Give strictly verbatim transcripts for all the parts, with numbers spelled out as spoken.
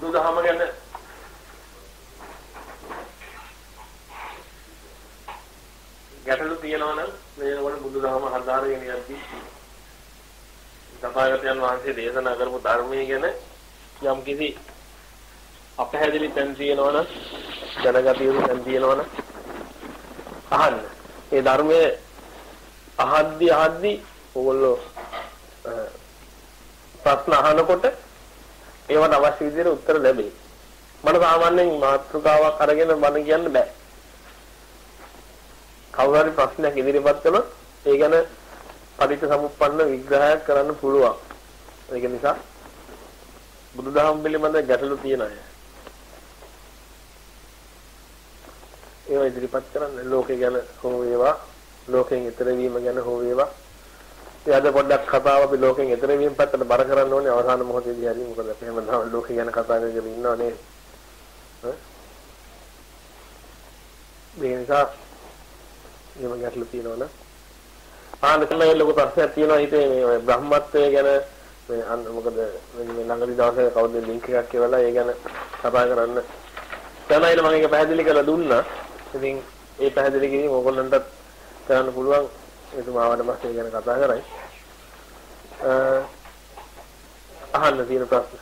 බුදුදහම ගැන ගැටලු තියෙනවා නම් මේනකොට බුදුදහම හදාරගෙන යද්දී තථාගතයන් වහන්සේ දේශනා කරපු ධර්මයේ ගැන යම් කිසි අපහැදිලි තැන් තියෙනවා නම් දැනගත යුතු තැන් තියෙනවා නම් අහන්න. ඒ ධර්මයේ අහද්දි අහද්දි ඕගොල්ලෝ ප්‍රශ්න අහනකොට ඒවට අවශ්‍ය විදිහට උත්තර ලැබෙයි. මට සාමාන්‍යයෙන් මාතෘකාවක් අරගෙන බණ කියන්න බෑ. කවුරු හරි ප්‍රශ්නයක් ඉදිරිපත් කළොත් ඒ ගැන පටිච්චසමුප්පන්න විග්‍රහයක් කරන්න පුළුවන්. ඒක නිසා බුදුදහම පිළිබඳ ගැටලු තියෙන අය ඒවා ඉදිරිපත් කරන්න. ලෝකේ ගැන හෝ වේවා, ලෝකෙන් ඈතර වීම ගැන හෝ වේවා. ඊයද පොඩ්ඩක් කතාව අපි ලෝකෙන් ඈතර වීම පැත්තට බර කරන්න ඕනේ අවසාන මොහොතේදී හරි. මොකද අපි හැමදාම ලෝකේ ගැන කතා කරගෙන ඉන්නවා නේද? හ්ම්. ඒ නිසා එහෙම ගැටලු තියෙනවනේ. ආන්න තමයි ලොකු ප්‍රශ්නයක් තියෙනවා හිතේ මේ බ්‍රහ්මත්වය ගැන මේ මොකද මේ ළඟදී දවසේ කවුද ලින්ක් එකක් කියලා ඒ ගැන කතා කරන්න. තමයි මම ඒක පැහැදිලි කරලා දුන්නා. ඉතින් ඒ පැහැදිලි කිරීම ඕගොල්ලන්ටත් කරන්න පුළුවන්. එතුමාවට පස්සේ ඒ ගැන කතා කරයි. අහන්න තියෙන ප්‍රශ්න.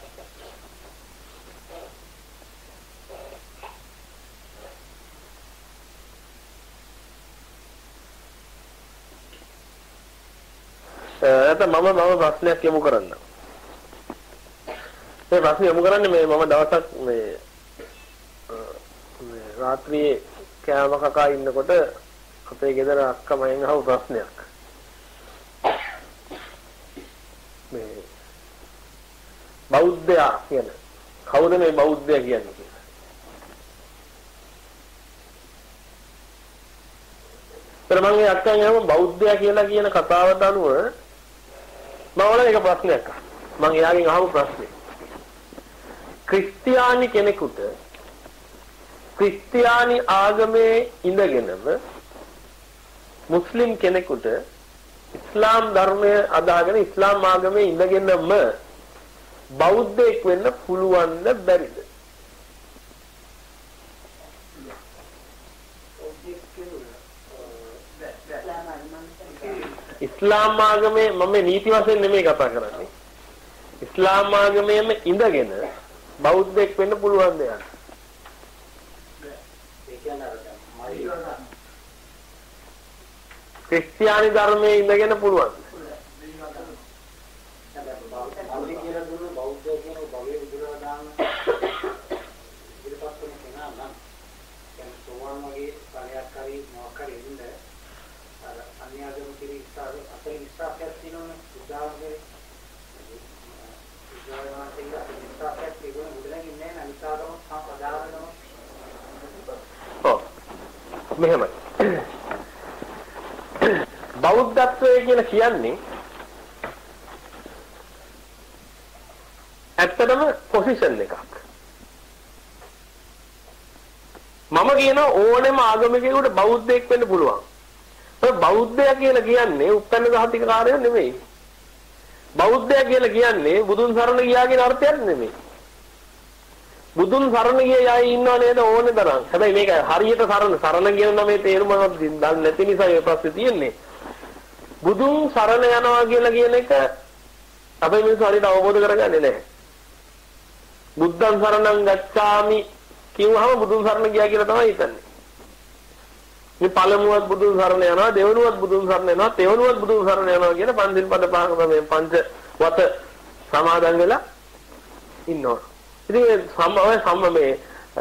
එතන මම මම ප්‍රශ්නයක් යොමු කරන්න. මේ ප්‍රශ්නේ යොමු කරන්නේ මේ මම දවසක් මේ මේ රාත්‍රියේ කෑම කකා ඉන්නකොට අපේ ගෙදර අක්කා මගෙන් අහපු ප්‍රශ්නයක්. මේ බෞද්ධයා කියන කවුද මේ බෞද්ධයා කියන්නේ කියලා. ඒතර මම මේ අක්කගෙන් අහම බෞද්ධයා කියලා කියන කතාවට අනුව මම වල එක ප්‍රශ්නයක් අහනවා. මම එයාගෙන් අහපු ප්‍රශ්නේ. ක්‍රිස්තියානි කෙනෙකුට ක්‍රිස්තියානි ආගමේ ඉඳගෙනම මුස්ලිම් කෙනෙකුට ඉස්ලාම් ධර්මය අදාගෙන ඉස්ලාම් ආගමේ ඉඳගෙනම බෞද්ධයෙක් වෙන්න පුළුවන්ද බැරිද? ඉස්ලාම් ආගමේ මම නීති වශයෙන් නෙමෙයි කතා කරන්නේ. ඉස්ලාම් ආගමේම ඉඳගෙන බෞද්ධයෙක් වෙන්න පුළුවන් ද යන්න. ඒ කියන්නේ ක්‍රිස්තියානි ධර්මයේ ඉඳගෙන පුළුවන්. මෙහෙමයි. බෞද්ධත්වය කියලා කියන්නේ ඇත්තටම පොසිෂන් එකක්. මම කියන ඕනෙම ආගමිකයෙකුට බෞද්ධයෙක් වෙන්න පුළුවන්. ඒ බෞද්ධයා කියලා කියන්නේ උපැන්න සහතික කාර්යය නෙමෙයි. බෞද්ධයා කියලා කියන්නේ බුදුන් සරණ ගියා කියන අර්ථයක් නෙමෙයි. බුදුන් සරණ ගිය අය ඉන්නව නේද ඕනේ තරම්. හැබැයි මේක හරියට සරණ සරණ කියන නමේ තේරුමවත් දන්නේ නැති නිසා මේ ප්‍රශ්නේ තියෙන්නේ. බුදුන් සරණ යනවා කියලා කියන එක අපේ මිනිස්සු හරියට අවබෝධ කරගන්නේ නැහැ. බුද්ධං සරණං ගච්ඡාමි කියවහම බුදුන් සරණ ගියා කියලා තමයි හිතන්නේ. මේ පළමුවත් බුදුන් සරණ යනවා, දෙවෙනුවත් බුදුන් සරණ යනවා, තෙවෙනුවත් බුදුන් සරණ යනවා කියන පන්සිල් පද පහක මේ පංච වත සමාදන් වෙලා ඉන්නවා. ඉතින් සම්මය සම්මේ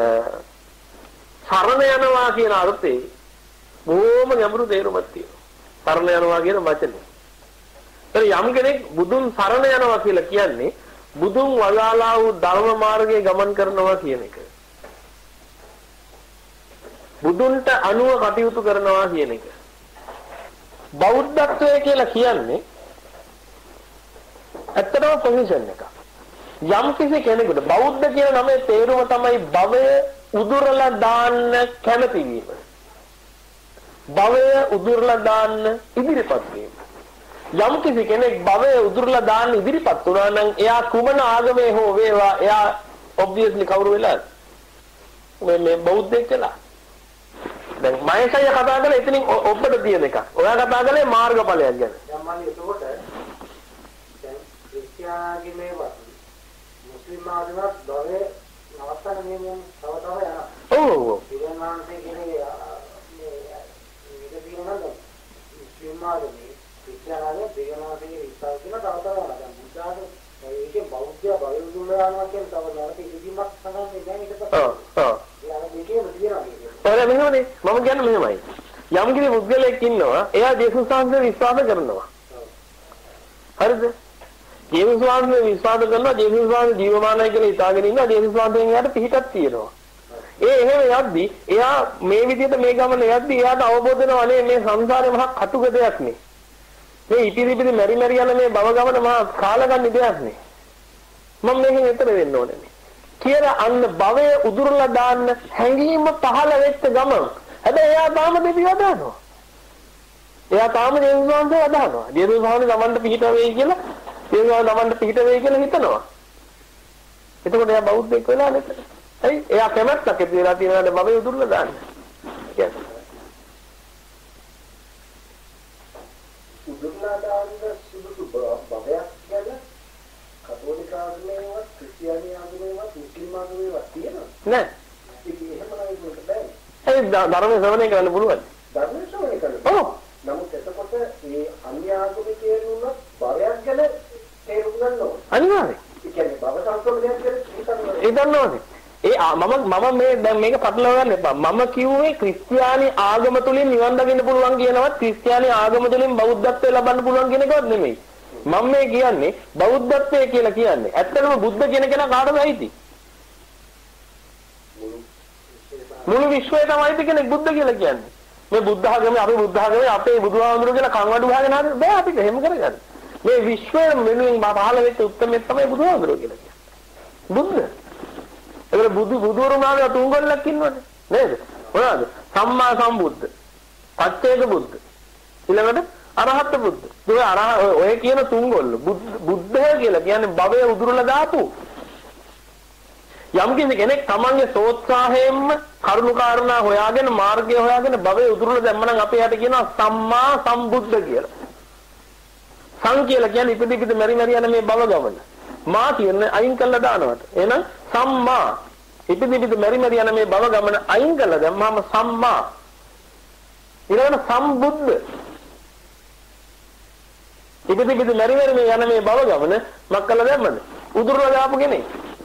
සරණ යනවා කියන අර්ථේ බොහොම ගැඹුරු තේරුමක් තියෙනවා. සරණ යනවා කියන වචනේ. ඒ යම් කෙනෙක් බුදුන් සරණ යනවා කියලා කියන්නේ බුදුන් වදාළා වූ ධර්ම මාර්ගයේ ගමන් කරනවා කියන එක. බුදුන්ට අනුව කටයුතු කරනවා කියන එක. බෞද්ධත්වය කියලා කියන්නේ ඇත්තටම පොසිෂන් එකක්. යම් කිසි කෙනෙකුට බෞද්ධ කියන නමේ තේරුම තමයි භවය උදුරලා දාන්න කැමති වීම. භවය උදුරලා දාන්න ඉදිරිපත් වීම. යම් කිසි කෙනෙක් භවය උදුරලා දාන්න ඉදිරිපත් වුණා නම් එයා කුමන ආගමේ හෝ වේවා එයා obviously කවුරු වෙලාද? මේ මේ බෞද්ධයෙක් කියලා. දැන් මහේෂය කතා කරලා එතනින් ඔබට තියෙන එක. ඔයා කතා කරේ මාර්ගඵලයක් ගැන. දැන් මම එතකොට දැන් ක්‍රිස්තියානිගේ මේවා මුස්ලිම් ආගමත් බවේ නවත්තන නියමයන් තව තව යනවා. ඔව් ඔව්. ඊළඟාන්සේ කියන්නේ මේ මේක දිනනවා මුස්ලිම් ආගමේ ක්‍රිස්තියානිගේ දෙවියන්ගේ විශ්වාස කරන තව තව යනවා. දැන් බුද්ධ ආගම මේකේ බෞද්ධ බවේ උදුල යනවා කියන තව නැවත ඉදිරිමක් සඳහන් දැන් ඊට පස්සේ. ඔව් ඔව්. ඊළඟ දෙකේම තියෙනවා මේක. ඔය මෙහෙමනේ මම කියන්නේ මෙහෙමයි. යම් කිසි පුද්ගලයෙක් ඉන්නවා එයා ජේසුස් වහන්සේ විශ්වාස කරනවා. හරිද? ජේසුස් වහන්සේ විශ්වාස කරනවා ජේසුස් වහන්සේ ජීවමානයි කියලා හිතාගෙන ඉන්නවා ජේසුස් වහන්සේගෙන් එයාට පිහිටක් තියෙනවා. ඒ එහෙම යද්දි එයා මේ විදිහට මේ ගමන යද්දි එයාට අවබෝධ වෙනවා නේ මේ සංසාරේ මහා කටුක දෙයක් නේ. මේ ඉතිරි ඉතිරි මෙරි මෙරි යන මේ භව ගමන මහා කාලගන්නේ දෙයක් නේ. මම මේකෙන් එතර වෙන්න ඕනේ නේ. කියලා අන්න භවයේ උදුරලා දාන්න හැංගීම පහළ වෙච්ච ගමන් හැබැයි එයා තාම දෙවියෝ දානවා. එයා තාම ජේසුස් වහන්සේ අදහනවා. ජේසුස් වහන්සේ තමන්ට පිහිට වෙයි කියලා ජේසුස් වහන්සේ තමන්ට පිහිට වෙයි කියලා හිතනවා. එතකොට එයා බෞද්ධයෙක් වෙලා නැත. හරි? එයා කැමැත්තක් ඇති වෙලා තියෙනවාද භවයේ උදුරලා දාන්න. කියන්නේ උදුරලා දාන්න සුදුසු භවයක් ගැන කතෝලික ආගමේවත් ක්‍රිස්තියානි ආගමේවත් මුස්ලිම් ආගමේවත් තියෙනවා නෑ. ඒක එහෙම නම් ඒක බෑ. ඒ ධර්ම ශ්‍රවණය කරන්න පුළුවන්. ධර්ම ශ්‍රවණය කරන්න. ඔව්. නමුත් එතකොට මේ අන්‍ය ආගමිකයන් උනත් භවයක් ගැන තේරුම් ගන්න ඕනේ. අනිවාර්යයෙන්. ඒ කියන්නේ භව සංස්කෘතියක් ගැන හිතන්න. ඒ දන්නවනේ. ඒ මම මම මේ දැන් මේක පටලවා ගන්න එපා. මම කිව්වේ ක්‍රිස්තියානි ආගම තුලින් නිවන් දකින්න පුළුවන් කියනවත් ක්‍රිස්තියානි ආගම තුලින් බෞද්ධත්වය ලබන්න පුළුවන් කියන එකවත් නෙමෙයි. මම මේ කියන්නේ බෞද්ධත්වය කියලා කියන්නේ. ඇත්තටම බුද්ධ කියන කෙනා කාටද අයිති? මුළු විශ්වයටම අයිති කෙනෙක් බුද්ධ කියලා කියන්නේ. මේ බුද්ධ ආගමේ අපි බුද්ධ ආගමේ අපේ බුදුහාමුදුරුවෝ කියලා කන්වඩු වහගෙන හරි බෑ අපිට එහෙම කරගන්න. මේ විශ්වයේ මෙලුවෙන් පහළ වෙච්ච උත්තරමේ තමයි බුදුහාමුදුරුවෝ කියලා කියන්නේ. බුද්ධ. ඒකල බුදු බුදුරුමාගේ තුන්ගොල්ලක් ඉන්නවනේ නේද? මොනවාද? සම්මා සම්බුද්ධ. පච්චේක බුද්ධ. ඊළඟට අරහත් බුද්ධ. ඒ අරහ ඔය කියන තුන්ගොල්ල බුද්ධය කියලා කියන්නේ භවයේ උදුරලා දාපු යම් කෙනෙක් තමන්ගේ සෝත්සාහයෙන්ම කරුණු කාරණා හොයාගෙන මාර්ගය හොයාගෙන භවයේ උදුරලා දැම්මනම් අපේ යට කියනවා සම්මා සම්බුද්ධ කියලා. සං කියලා කියන්නේ ඉපදි ඉපදි මෙරි මෙරි යන මේ භව ගමන. මා කියන්නේ අයින් කළා දානවට. එහෙනම් සම්මා ඉපදි ඉපදි මෙරි මෙරි යන මේ භව ගමන අයින් කළා දැම්මම සම්මා. ඊළඟට සම්බුද්ධ. ඉපදි ඉපදි මෙරි මෙරි යන මේ භව ගමන මක් කළා දැම්මද? උදුරලා දාපු කෙනෙක්.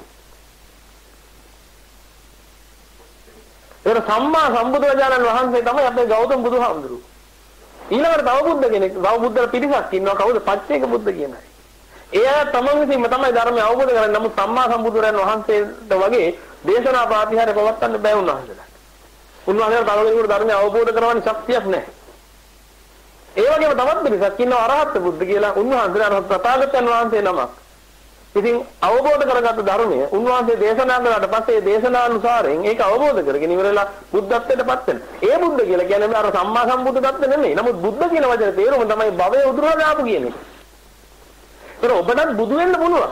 ඒක සම්මා සම්බුදුරජාණන් වහන්සේ තමයි අපේ ගෞතම බුදුහාමුදුරුවෝ. ඊළඟට තව බුද්ධ කෙනෙක්, තව බුද්ධ පිරිසක් ඉන්නවා කවුද? පච්චේක බුද්ධ කියන අය. එයා තමන් විසින්ම තමයි ධර්මය අවබෝධ කරගන්නේ. නමුත් සම්මා සම්බුදුරයන් වහන්සේට වගේ දේශනා ප්‍රාතිහාර්ය පවත්වන්න බෑ උන්වහන්සේට. උන්වහන්සේට තව කෙනෙකුට ධර්මය අවබෝධ කරවන්න ශක්තියක් නැහැ. ඒ වගේම තවත් පිරිසක් ඉන්නවා අරහත් බුද්ධ කියලා. උන්වහන්සේලා තථාගතයන් වහන්සේ නමක්. ඉතින් අවබෝධ කරගත්තු ධර්මය උන්වහන්සේ දේශනා කළාට පස්සේ දේශනානුසාරයෙන් ඒක අවබෝධ කරගෙන ඉවරලා බුද්ධත්වයටපත් වෙන. ඒ බුද්ධ කියලා කියන්නේ අර සම්මා සම්බුද්ධ tattve නෙමෙයි. නමුත් බුද්ධ කියන වචනේ තේරුම තමයි භවයේ උදුරලා දාපු කියන එක. ඒක ඔබටත් බුදු වෙන්න පුළුවන්.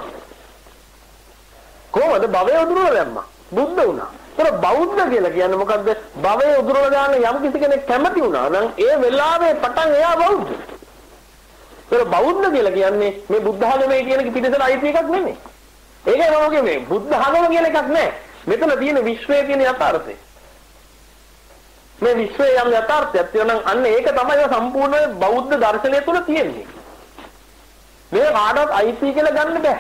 කොහොමද භවයේ උදුරලා දැම්මා? බුද්ධ වුණා. ඒක බෞද්ධ කියලා කියන්නේ මොකද්ද? භවයේ උදුරලා දාන්න යම් කිසි කෙනෙක් කැමති වුණා නම් ඒ වෙලාවේ පටන් එයා බෞද්ධ. ඒක බෞද්ධ කියලා කියන්නේ මේ බුද්ධ ආගමේ කියන පිටසට අයිති එකක් නෙමෙයි. ඒකයි මම කියන්නේ බුද්ධ ආගම කියන එකක් නෑ. මෙතන තියෙන විශ්වයේ තියෙන යථාර්ථය. මේ විශ්වයේ යම් යථාර්ථයක් තියෙනවා නම් අන්න ඒක තමයි සම්පූර්ණ බෞද්ධ දර්ශනය තුළ තියෙන්නේ. මේ කාටවත් අයිති කියලා ගන්න බෑ.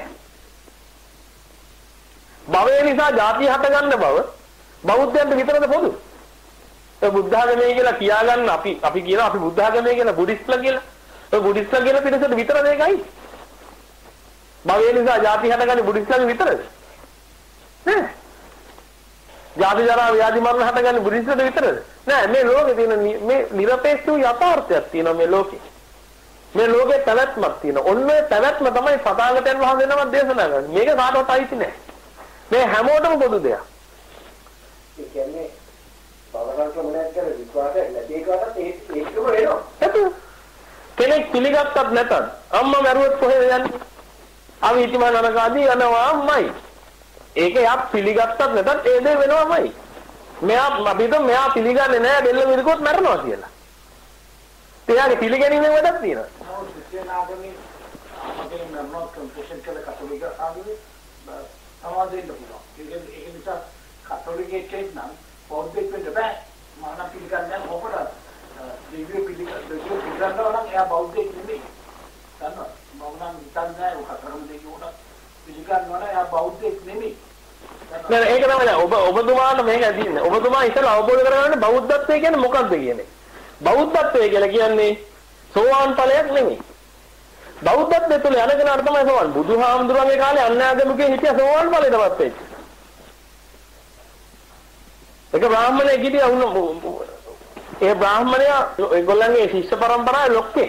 භවය නිසා ಜಾති හට ගන්න බව බෞද්ධයන්ට විතරද පොදු? ඒ බුද්ධ ආගමේ කියලා කියාගන්න අපි අපි කියනවා අපි බුද්ධ ආගමේ කියලා බුද්දිස්ලා කියලා. ඒ බුද්දිස්ලා කියන පිටසට විතරද ඒකයි? භවය නිසා ಜಾති හටගන්නේ බුද්දිස්ලාගේ විතරද? නෑ. ජාති ජරා ව්‍යාධි මරණ හටගන්නේ බුද්දිස්ලාට විතරද? නෑ. මේ ලෝකේ තියෙන මේ නිර්පේක්ෂ යථාර්ථයක් තියෙනවා මේ ලෝකේ. මේ ලෝකේ පැවැත්මක් තියෙනවා. ඔන්න ඒ පැවැත්ම තමයි සදාගතයන් වහන්සේ නමක් දේශනා කරන්නේ. මේක කාටවත් අයිති නෑ. මේ හැමෝටම පොදු දෙයක්. ඒ කියන්නේ බවරන්ක මොනවද කියලා විශ්වාසය නැති එකකට ඒ ඒකම වෙනවා. කෙනෙක් පිළිගත්තත් නැතත් අම්මා මරුවොත් කොහෙද යන්නේ? අවීතිමා නරකාදී යනවා අම්මයි. ඒක යා පිළිගත්තත් නැතත් ඒ දේ වෙනවමයි. මෙයා අපිට මෙයා පිළිගන්නේ නැහැ බෙල්ල විරකොත් මැරෙනවා කියලා. එයාගේ පිළිගැනීමේ වැඩක් තියෙනවා. නෝ ක්‍රිස්තියානි ආගමේ අපේ මරණොත් කම්පියුටර් කියලා කතෝලික ආගමේ සමාදෙන්න පුළුවන්. ඒක නිසා කතෝලිකයෙක් කෙනෙක් නම් බෞද්ධයෙක් වෙන්න බෑ. මාන පිළිගන්නේ කොහොමද? දිව්‍ය පිළිගන්න දිව්‍ය පිළිගන්නවා නම් එයා බෞද්ධයෙක් නෙමෙයි. දන්නවා. මම නම් හිතන්නේ ඔය කතරගම දෙවියෝ උනා පිළිගන්නවා නම් එයා බෞද්ධයෙක් නෙමෙයි. නෑ ඒක තමයි ඔබ ඔබතුමාට මේක ඇදින්නේ. ඔබතුමා ඉතලා අවබෝධ කරගන්න බෞද්ධත්වය කියන්නේ මොකක්ද කියන්නේ. බෞද්ධත්වය කියලා කියන්නේ සෝවාන් ඵලයක් නෙමෙයි. බෞද්ධත්වය තුළ යන කෙනාට තමයි සෝවාන්. බුදුහාමුදුරන්ගේ කාලේ අන්‍යාගමිකේ හිටිය සෝවාන් ඵලයටපත් වෙච්ච. ඒක බ්‍රාහ්මණයෙක් හිටියා වුණ ඒ බ්‍රාහ්මණයා ඒගොල්ලන්ගේ ශිෂ්‍ය පරම්පරාවේ ලොක්කෙක්.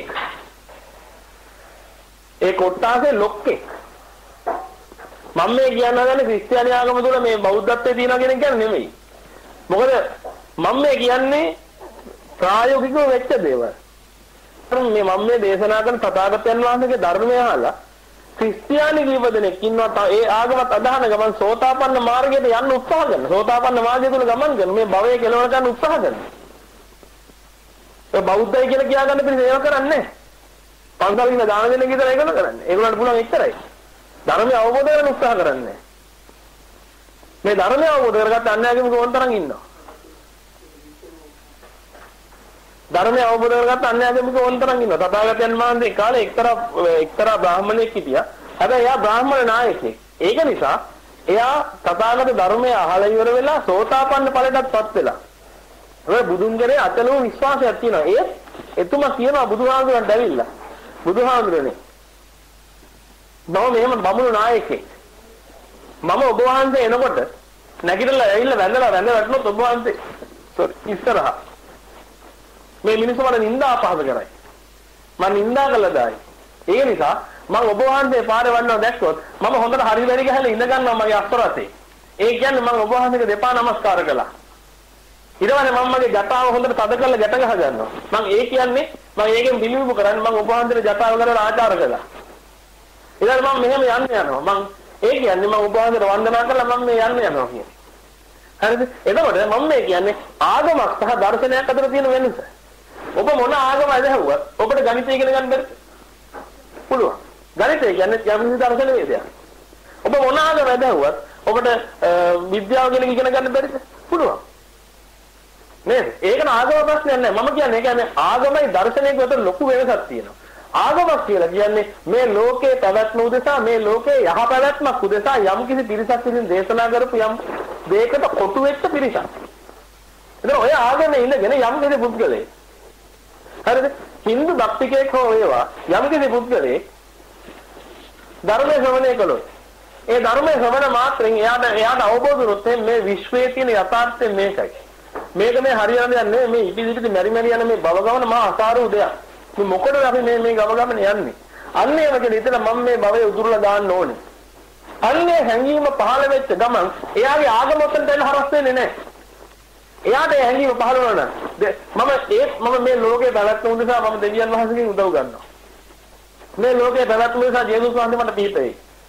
ඒ කොට්ටාසේ ලොක්කෙක්. මම මේ කියන්න හදන්නේ ක්‍රිස්තියානි ආගම තුළ මේ බෞද්ධත්වයේ තියෙනවා කියන එක නෙමෙයි. මොකද මම මේ කියන්නේ ප්‍රායෝගිකව වෙච්ච දේවල්. මේ මම මේ දේශනා කරන තථාගතයන් වහන්සේගේ ධර්මය අහලා ක්‍රිස්තියානි ජීවිතෙක් ඉන්නවා ඒ ආගමත් අදහන ගමන් සෝතාපන්න මාර්ගයට යන්න උත්සාහ කරනවා. සෝතාපන්න මාර්ගය තුල ගමන් කරන මේ භවයේ කෙලවර ගන්න උත්සාහ කරනවා. ඒ බෞද්ධයි කියලා කියා ගන්න පිළිස ඒව කරන්නේ නැහැ. පන්සල් ඉන්න දාන දෙන්න විතර ඒකම කරන්නේ. ඒගොල්ලන්ට පුළුවන් එච්චරයි. ධර්මය අවබෝධ කරගන්න උත්සාහ කරන්නේ. මේ ධර්මය අවබෝධ කරගත්ත අන්‍යයන්ගේ මොන තරම් ඉන්නවා. ධර්මය අවබෝධ කරගත්ත අන්‍යයන්ගේ මොන තරම් ඉන්නවා. තථාගතයන් වහන්සේ කාලේ එක්තරා එක්තරා බ්‍රාහමණෙක් හිටියා. හැබැයි එයා බ්‍රාහමණ නායකයෙක්. ඒක නිසා එයා තථාගත ධර්මය අහලා ඉවර වෙලා සෝතාපන්න ඵලයටපත් වෙලා. ඒ බුදුන් කරේ අතලෝ විශ්වාසයක් තියෙනවා. ඒ එතුමා කියනවා බුදුහාමුදුරන්ට ඇවිල්ලා. බුදුහාමුදුරනේ මම මෙහෙම බමුණු නායකයෙක්. මම ඔබ වහන්සේ එනකොට නැගිටලා ඇවිල්ලා වැඳලා වැඳ වැටුනොත් ඔබ වහන්සේ සෝරි ඉස්සරහා මේ මිනිස්සු මට නින්දා අපහාස කරයි. මම නින්දා කළා දායි. ඒ නිසා මම ඔබ වහන්සේ පාරේ වන්නව දැක්කොත් මම හොඳට හරි වෙරි ගහලා ඉඳ ගන්නවා මගේ අස්තරතේ. ඒ කියන්නේ මම ඔබ වහන්සේගේ දෙපා නමස්කාර කළා. ඊට පස්සේ මම මගේ ජටාව හොඳට තද කරලා ගැට ගහ ගන්නවා. මම ඒ කියන්නේ මම ඒකෙන් පිළිඹු කරන්නේ මම ඔබ වහන්සේගේ ජටාව කරලා ආචාර කළා. ඊළඟ මම මෙහෙම යන්න යනවා. මම ඒ කියන්නේ මම ඔබ වහන්සේට වන්දනා කරලා මම මේ යන්න යනවා කියන්නේ. හරිද? එතකොට මම මේ කියන්නේ ආගමක් සහ දර්ශනයක් අතර තියෙන වෙනස. ඔබ මොන ආගමද ඇහුවත් ඔබට ගණිතය ඉගෙන ගන්න බැරිද? පුළුවන්. ගණිතය කියන්නේ යම් දර්ශන වේදයක්. ඔබ මොන ආගමද ඇහුවත් ඔබට විද්‍යාව ගැන ඉගෙන ගන්න බැරිද? පුළුවන්. නේද? ඒක නාගම ප්‍රශ්නයක් නෑ. මම කියන්නේ ඒ කියන්නේ ආගමයි දර්ශනයක අතර ලොකු වෙනසක් තියෙනවා. ආගමක් කියලා කියන්නේ මේ ලෝකේ පැවැත්ම උදෙසා මේ ලෝකේ යහ පැවැත්මක් උදෙසා යම් කිසි පිරිසක් විසින් දේශනා කරපු යම් දෙයකට කොටු වෙච්ච පිරිසක්. එතන ඔය ආගමේ ඉඳගෙන යම් කිසි පුද්ගලයෙක් හරිද? හින්දු භක්තිකයෙක් හෝ වේවා යම් කිසි පුද්ගලයෙක් ධර්මයේ ශ්‍රවණය කළොත් ඒ ධර්මයේ ශ්‍රවණ මාත්‍රෙන් එයාට එයාට අවබෝධ වුණොත් මේ විශ්වයේ තියෙන යථාර්ථය මේකයි. මේක මේ හරියන දෙයක් නෙමෙයි. මේ ඉපි ඉපි මෙරි මෙරි යන මේ භව ගමන මහා අසාරු දෙයක්. මේ මොකටද අපි මේ මේ ගම ගමන යන්නේ? අන්න ඒ වගේ ඉතල මම මේ භවයේ උදුරලා දාන්න ඕනේ. අන්නේ හැංගීම පහළ වෙච්ච ගමන් එයාගේ ආගම උතෙන් දෙන්න හරස් වෙන්නේ නැහැ. එයාට ඒ හැංගීම පහළ වුණා නම් මම ඒ මම මේ ලෝකේ පැවැත්ම උදෙසා මම දෙවියන් වහන්සේගෙන් උදව් ගන්නවා. මේ ලෝකේ පැවැත්ම උදෙසා ජේසුස් වහන්සේ මට පිහිටෙයි.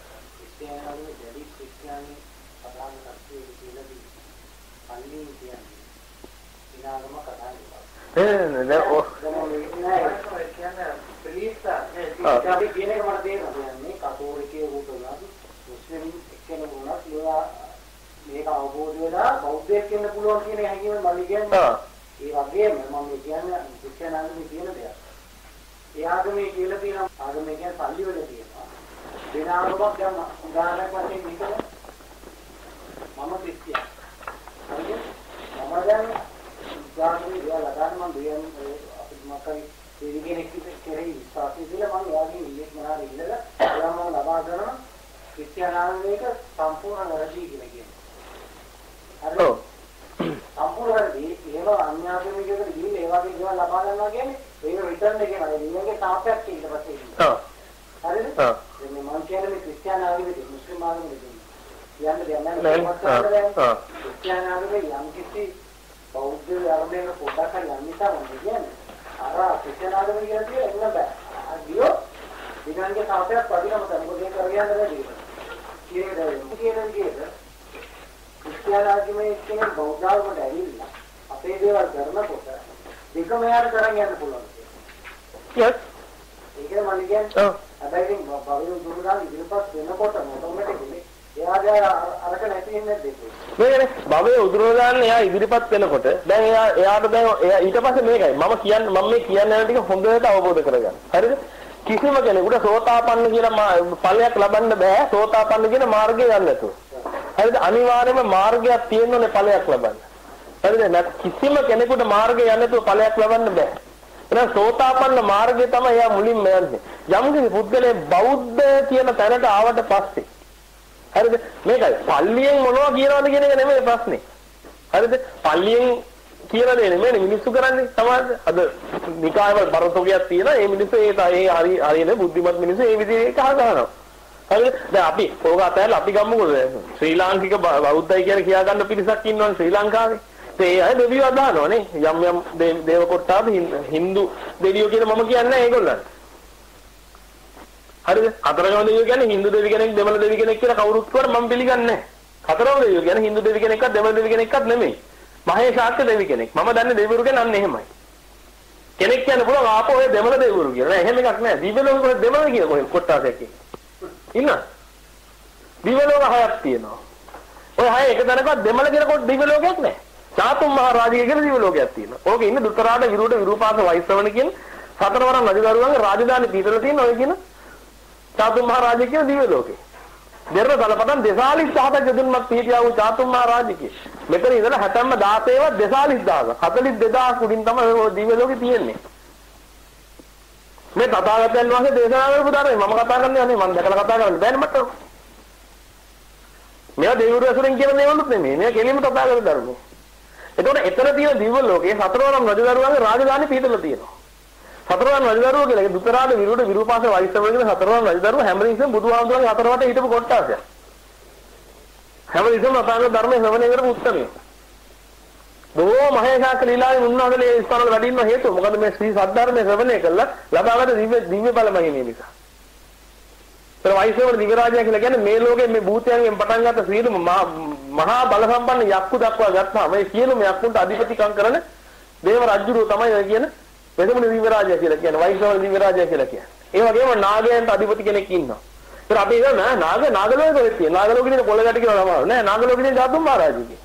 නේ නේ ඔව් කියන්නේ පිළිස්සා නේ අපි කියන එක මට තේරෙනවා කියන්නේ කතෝලිකයේ වුණා මුස්ලිම් එක්කෙනෙක් වුණා කියලා මේක අවබෝධ වෙලා බෞද්ධයෙක් වෙන්න පුළුවන් කියන හැඟීම මම කියන්නේ ඒ වගේම මම කියන්නේ ක්‍රිස්තියානියේ තියෙන දෙයක්. ඒ ආගමේ කියලා තියෙන ආගමේ කියන්නේ පල්ලි වල තියෙනවා. වෙන ආගමක් දැන් උදාහරණයක් වශයෙන් මේක මම ක්‍රිස්තියානි. හරිද? මම දැන් යාගේ දේවල් අදන්න මම දෙයන් අපිට මොකක්ද ඒ කෙනෙක් කෙරෙහි විශ්වාසය කියලා මම යාගේ ඉන්නේ මොනවාද ඉන්නද එයාම ලබා ගන්න ක්‍රිස්තියානියක සම්පූර්ණ රජී කියලා කියනවා. හරිද? සම්පූර්ණදී ඒව අන්‍යාගමිකයකට ගිහින් ඒ වගේ දේවල් ලබා ගන්නවා කියන්නේ ඒක රිටර්න් එකේ නේද? ඊළඟේ තාපයක් ඊට පස්සේ. ඔව්. හරිද? මේ මම කියන්නේ මේ ක්‍රිස්තියානි ආගමේ මුස්ලිම් ආගමේ කියන්නේ දෙයක් නැහැ. ක්‍රිස්තියානි ආගමේ යම් කිසි බෞද්ධ ධර්මයක පොඩක් හරි යම් නිසා මම කියන්නේ අර ක්‍රිස්තියානි ආගමේ කියන්නේ එන්න බෑ. අදියෝ ඊළඟේ තාපයක් පදිනම තමයි මොකද කරගෙන යන්නේ කියලා. කියන්නේ කියන්නේ විද්‍යාඥයෙක් කෙනෙක් බෞද්ධාගමට ඇවිල්ලා අපේ දේවල් කරනකොට දෙකම යාර කරන් යන්න පුළුවන්. yes ඒකේ මම කියන්නේ හැබැයි ඉතින් බෞද්ධ දුරුදාන ඉදිරිපත් වෙනකොට ඔටෝමැටිකලි එයාගේ අරක නැති වෙන්නේ නැද්ද? මේකනේ භවයේ උදුරෝදාන්න එයා ඉදිරිපත් වෙනකොට දැන් එයා එයාට දැන් එයා ඊට පස්සේ මේකයි මම කියන්නේ මම මේ කියන්නේ යන ටික හොඳට අවබෝධ කරගන්න. හරිද? කිසිම කෙනෙකුට සෝතාපන්න කියලා ඵලයක් ලබන්න බෑ සෝතාපන්න කියන මාර්ගය යන්න නැතුව. හරිද? අනිවාර්යයෙන්ම මාර්ගයක් තියෙන්න ඕනේ ඵලයක් ලබන්න. හරිද? නැත් කිසිම කෙනෙකුට මාර්ගය යන්න නැතුව ඵලයක් ලබන්න බෑ. එහෙනම් සෝතාපන්න මාර්ගය තමයි එයා මුලින්ම යන්නේ. යම් කිසි පුද්ගලයෙක් බෞද්ධ කියන තැනට ආවට පස්සේ හරිද? මේකයි පල්ලියෙන් මොනවා කියනවද කියන එක නෙමෙයි ප්‍රශ්නේ. හරිද? පල්ලියෙන් කියලා දෙන්නේ නෙමෙයි මිනිස්සු කරන්නේ සමාජ අද නිකායවල බරතෝගයක් තියෙනවා. ඒ මිනිස්සු ඒ ඒ හරි හරියන බුද්ධිමත් මිනිස්සු ඒ විදිහේ කහ ගන්නවා. හරිද? දැන් අපි ඕක අතහැරලා අපි ගමුකෝ ශ්‍රී ලාංකික බෞද්ධයි කියලා කියා ගන්න පිරිසක් ඉන්නවනේ ශ්‍රී ලංකාවේ. ඒ අය දෙවියෝ දානවනේ. යම් යම් දේව කොටාද හින්දු දෙවියෝ කියලා මම කියන්නේ ඒගොල්ලන්. හරිද? කතරගම දෙවියෝ කියන්නේ හින්දු දෙවි කෙනෙක් දෙමළ දෙවි කෙනෙක් කියලා කවුරුත් කියවට මම පිළිගන්නේ නැහැ. කතරගම දෙවියෝ කියන්නේ හින්දු දෙවි කෙනෙක්වත් දෙමළ දෙවි කෙනෙක්වත් නෙමෙයි. මහේශාක්‍ය දෙවි කෙනෙක්. මම දන්නේ දෙවිවරු කියන්නේ අන්න එහෙමයි. කෙනෙක් කියන්න පුළුවන් ආපෝ ඔය දෙමළ දෙවිවරු කියලා. නෑ එහෙම එකක් නෑ. දිව්‍ය ලෝකෙ කොහෙද දෙමළ කියලා කොහෙද කොටාසයක් ඉන්න. දිව්‍ය ලෝක හයක් තියෙනවා. ඔය හය එක තැනකවත් දෙමළ කියලා කොට දිව්‍ය ලෝකයක් නෑ. චාතුම් මහ රාජික කියලා දිව්‍ය ලෝකයක් තියෙනවා. ඕකේ ඉන්න දුතරාට විරුඩ විරූපාස වෛශ්‍රවණ කියන සතරවරන් රජදරුවන්ගේ රාජධානි පීඨල තියෙන ඔය කියන චාතුම් මහ රාජික කියන දිව්‍ය ලෝකේ. දෙරණ දලපතන් දෙසාලිස් දහසක් යදුන්මත් පිහිටියා වූ චාතුම් මහ රාජිකේ. මෙතන ඉඳලා හැතැම්ම දාසේවත් දෙසාලිස් දහසක්. හතළිස් දෙදාස් උඩින් තමයි ඔය දිව්‍ය ලෝකේ තියෙන්නේ. මේ තථාගතයන් වහන්සේ දේශනා කරපු ධර්මය මම කතා කරන්නේ නැහැ මම දැකලා කතා කරන්නේ බෑනේ මට. මේවා දෙවිවරු ඇසුරෙන් කියන දේවලුත් නෙමෙයි. මේ කෙලින්ම තථාගත ධර්මය. එතකොට එතන තියෙන දිව්‍ය ලෝකයේ සතරවරම් රජදරුවන්ගේ රාජධානි පීඨල තියෙනවා. සතරවරම් රජදරුවෝ කියලා දුතරාට විරුඩ විරූපාස වෛශ්‍රවණ කියන සතරවරම් රජදරුවෝ හැමරින්සෙන් බුදුහාමුදුරන්ගේ හතරවට හිටපු කොට්ටාසයක්. හැමරින්සෙන් අපාගත ධර්මයේ ශ්‍රවණය කරපු උත්තරේ. බොහෝ මහේශාක්‍ය ලීලාවේ උන්වහන්සේලා ඒ ස්ථානවල වැඩි ඉන්න හේතුව මොකද මේ ශ්‍රී සද්ධර්මයේ ශ්‍රවණය කළා ලබාගත දිව්‍ය දිව්‍ය බලමහිමේ නිසා. ඒතර වෛශ්‍රවණ දිව්‍ය රාජයා කියලා කියන්නේ මේ ලෝකයේ මේ භූතයන්ගෙන් පටන් ගත්ත සියලුම මහා බල සම්පන්න යක්කු දක්වා ගත්තාම මේ සියලුම යක්කුන්ට අධිපතිකම් කරන දේව රජුරෝ තමයි ඔය කියන වෙදමුණි දිව්‍ය රාජයා කියලා කියන්නේ වෛශ්‍රවණ දිව්‍ය රාජයා කියලා කියන්නේ. ඒ වගේම නාගයන්ට අධිපති කෙනෙක් ඉන්නවා. ඒතර අපි හිතන නාග නාග ලෝකෙ තියෙන නාග ලෝකෙ ඉන්න පොළ ගැට කියලා නම නෑ නාග ලෝකෙ ඉන්න ධාතුම් මහරජුගේ.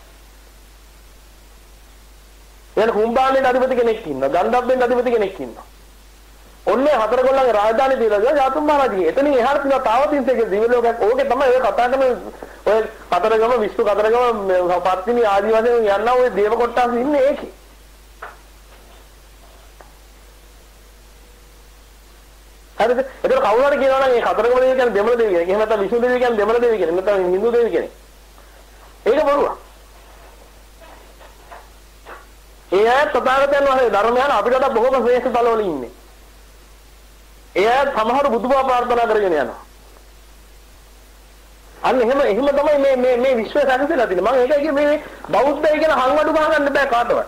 එන කුම්භාණ්ඩේ අධිපති කෙනෙක් ඉන්නවා. ගන්ධබ්බෙන් අධිපති කෙනෙක් ඉන්නවා. ඔන්නේ හතර ගොල්ලන්ගේ රාජධානිය තියලා ගියා ධාතුම් මහරජුගේ. එතනින් එහාට තියෙන තාවතින්සේගේ දිව්‍ය ලෝකයක්. ඕකේ තමයි ඔය කතා කරන ඔය කතරගම විශ්ව කතරගම පත්තිනි ආදි වශයෙන් යනවා ඔය දේව කොටස් ඉන්නේ ඒකේ. හරිද? ඒතර කවුරු හරි කියනවා නම් මේ කතරගම දෙවියන් කියන්නේ දෙමළ දෙවියන් කෙනෙක්. එහෙම නැත්නම් විෂ්ණු දෙවියන් කියන්නේ දෙමළ දෙවියන් කෙනෙක්. නැත්නම් හින්දු දෙවියන් කෙනෙක්. ඒක බොරුවක්. ඒ අය තථාගතයන් වහන්සේ ධර්මයන් අපිට වඩා බොහෝම ශ්‍රේෂ්ඨ තලවල ඉන්නේ. ඒ අය සමහර බුදුබව ප්‍රාර්ථනා කරගෙන යනවා. අන්න එහෙම එහෙම තමයි මේ මේ මේ විශ්වය සැකසෙලා තියෙන්නේ. මම ඒකයි කියේ මේ බෞද්ධය කියන හංවඩු ගහගන්න බෑ කාටවත්.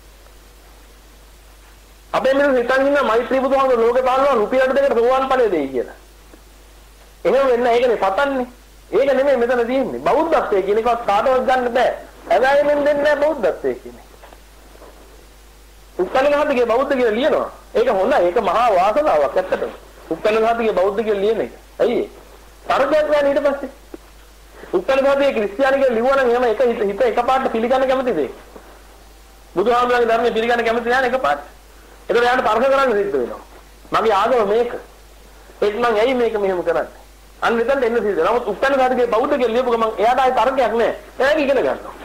අපේ මිනිස්සු හිතන් ඉන්න මෛත්‍රී බුදුහාමුදුරුවෝ ලෝකේ පාලනවා රුපියල් දෙකට සෝවාන් ඵලෙ දෙයි කියලා. එහෙම වෙන්න ඒකනේ පතන්නේ. ඒක නෙමෙයි මෙතන තියෙන්නේ. බෞද්ධත්වයේ කියන එකවත් කාටවත් ගන්න බෑ. හැබැයි මෙන් දෙන්නේ නැහැ බෞද්ධත්වයේ කියන්නේ. උප්පන්නඝාතකේ බෞද්ධ කියලා ලියනවා. ඒක හොඳයි. ඒක මහා වාසනාවක් ඇත්තටම. උප්පන්නඝාතකේ බෞද්ධ කියලා ලියන එක. ඇයි ඒ? තරකයක් නෑ ඊට පස්සේ. උප්පන්නඝාතකේ ක්‍රිස්තියානි කියලා ලිව්වනම් එහෙම එක හිත එකපාරට පිළිගන්න කැමතිද? බුදුහාමුදුරන්ගේ ධර්මයේ පිළිගන්න කැමති නෑ එකපාරට. ඒක යාට තර්ක කරන්න සිද්ධ වෙනවා. මගේ ආගම මේක. ඒක මං ඇයි මේක මෙහෙම කරන්නේ? අන්න එතනට එන්න සිද්ධ වෙනවා. නමුත් උප්පන්නඝාතකේ බෞද්ධ කියලා ලියපු ගමන් එයාට ආයේ තර්කයක් නෑ. එයාට ඉගෙන ගන්නවා.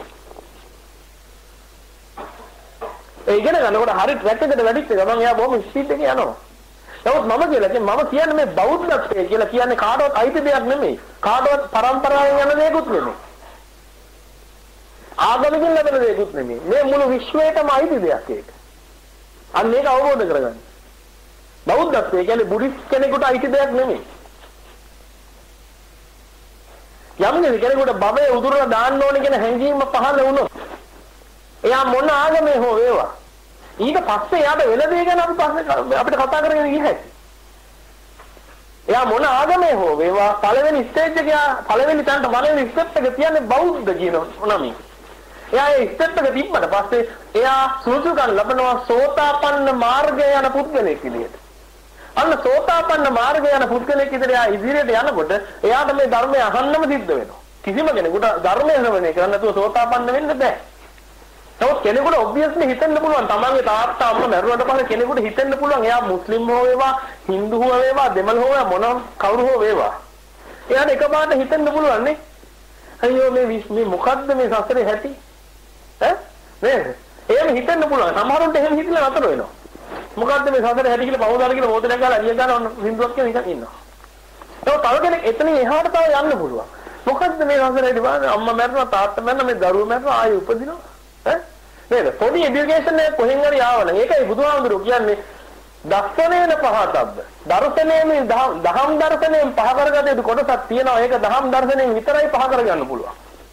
ඒ ඉගෙන ගන්නකොට හරි ට්‍රැක් එකට වැඩිච්ච ගමන් එයා බොහොම ස්පීඩ් එකේ යනවා. නමුත් මම කියලා කියන්නේ මම කියන්නේ මේ බෞද්ධත්වය කියලා කියන්නේ කාටවත් අයිති දෙයක් නෙමෙයි. කාටවත් පරම්පරාවෙන් යන දෙයක්වත් නෙමෙයි. ආගමකින් ලැබෙන දෙයක්වත් නෙමෙයි. මේ මුළු විශ්වයටම අයිති දෙයක් ඒක. අන්න ඒක අවබෝධ කරගන්න. බෞද්ධත්වය කියන්නේ බුද්දිස්ට් කෙනෙකුට අයිති දෙයක් නෙමෙයි. යම් කෙනෙකුට බබේ උදුරලා දාන්න ඕනේ කියන හැඟීම පහළ වුණොත් එයා මොන ආගමේ හෝ වේවා ඊට පස්සේ යාට වෙන දේ ගැන අපි පස්සේ අපිට කතා කරගෙන ගිය හැටි. එයා මොන ආගමේ හෝ වේවා පළවෙනි ස්ටේජ් එක පළවෙනි තැනට පළවෙනි ස්ටෙප් එක තියන්නේ බෞද්ධ කියන නමින්. එයා ඒ ස්ටෙප් එක තිබ්බට පස්සේ එයා සුසුකම් ලබනවා සෝතාපන්න මාර්ගය යන පුද්ගලෙක් විදියට. අන්න සෝතාපන්න මාර්ගය යන පුද්ගලෙක් විදියට එයා ඉදිරියට යනකොට එයාට මේ ධර්මය අහන්නම සිද්ධ වෙනවා. කිසිම කෙනෙකුට ධර්මය ශ්‍රවණය කරන්න නැතුව සෝතාපන්න වෙන්න බෑ. නමුත් කෙනෙකුට ඔබ්වියස්ලි හිතෙන්න පුළුවන් තමන්ගේ තාත්තා අම්මා මැරුණාට පස්සේ කෙනෙකුට හිතෙන්න පුළුවන් එයා මුස්ලිම් හෝ වේවා, හින්දු හෝ වේවා, දෙමළ හෝ වේවා මොන කවුරු හෝ වේවා. එයාට එකපාරට හිතෙන්න පුළුවන් නේ. අයියෝ මේ මේ මොකද්ද මේ සසරේ ඇති? ඈ? නේද? එහෙම හිතෙන්න පුළුවන්. සමහරුන්ට එහෙම හිතලා නතර වෙනවා. මොකද්ද මේ සසරේ ඇති කියලා බහුදාර කියලා මොතනක් ගාලා අලිය ගන්න ඔන්න හින්දුවක් කියලා නිකන් ඉන්නවා. ඒක තව කෙනෙක් එතනින් එහාට තව යන්න පුළුවන්. මොකද්ද මේ සසරේ ඇති බලන්න අම්මා මැරුණා තාත්තා මැරුණා මේ දරුවෝ මැරුණා ආයෙ උපදිනවා. ඈ? නේද? පොඩි এডুকেෂන් එක කොහෙන් හරි ආවනම් ඒකයි බුදුහාමුදුරුවෝ කියන්නේ දර්ශනේන පහතබ්බ. දර්ශනයෙන් දහම් දර්ශනයෙන් පහ කරගත යුතු කොටසක් තියෙනවා. ඒක දහම් දර්ශනයෙන් විතරයි පහ කරගන්න පුළුවන්.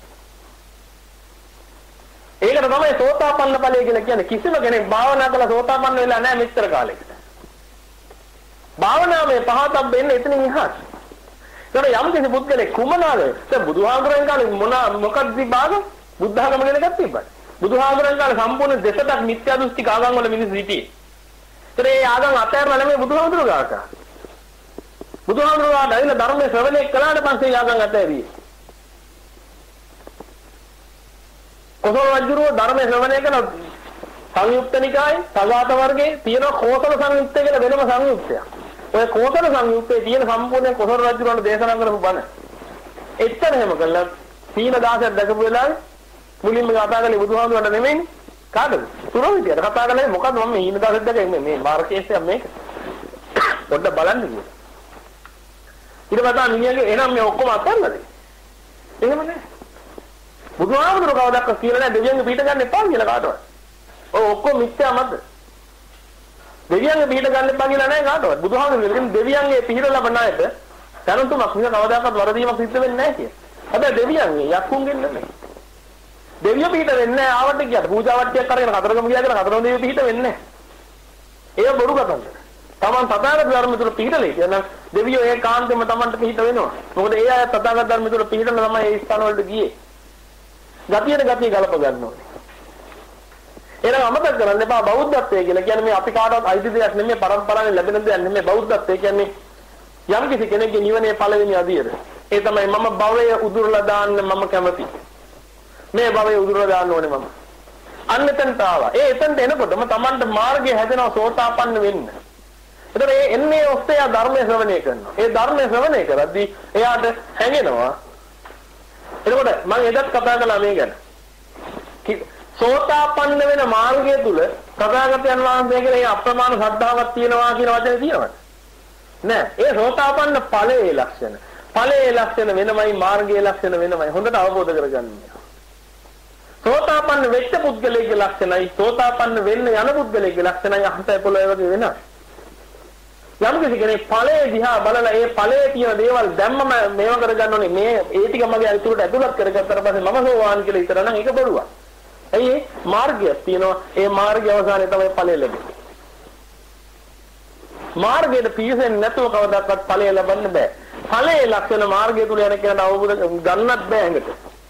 ඒකට තමයි සෝතාපන්න ඵලය කියලා කියන්නේ. කිසිම කෙනෙක් භාවනා කළා සෝතාපන්න වෙලා නැහැ මෙච්චර කාලෙකට. භාවනාවේ පහතබ්බ එන්නේ එතනින් එහාට. ඒතර යම් කිසි පුද්ගලෙක් කුමනාද? දැන් බුදුහාමුදුරන් කාලේ මොන මොකක්ද විභාග? බුද්ධ ආගම ගැන එකක් තිබ්බා. බුදුහාමුදුරන් කාලේ සම්පූර්ණ දෙසටක් මිත්‍යා දෘෂ්ටික ආගම් වල මිනිස්සු හිටියේ. ඒතර ඒ ආගම් අතහැරලා නෙමෙයි බුදුහාමුදුරුවෝ ගාක. බුදුහාමුදුරුවෝ ආදයින ධර්මයේ ශ්‍රවණය කළාට පස්සේ ආගම් අතහැරියේ. කොසල් රජුරෝ ධර්මයේ ශ්‍රවණය කළ සංයුක්ත නිකායේ සගත වර්ගයේ තියෙන කෝසල සංයුක්තය කියලා වෙනම සංයුක්තයක්. ඔය කෝසල සංයුක්තයේ තියෙන සම්පූර්ණ කොසල් රජුරන්ට දේශනා කරපු බණ. එච්චර හැම කළා සීන දාසයක් දැකපු වෙලාවේ මුලින්ම කතා කරන්නේ බුදුහාමුදුරන්ට නෙමෙයිනේ. කාටද? සුරවිතියට කතා කරන්නේ මොකද්ද මම මේ හීන දාසයක් දැකේ මේ මේ මාර්කේෂයක් මේක. පොඩ්ඩක් බලන්න කිව්වා. ඊට පස්සේ මිනිහගේ එනම් මේ ඔක්කොම අතල්ලාද? එහෙම නෑ. බුදුහාමුදුරුවෝ කවදාවත් කියලා නෑ දෙවියන්ගේ පිට ගන්න එපා කියලා කාටවත්. ඔය ඔක්කොම මිත්‍යා මත. දෙවියන්ගේ පිට ගන්න එපා කියලා නෑ කාටවත්. බුදුහාමුදුරුවෝ කියන්නේ දෙවියන්ගේ පිට ලබන අයට තරතුමක් මිස කවදාවත් වරදීමක් සිද්ධ වෙන්නේ නෑ කියලා. හැබැයි දෙවියන්ගේ යක්කුන්ගෙන් නෙමෙයි. දෙවියෝ පිට වෙන්නේ නෑ ආවට කියන්න. පූජාවට්ටියක් අරගෙන කතරගම ගියා කියලා කතරගම දෙවියෝ පිට වෙන්නේ නෑ. ඒක බොරු කතාවක්. තමන් තථාගත ධර්ම තුල පිටලේ කියනවා දෙවියෝ ඒකාන්තයෙන්ම තමන්ට පිට වෙනවා. මොකද ඒ අය තථාගත ධර්ම තුල පිටලා තමයි ඒ ස්ථාන වලට ගියේ. ගතියට ගතිය ගලප ගන්න ඕනේ. එහෙනම් අමතක කරන්න එපා බෞද්ධත්වය කියලා කියන්නේ මේ අපි කාටවත් අයිති දෙයක් නෙමෙයි පරම්පරාවෙන් ලැබෙන දෙයක් නෙමෙයි බෞද්ධත්වය කියන්නේ යම් කිසි කෙනෙක්ගේ නිවනේ පළවෙනි අදියර. ඒ තමයි මම භවය උදුරලා දාන්න මම කැමති. මේ භවය උදුරලා දාන්න ඕනේ මම. අන්න එතනට ආවා. ඒ එතනට එනකොටම Tamanට මාර්ගය හැදෙනවා සෝතාපන්න වෙන්න. ඒතර ඒ එන්නේ ඔස්සේ ආ ධර්මයේ ශ්‍රවණය කරනවා. ඒ ධර්මයේ ශ්‍රවණය කරද්දී එයාට හැඟෙනවා එතකොට මම එදත් කතා කළා මේ ගැන. සෝතාපන්න වෙන මාර්ගය තුල තථාගතයන් වහන්සේ කියලා ඒ අප්‍රමාණ ශ්‍රද්ධාවක් තියෙනවා කියන වචනේ තියෙනවද? නෑ. ඒ සෝතාපන්න ඵලයේ ලක්ෂණ. ඵලයේ ලක්ෂණ වෙනමයි මාර්ගයේ ලක්ෂණ වෙනමයි. හොඳට අවබෝධ කරගන්න. සෝතාපන්න වෙච්ච පුද්ගලයාගේ ලක්ෂණයි සෝතාපන්න වෙන්න යන පුද්ගලයාගේ ලක්ෂණයි අහසයි පොළොවේ වගේ වෙනස්. යම් කිසි කෙනෙක් ඵලයේ දිහා බලලා ඒ ඵලයේ තියෙන දේවල් දැම්මම මේව කරගන්න ඕනේ මේ ඒ ටික මගේ අතුලට ඇතුළත් කරගත්තාට පස්සේ මම සෝවාන් කියලා ඉතර නම් ඒක බොරුවක්. ඇයි ඒ මාර්ගයක් තියෙනවා ඒ මාර්ගය අවසානයේ තමයි ඵලය ලැබෙන්නේ. මාර්ගයේ පියසෙන්නේ නැතුව කවදාවත් ඵලය ලබන්න බෑ. ඵලයේ ලක්ෂණ මාර්ගය තුල යන කෙනාට අවබෝධ ගන්නත් බෑ ඇඟට.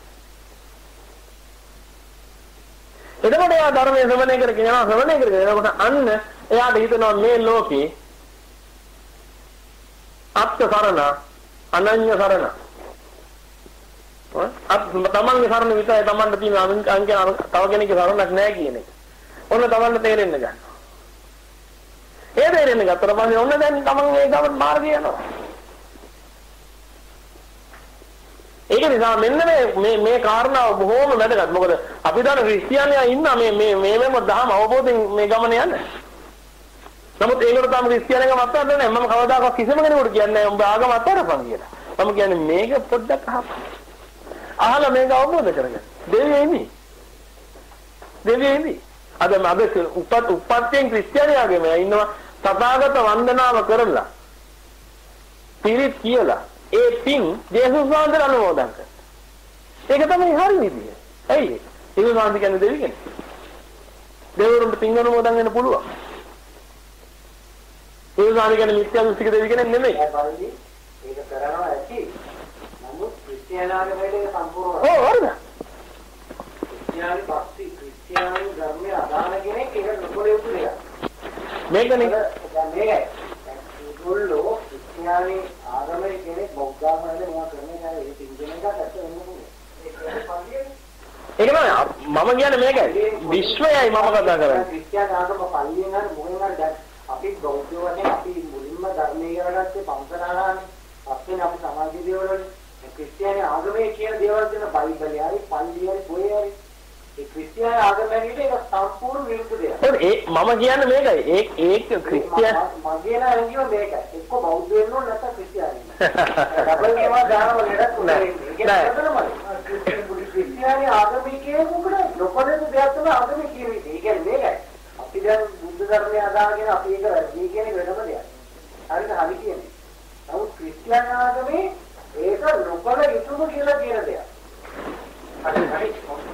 එතකොට එයා ධර්මයේ ශ්‍රවණය කරගෙන යනවා ශ්‍රවණය කරගෙන යනකොට අන්න එයාට හිතෙනවා මේ ලෝකේ අත්ත සරණ අනන්‍ය සරණ අත් තමන්ගේ සරණ විතරයි තමන්ට තියෙන අංක තව කෙනෙක්ගේ සරණක් නැහැ කියන එක. ඔන්න තමන්ට තේරෙන්න ගන්නවා. ඒ තේරෙන්න ගත්තට පස්සේ ඔන්න දැන් තමන් මේ ගමන් මාර්ගය යනවා. ඒක නිසා මෙන්න මේ මේ මේ කාරණාව බොහොම වැදගත්. මොකද අපි දන්න ක්‍රිස්තියානියා ඉන්න මේ මේ මේ මේම දහම අවබෝධයෙන් මේ ගමන යන්නේ. නමුත් ඒකට තමයි ක්‍රිස්තියානිකම අත්හරින්න නැහැ. මම කවදාකවත් කිසිම කෙනෙකුට කියන්නේ නැහැ උඹ ආගම අත්හරපන් කියලා. මම කියන්නේ මේක පොඩ්ඩක් අහපන්. අහලා මේක අවබෝධ කරගන්න. දෙවියෝ ඉන්නේ. දෙවියෝ ඉන්නේ. අද අද උපත් උපත්යෙන් ක්‍රිස්තියානියාගේ මේ ඉන්නවා තථාගත වන්දනාව කරලා. පිරිත් කියලා ඒ පින් ජේසුස් වහන්සේට අනුමෝදන් කරනවා. ඒක තමයි හරි විදිය. ඇයි ඒක? ජේසුස් වහන්සේ කියන්නේ දෙවි කෙනෙක්. දෙවිවරුන්ට පින් අනුමෝදන් වෙන්න පුළුවන්. දේවසාන කියන්නේ මිත්‍යා දෘෂ්ටික දෙවි කෙනෙක් නෙමෙයි. ඒක බලන්නේ ඒක කරනවා ඇති. නමුත් ක්‍රිස්තියානිකමේ සම්පූර්ණ. ඔව් හරිද? ක්‍රිස්තියානි භක්ති ක්‍රිස්තියානි ධර්මයේ අදාළ කෙනෙක් ඒක නොකළ යුතු දෙයක්. මේකනේ. දැන් මේකයි. ඒගොල්ලෝ ක්‍රිස්තියානි ආගමේ කෙනෙක් බෞද්ධ ආගමේ මොනවා කරන්නේ නැහැ ඒ තින්ජන එකක් ඇත්ත වෙන්නේ නැහැ. ඒක පල්ලියේ ඒක නෑ මම කියන්නේ මේකයි විශ්වයයි මම කතා කරන්නේ. ක්‍රිස්තියානි ආගම පල්ලියෙන් හරි මොකෙන් හරි දැන් අපි බෞද්ධ වශයෙන් අපි මුලින්ම ධර්මයේ කරගත්තේ පන්සලාලානේ. අපේ අපි සමාජ දේවල්වලනේ. ක්‍රිස්තියානි ආගමේ කියන දේවල් දෙන බයිබලයේ හරි පල්ලියේ හරි කොහේ හරි ඒ ක්‍රිස්තියානි ආගමේ ඒක සම්පූර්ණ විරුද්ධ දෙයක්. ඒ මම කියන්නේ මේකයි. ඒ ඒක ක්‍රිස්තියානි මගේ නම් කියව මේකයි. එක්ක බෞද්ධ වෙන්න ඕන නැත්නම් ක්‍රිස්තියානි. ඩබල් ගේම දානවල ලඩක් උනේ. ඒක නේද? ක්‍රිස්තියානි ආගමේ කියනකොට ලොකලේ දෙයක් තමයි ආගමේ කියන්නේ. ඒ කියන්නේ මේකයි. අපි දැන් බුද්ධ ධර්මය අදාගෙන අපි ඒක වැඩි කියන වෙනම දෙයක්. හරිද? හරි කියන්නේ. නමුත් ක්‍රිස්තියානි ආගමේ ඒක ලොකල යුතුම කියලා කියන දෙයක්. හරි හරි.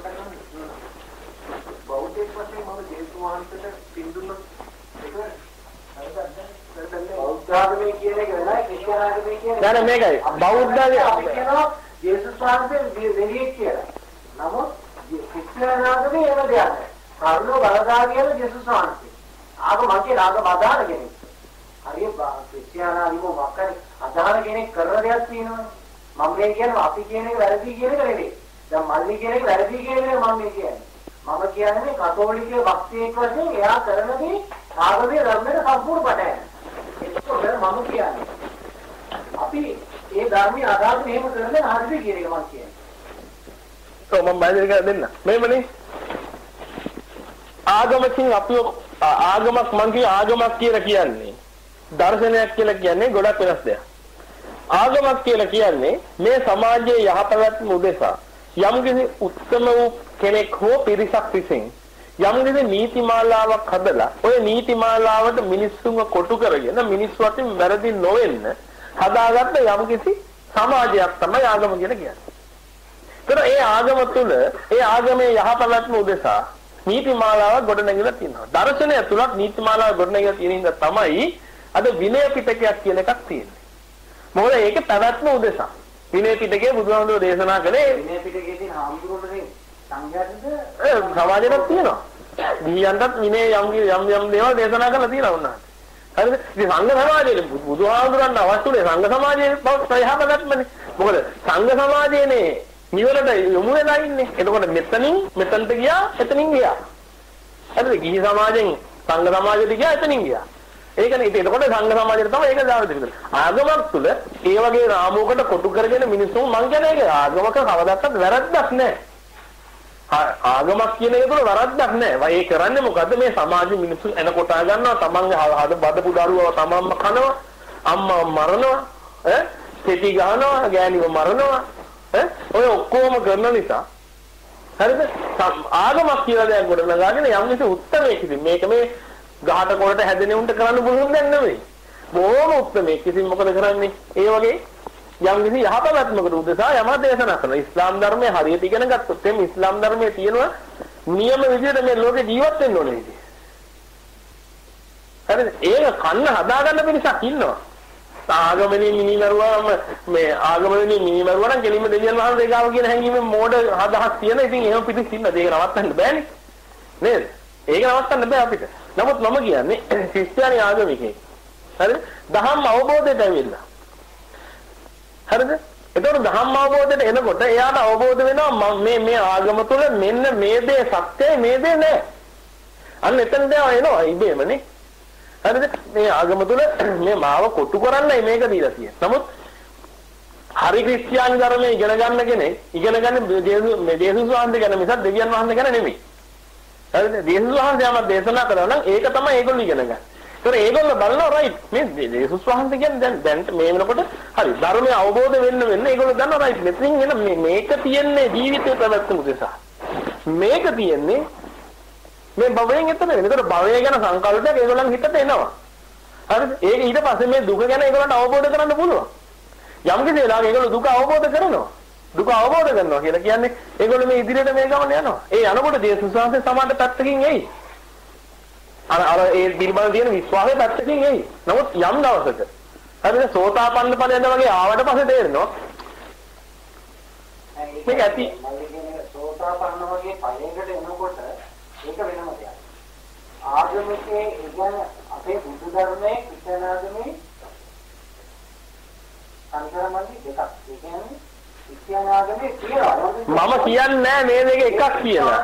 බෞද්ධ වශයෙන් මම ජේසුස් වහන්සේට පින් දුන්නා. ඒක හරිද? බෞද්ධ ආගමේ කියන එක වෙනයි ක්‍රිස්තියානි ආගමේ කියන එක. නෑ මේකයි. බෞද්ධගේ අපි කියනවා ජේසුස් වහන්සේ දෙවියෙක් කියලා. නමුත් ක්‍රිස්තියානි ආගමේ එහෙම දෙයක් නෑ. කරුණෝ බලදා කියන ජේසුස් වහන්සේ. ආගම මගේ ආගම අදාළ කෙනෙක්. හරිය ක්‍රිස්තියානි ආගම මොකක්ද අදාළ කෙනෙක් කරන දෙයක් තියෙනවනේ. මම මේ කියනවා අපි කියන එක වැරදි කියන එක නෙවෙයි. දැන් මල්ලි කියන එක වැරදි කියන එක මම මේ කියන්නේ. මම කියන්නේ කතෝලික භක්තියෙක් වශයෙන් එයා කරන දේ ආගමේ ධර්මයට සම්පූර්ණ පටහැන. ඒක මම කියන්නේ. අපි ඒ ධර්මයේ අදාළ මෙහෙම කරන්නේ හරිද කියන එක මම කියන්නේ. ඔව් මම බයිබල් එක දෙන්න. මේමනේ ආගමකින් අපි ආගමක් මං කිය ආගමක් කියලා කියන්නේ දර්ශනයක් කියලා කියන්නේ ගොඩක් වෙනස් දෙයක්. ආගමක් කියලා කියන්නේ මේ සමාජයේ යහපැවැත්ම උදෙසා යම්කිසි උත්තම වූ කෙනෙක් හෝ පිරිසක් විසින් යම්කිසි නීතිමාලාවක් හදලා ওই නීතිමාලාවට මිනිස්සුන්ව කොටු කරගෙන මිනිස්සු අතින් වැරදි නොවෙන්න හදාගත්ත යම්කිසි සමාජයක් තමයි ආගම කියලා කියන්නේ. ඒතර ඒ ආගම තුළ ඒ ආගමේ යහපැවැත්ම උදෙසා නීතිමාලාවක් ගොඩනැගිලා තියෙනවා. දර්ශනය තුලත් නීතිමාලාවක් ගොඩනැගිලා තියෙන ඉඳ තමයි අද විනය පිටකයක් කියන එකක් තියෙන්නේ. මොකද ඒක පැවැත්ම උදෙසා. විනය පිටකයේ බුදුහාමුදුරුවෝ දේශනා කළේ විනය පිටකයේ තියෙන හාමුදුරුවෝනේ සංඝයාටද ඒ සමාජයක් තියෙනවා. ගිහියන්ටත් විනය යම් යම් යම් දේවල් දේශනා කරලා තියෙනවා උන්වහන්සේ. හරිද? ඉතින් සංඝ සමාජයේ බුදුහාමුදුරන්ට අවශ්‍යුනේ සංඝ සමාජයේ ප්‍රයහපගත්මනේ. මොකද සංඝ සමාජයේනේ නිවලට යොමු වෙලා ඉන්නේ. එතකොට මෙතනින් මෙතනට ගියා, එතනින් ගියා. හරිද? ගිහි සමාජයෙන් සංඝ සමාජයට ගියා, එතනින් ගියා. ඒකනේ ඉතින් එතකොට සංඝ සමාජයට තමයි ඒක දාලා දෙන්නේ. ආගමක් තුල ඒ වගේ රාමුවකට කොටු කරගෙන මිනිස්සු මං කියන්නේ ඒක ආගමක කවදාවත් වැරද්දක් නැහැ. ආගමක් කියන එක තුල වැරද්දක් නැහැ. ඒ කරන්නේ මොකද්ද මේ සමාජෙ මිනිස්සු එන කොටා ගන්නවා, තමන්ගේ හද බදපු දරුවව තමන්ම කනවා, අම්මා මරනවා, ඈ කෙටි ගහනවා, ගෑණිව මරනවා, ඈ ඔය ඔක්කොම කරන නිසා හරිද? ආගමක් කියලා දෙයක් ගොඩනගාගෙන යම් කිසි උත්තරයක් ඉතින් මේක මේ ගහට කොළට හැදෙන උන්ට කරන්න පුළුවන් දෙයක් නෙවෙයි. බොහොම උත්තරමේ කිසිම මොකද කරන්නේ? ඒ වගේ යම් කිසි යහපැවැත්මකට උදෙසා යම දේශනා කරනවා. ඉස්ලාම් ධර්මයේ හරියට ඉගෙන ගත්තොත් එimhe ඉස්ලාම් ධර්මයේ තියෙනවා නියම විදිහට මේ ලෝකේ ජීවත් වෙන්න ඕනේ විදිහ. හරිද? ඒක කන්න හදාගන්න මිනිසක් ඉන්නවා. ආගමනේ මිනිමරුවාම මේ ආගමනේ මිනිමරුවා නම් කෙලින්ම දෙවියන් වහන්සේ ගාව කියන හැඟීමෙන් මෝඩ හදහස් තියෙන. ඉතින් එහෙම පිටින් ඉන්න දෙයක නවත්තන්න බෑනේ. නේද? ඒක නවත්තන්න බෑ අපිට. නමුත් මම කියන්නේ ක්‍රිස්තියානි ආගමිකයෙක්. හරිද? දහම් අවබෝධයට ඇවිල්ලා. හරිද? ඒතකොට දහම් අවබෝධයට එනකොට එයාට අවබෝධ වෙනවා මේ මේ ආගම තුළ මෙන්න මේ දේ සත්‍යයි මේ දේ නෑ. අන්න එතන දේ එනවා ඉබේමනේ. හරිද? මේ ආගම තුළ මේ මාව කොටු කරන්නයි මේක දීලා තියෙන්නේ. නමුත් හරි ක්‍රිස්තියානි ධර්මයේ ඉගෙන ගන්න කෙනෙක් ඉගෙන ගන්න ජේසුස් මේ ජේසුස් වහන්සේ ගැන මිසක් දෙවියන් වහන්සේ ගැන නෙමෙයි. හරිද? ජේසුස් වහන්සේ යමක් දේශනා කළා නම් ඒක තමයි ඒගොල්ලෝ ඉගෙන ගන්න. ඒතර ඒගොල්ලෝ බලනවා රයිට් මේ ජේසුස් වහන්සේ කියන්නේ දැන් දැන් මේ වෙනකොට හරි ධර්මයේ අවබෝධ වෙන්න වෙන්න ඒගොල්ලෝ දන්නවා රයිට් මෙතනින් එන මේක තියන්නේ ජීවිතේ පැවැත්ම උදෙසා. මේක තියන්නේ මේ භවයෙන් එතන වෙන. ඒතර භවය ගැන සංකල්පයක් ඒගොල්ලන් හිතට එනවා. හරිද? ඒක ඊට පස්සේ මේ දුක ගැන ඒගොල්ලන්ට අවබෝධ කරගන්න පුළුවන්. යම් කිසි වෙලාවක ඒගොල්ලෝ දුක අවබෝධ කරනවා. දුක අවබෝධ කරනවා කියලා කියන්නේ ඒගොල්ලෝ මේ ඉදිරියට මේ ගමන යනවා. ඒ යනකොට ජේසුස් වහන්සේ සමාන්ට පැත්තකින් එයි. අර අර ඒ පිළිබඳ තියෙන විශ්වාසය පැත්තකින් එයි. නමුත් යම් දවසක හරිද සෝතාපන්න ඵලයන්ද වගේ ආවට පස්සේ තේරෙනවා මේක ඇති මල්ලිගේ සෝතාපන්න වගේ ඵලයකට එනකොට ඒක වෙනම දෙයක්. ආගමිකේ ඉගෙන අපේ බුදු ධර්මයේ ක්‍රිස්තියානිමේ අන්තරමල්ලි දෙකක්. ඒ කියන්නේ ක්‍රිස්තියානිමේ කියනවා මම කියන්නේ මේ දෙක එකක් කියලා.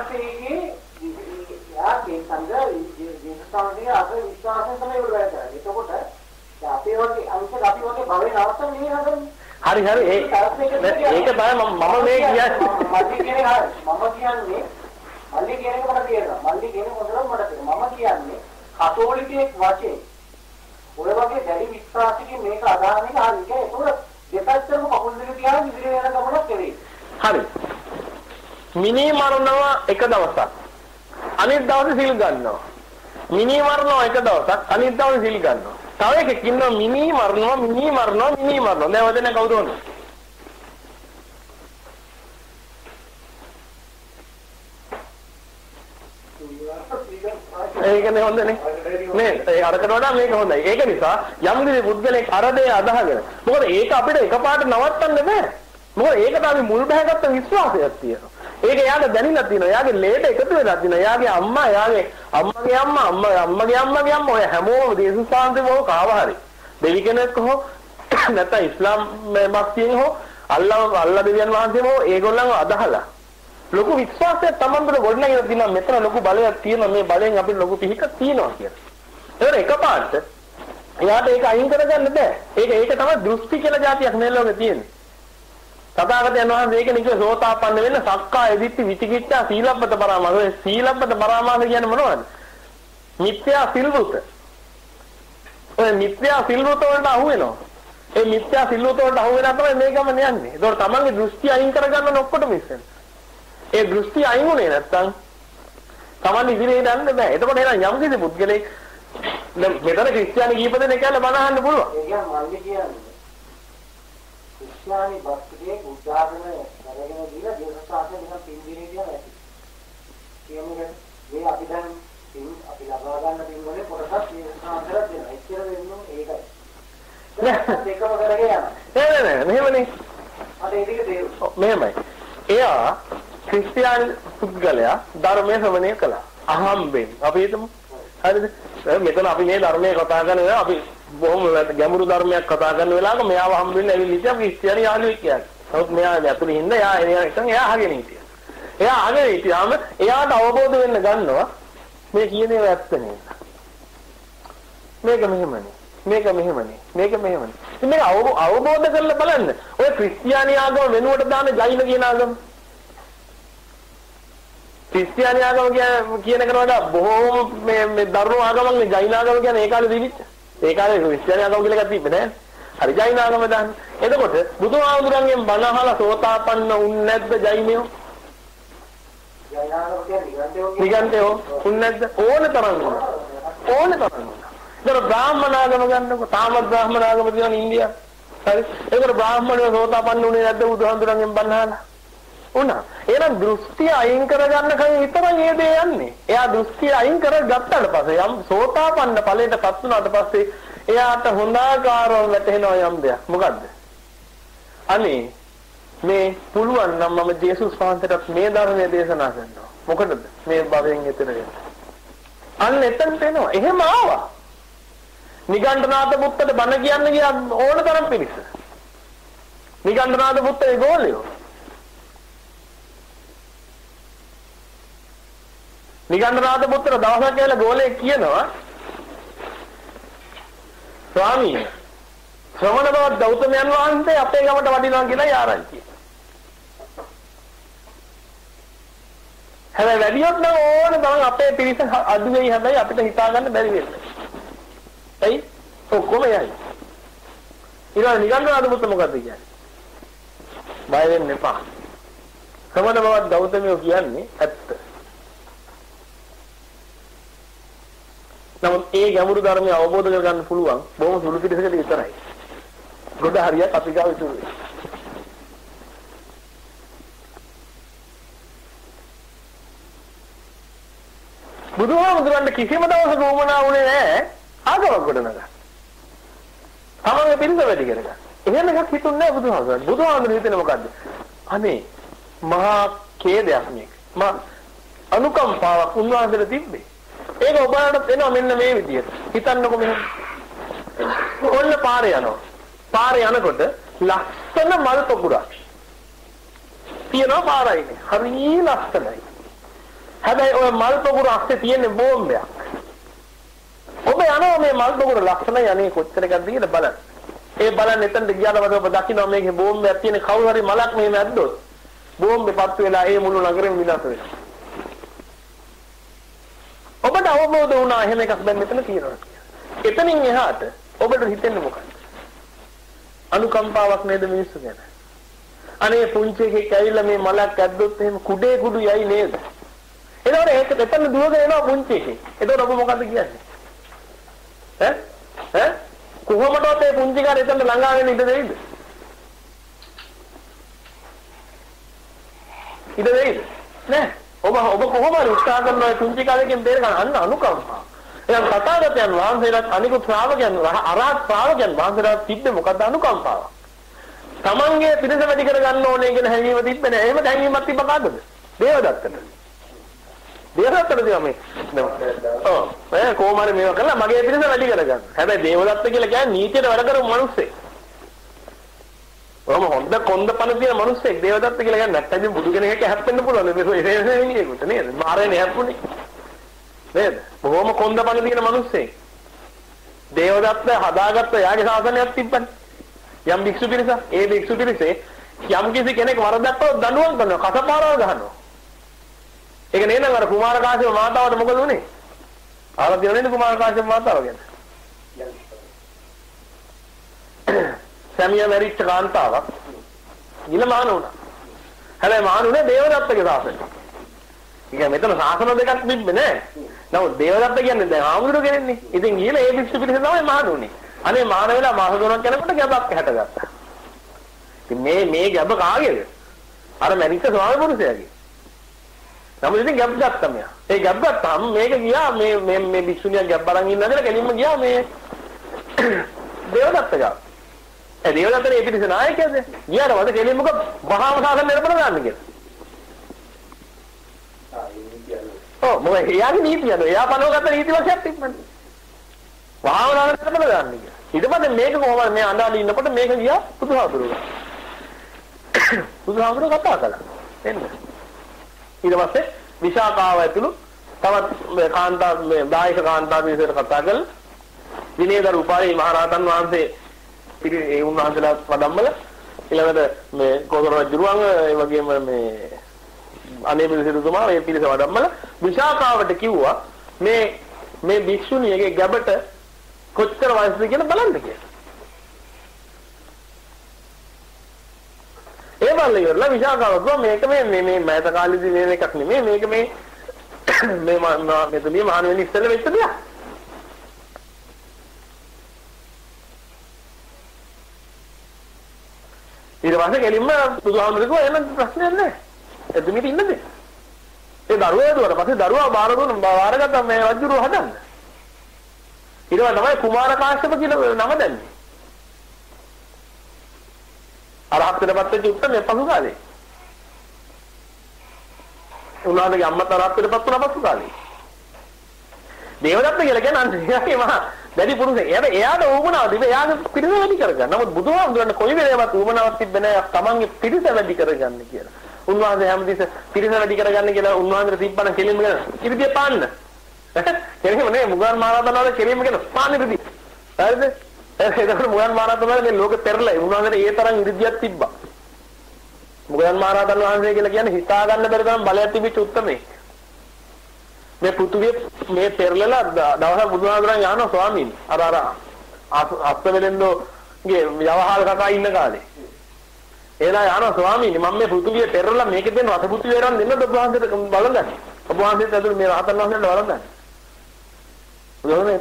යාගේ සංගය විශ්වාසයේ අපේ විශ්වාසයෙන් තමයි උඩ වැඩ කරන්නේ. එතකොට අපේ වගේ අංශ අපි වගේ භවෙ නවත්තන්නේ නෙවෙයි හදන්නේ. හරි හරි ඒ ඒක තමයි මම මම මේ කියන්නේ මල්ලි කියන්නේ මම කියන්නේ මල්ලි කියන එක මට තේරෙනවා. මල්ලි කියන මොකද මට තේරෙනවා. මම කියන්නේ කතෝලිකයෙක් වශයෙන් ඔය වගේ දැඩි විශ්වාසකින් මේක අදාළ එක හරි. ඒක දෙපැත්තම කකුල් දෙක තියාගෙන ඉදිරියට යන ගමනක් කෙරේ. හරි. මිනී මරනවා එක දවසක්. අනිත් දවසේ සිල් ගන්නවා. මිනී මරනවා එක දවසක්. අනිත් දවසේ සිල් ගන්නවා. තව එකෙක් ඉන්නවා මිනී මරනවා මිනී මරනවා මිනී මරනවා. දැන් ඔතන කවුද ඕනේ? ඒකනේ හොඳනේ. නේ ඒ අරකට වඩා මේක හොඳයි. ඒක නිසා යම් කිසි පුද්ගලෙක් අරදේ අදහගෙන. මොකද ඒක අපිට එකපාරට නවත්තන්න බෑ. මොකද ඒකට අපි මුල් බහගත්ත විශ්වාසයක් තියෙනවා. ඒක එයාට දැනෙලා තියෙනවා. එයාගේ ලේට එකතු වෙලා තියෙනවා. එයාගේ අම්මා, එයාගේ අම්මගේ අම්මා, අම්මා අම්මගේ අම්මගේ අම්මා ඔය හැමෝම දේශසාන්තේ වෝ කාව හරි. දෙවි කෙනෙක් හෝ නැත්නම් ඉස්ලාම් මක්තියෙන් හෝ අල්ලා අල්ලා දෙවියන් වහන්සේම හෝ ඒගොල්ලන්ව අදහලා ලොකු විශ්වාසයක් තමන්ට ගොඩනගෙන තියෙනවා. මෙතන ලොකු බලයක් තියෙනවා. මේ බලයෙන් අපිට ලොකු පිහිටක් තියෙනවා කියලා. ඒක එකපාරට එයාට ඒක අයින් කරගන්න බෑ. ඒක ඒක තමයි දෘෂ්ටි කියලා જાතියක් මේ ලෝකේ තියෙන්නේ. තථාගතයන් වහන්සේ ඒකනේ කිව්වේ සෝතාපන්න වෙන්න සක්කාය දිට්ඨි විචිකිච්ඡා සීලබ්බත පරාමාස. ඔය සීලබ්බත පරාමාස කියන්නේ මොනවද? මිත්‍යා සිල්වෘත. ඔය මිත්‍යා සිල්වෘත වලට අහු වෙනවා. ඒ මිත්‍යා සිල්වෘත වලට අහු වෙනා තමයි මේ ගමන යන්නේ. ඒතකොට තමන්ගේ දෘෂ්ටි අයින් කරගන්න ඔක්කොටම ඉස්සෙන්. ඒ දෘෂ්ටි අයින් වුණේ නැත්තම් තමන් ඉදිරියට යන්න බෑ. එතකොට එනවා යම් කිසි පුද්ගලෙක් දැන් මෙතන ක්‍රිස්තියානි කීප දෙනෙක් කියලා බණ අහන්න පුළුවන්. ඒ කියන්නේ මල්ලි කියන්නේ ක්‍රිස්තියානි භක්තියේ උදාහරණ කරගෙන දීලා දේශපාලන නිකන් පින්දිනේ කියන ඇති. කියන්නේ මේ අපි දැන් පින් අපි ලබා ගන්න පින් වලින් කොටසක් දේශපාලනට දෙනවා. එච්චර වෙන්නේ ඒකයි. ඒකම කරගෙන යනවා. නෑ නෑ මෙහෙමනේ. අර ඒක තේරුම්. මෙහෙමයි. එයා ක්‍රිස්තියානි පුද්ගලයා ධර්මයේ ශ්‍රවණය කළා. අහම්බෙන්. අපි හිතමු. හරිද? මෙතන අපි මේ ධර්මයේ කතා කරන වෙලාව අපි බොහොම ගැඹුරු ධර්මයක් කතා කරන වෙලාවක මෙයාව හම්බෙන්න ඇවිල්ලා ක්‍රිස්තියානි යාළුවෙක් කියන්නේ. නමුත් මෙයා ඇතුලේ ඉන්න එයා එයා එයා අහගෙන හිටියා. එයා අහගෙන හිටියාම එයාට අවබෝධ වෙන්න ගන්නවා මේ කියන ඒවා ඇත්ත නෙවෙයි. මේක මෙහෙමනේ. මේක මෙහෙමනේ. මේක මෙහෙමනේ. ඉතින් මේක අවබෝධ කරලා බලන්න. ඔය ක්‍රිස්තියානි ආගම වෙනුවට දාන ජෛන කියන ආගම ක්‍රිස්තියානි ආගම කියන එකට වඩා බොහෝම මේ මේ දරුණු ආගමක් නේ ජෛන ආගම කියන්නේ ඒ කාලේ තිබිච්ච. ඒ කාලේ ක්‍රිස්තියානි ආගම කියලා එකක් තිබ්බේ නෑ. හරි ජෛන ආගම දාන්න. එතකොට බුදුහාමුදුරන්ගෙන් බණ අහලා සෝතාපන්න උන් නැද්ද ජෛනයෝ? ජෛන ආගම කියන්නේ නිගන්ඨයෝ උන් නැද්ද? ඕන තරම් උනා. ඕන තරම් උනා. ඒතර බ්‍රාහ්මණ ආගම ගන්නකො තාමත් බ්‍රාහ්මණ ආගම තියෙන ඉන්දියා. හරි. ඒතර බ්‍රාහ්මණයෝ සෝතාපන්න උනේ නැද්ද බුදුහාමුදුරන්ගෙන් බණ අහලා? උනා. එහෙනම් දෘෂ්ටි අයින් කරගන්න කම විතරයි මේ දේ යන්නේ. එයා දෘෂ්ටි අයින් කරගත්තාට පස්සේ යම් සෝතාපන්න ඵලයටපත් වුණාට පස්සේ එයාට හොඳාකාරව වැටහෙනවා යම් දෙයක්. මොකද්ද? අනේ මේ පුළුවන් නම් මම ජේසුස් වහන්සේට මේ ධර්මයේ දේශනා කරනවා. මොකටද? මේ භවයෙන් එතන වෙන්න. අන්න එතනට එනවා. එහෙම ආවා. නිගණ්ඨනාථ පුත්තට බණ කියන්න ගියා ඕන තරම් පිරිස. නිගණ්ඨනාථ පුත්තේ ගෝලියෝ නිගණ්ඨනාථ පුත්‍ර දවසක් කියලා ගෝලෙක් කියනවා ස්වාමී ශ්‍රමණ බව ගෞතමයන් වහන්සේ අපේ ගමට වඩිනවා කියලා ආරංචි. හැබැයි වැඩියොත් නම් ඕන තරම් අපේ පිරිස අඩු වෙයි හැබැයි අපිට හිතා ගන්න බැරි වෙන්නේ. එයි ඔක්කොම යයි. ඊළඟ නිගණ්ඨනාථ පුත්‍ර මොකද්ද කියන්නේ? බය වෙන්න එපා. ශ්‍රමණ බව ගෞතමයෝ කියන්නේ ඇත්ත. නමුත් ඒ ගැඹුරු ධර්මය අවබෝධ කරගන්න පුළුවන් බොහොම සුළු පිටසකට විතරයි. ගොඩ හරියක් අපි ගාව ඉතුරු වෙයි. බුදුහාමුදුරන්ට කිසිම දවසක උවමනා වුණේ නැහැ ආගමක් ගොඩනගන්න. තමන්ගේ පිරිස වැඩි කරගන්න. එහෙම එකක් හිතුන්නේ නැහැ බුදුහාමුදුරන්. බුදුහාමුදුරන් හිතන්නේ මොකද්ද? අනේ මහා ඛේදයක් මේක. මා අනුකම්පාවක් උන්වහන්සේට තිබ්බේ. ඒක ඔබලට එනවා මෙන්න මේ විදියට. හිතන්නකෝ මෙහෙම. ඔන්න පාරේ යනවා. පාරේ යනකොට ලස්සන මල් පොකුරක් තියෙනවා පාරයි. හරිය ලස්සනයි. හැබැයි ඔය මල් පොකුර අස්සේ තියෙන බෝම්බයක්. ඔබ යනවා මේ මල් පොකුර ලස්සනයි අනේ කොච්චර එකක්ද කියලා බලන්න. ඒ බලන්න එතනට ගියාම ඔබ දකින්න මේකේ බෝම්බයක් තියෙන කවුරු හරි මලක් මෙහෙම ඇද්දොත් බෝම්බේ පත්තු වෙලා ඒ මුළු නගරෙම විනාශ වෙනවා. ඔබට අවබෝධ වුණා එහෙම එකක් දැන් මෙතන තියෙනවා කියලා. එතනින් එහාට ඔබට හිතෙන්නේ මොකක්ද? අනුකම්පාවක් නේද මිනිස්සු ගැන? අනේ පුංචි එකෙක් ඇවිල්ලා මේ මලක් ඇද්දොත් එහෙම කුඩේ කුඩු යයි නේද? එතකොට ඒක එතන දුවගෙන එනවා පුංචි එකෙක්. එතකොට ඔබ මොකද්ද කියන්නේ? ඈ? ඈ? කොහොමද මේ පුංචි කාට එතන ළඟාගෙන ඉඳ දෙයිද? ඉඳ දෙයිද? නෑ. ඔබ ඔබ කොහොමද උත්සාහ කරනවා පුංචි කාලෙකින් බේර ගන්න අන්න අනුකම්පාව. එහෙනම් තථාගතයන් වහන්සේලාත් අනිකුත් ශ්‍රාවකයන් අරහත් ශ්‍රාවකයන් වහන්සේලාත් තිබ්බේ මොකද්ද අනුකම්පාව. තමන්ගේ පිරිස වැඩි කර ගන්න ඕනේ කියන හැඟීම තිබ්බේ නෑ. එහෙම හැඟීමක් තිබ්බ කාටද? දේවදත්තට. දේවදත්තට තියා මේ. ඔව්. ඒ කොහොමද මේව කළා මගේ පිරිස වැඩි කරගන්න. හැබැයි දේවදත්ත කියලා කියන්නේ නීතියට වැඩ කරපු මිනිස්සෙක්. ඔහොම හොඳ කොන්ද පණ තියෙන මිනිස්සෙක් දේවදත්ත කියලා කියන්නේ නැත්නම් ඉතින් බුදු කෙනෙක් හැප්පෙන්න පුළුවන් මේ එහෙමනේකට නේද? මාරේනේ හැප්පුනේ. නේද? බොහොම කොන්ද පණ තියෙන මිනිස්සෙක්. දේවදත්ත හදාගත්ත යාගේ ශාසනයක් තිබ්බනේ. යම් භික්ෂු පිරිස ඒ භික්ෂු පිරිසේ යම් කිසි කෙනෙක් වරදක් කළොත් දඬුවම් කරනවා කසපාරව ගහනවා. ඒක නේද අර කුමාර කාශ්‍යප මාතාවට මොකද උනේ? ආලා තියෙනනේ කුමාර කාශ්‍යප මාතාව ගැන. සැමියා මැරිච්ච කාන්තාවක් ගිල මහාන වුණා. හැබැයි මහාන උනේ දේවදත්තගේ ශාසනය. ඉතින් මෙතන ශාසන දෙකක් තිබ්බේ නෑ. නමුත් දේවදත්ත කියන්නේ දැන් ආමුදුර කෙනෙක්නේ. ඉතින් ගිහලා ඒ භික්ෂු පිරිස තමයි මහාන උනේ. අනේ මහාන වෙලා මාස තුනක් යනකොට ගැබක් හැටගත්තා. ඉතින් මේ මේ ගැබ කාගේද? අර මැරිච්ච ස්වාමි පුරුෂයාගේ. නමුත් ඉතින් ගැබ් ගත්තා මෙයා. ඒ ගැබ් ගත්තාම මේක ගියා මේ මේ මේ භික්ෂුණිය ගැබ් අරන් ඉන්නදලා කෙලින්ම ගියා මේ දේවදත්ත ගාව. ඒ දේවදත්තනේ ඒ පිරිස නායකයද? ගියාට වද කෙලින්ම මොකද මහාම සාසන නිරපන ගන්න කියලා. ඔව් මොකද එයාගේ නීතියද? එයා පනවගත්ත නීති වශයෙන් තිබ්බනේ. වහාම සාසන නිරපන ගන්න කියලා. ඊට පස්සේ මේක කොහොමද මේ අඬාලි ඉන්නකොට මේක ගියා බුදුහාමුදුරුවෝ. බුදුහාමුදුරුවෝ කතා කළා. එන්න. ඊට පස්සේ විශාකාව ඇතුළු තවත් කාන්තා මේ දායක කාන්තා පිරිසට කතා කළා. විනේදර උපාලි මහරහතන් වහන්සේ ඉතින් ඒ උන්වහන්සේලා වදම්මල ඊළඟට මේ කොසල රජුරුවන් ඒ වගේම මේ අනේ පිළිසිතුමා මේ පිළිස වදම්මල විශාකාවට කිව්වා මේ මේ භික්ෂුණියගේ ගැබට කොච්චර වයසද කියලා බලන්න කියලා. ඒ බලලා ඉවරලා විශාකාව කිව්වා මේක මේ මේ මේ මෑත කාලේදී මේ එකක් නෙමෙයි මේක මේ මේ මෙතනිය මහාන වෙන ඉස්සෙල්ලා වෙච්ච දෙයක්. ඊට පස්සේ කෙලින්ම බුදුහාමුදුරුවෝ එන ප්‍රශ්නයක් නැහැ. එතුමිට ඉන්නද? ඒ දරුවා දුවර පස්සේ දරුවා බාර දුන්න බාරගත්තා මේ රජුරුව හදන්න. ඊට පස්සේ තමයි කුමාර කාශ්‍යප කියලා නම දැන්නේ. අරහත් වෙනපත් වෙච්ච උත්තර පසු කාලේ. උනාගේ අම්මා තරහත් වෙනපත් වුණා පසු කාලේ. දේවදත්ත කියලා කියන්නේ අන්තිමේ මහා වැඩි පුරුෂයෙක්. එයාට එයාට උවමනාව තිබේ. එයාගේ පිරිස වැඩි කරගන්න. නමුත් බුදුහාමුදුරන් කොයි වෙලේවත් උවමනාවක් තිබ්බේ නැහැ. තමන්ගේ පිරිස වැඩි කරගන්න කියලා. උන්වහන්සේ හැමදෙස පිරිස වැඩි කරගන්න කියලා උන්වහන්සේ තිබ්බන කෙලින්ම කියන ඉරිදිය පාන්න. කෙලින්ම නේ මුගන් මහරහතන් වහන්සේ කෙලින්ම කියන පාන්න ඉරිදිය. හරිද? ඒකට මුගන් මහරහතන් වහන්සේ මේ ලෝකෙ පෙරලයි. උන්වහන්සේට ඒ තරම් ඉරිදියක් තිබ්බා. මුගන් මහරහතන් වහන්සේ කියලා කියන්නේ හිතා ගන්න බැරි තරම් බලයක් තිබිච්ච උත්තරමේ. මේ පෘථුවිය මේ පෙරලලා දවසක් බුදුහාමුදුරන් යනවා ස්වාමීන් අර අර අස්තවෙලෙන්දෝගේ යවහල් කකා ඉන්න කාලේ එලා යනවා ස්වාමීන් මම මේ පෘථුවිය පෙරලලා මේකෙන් දෙන වතපුතු වේරන් දෙන්න ඔබ වහන්සේට බලන්න ඔබ වහන්සේට ඇතුළේ මේ රහතන් වහන්සේට බලන්න බුදුහාමුදුරනේ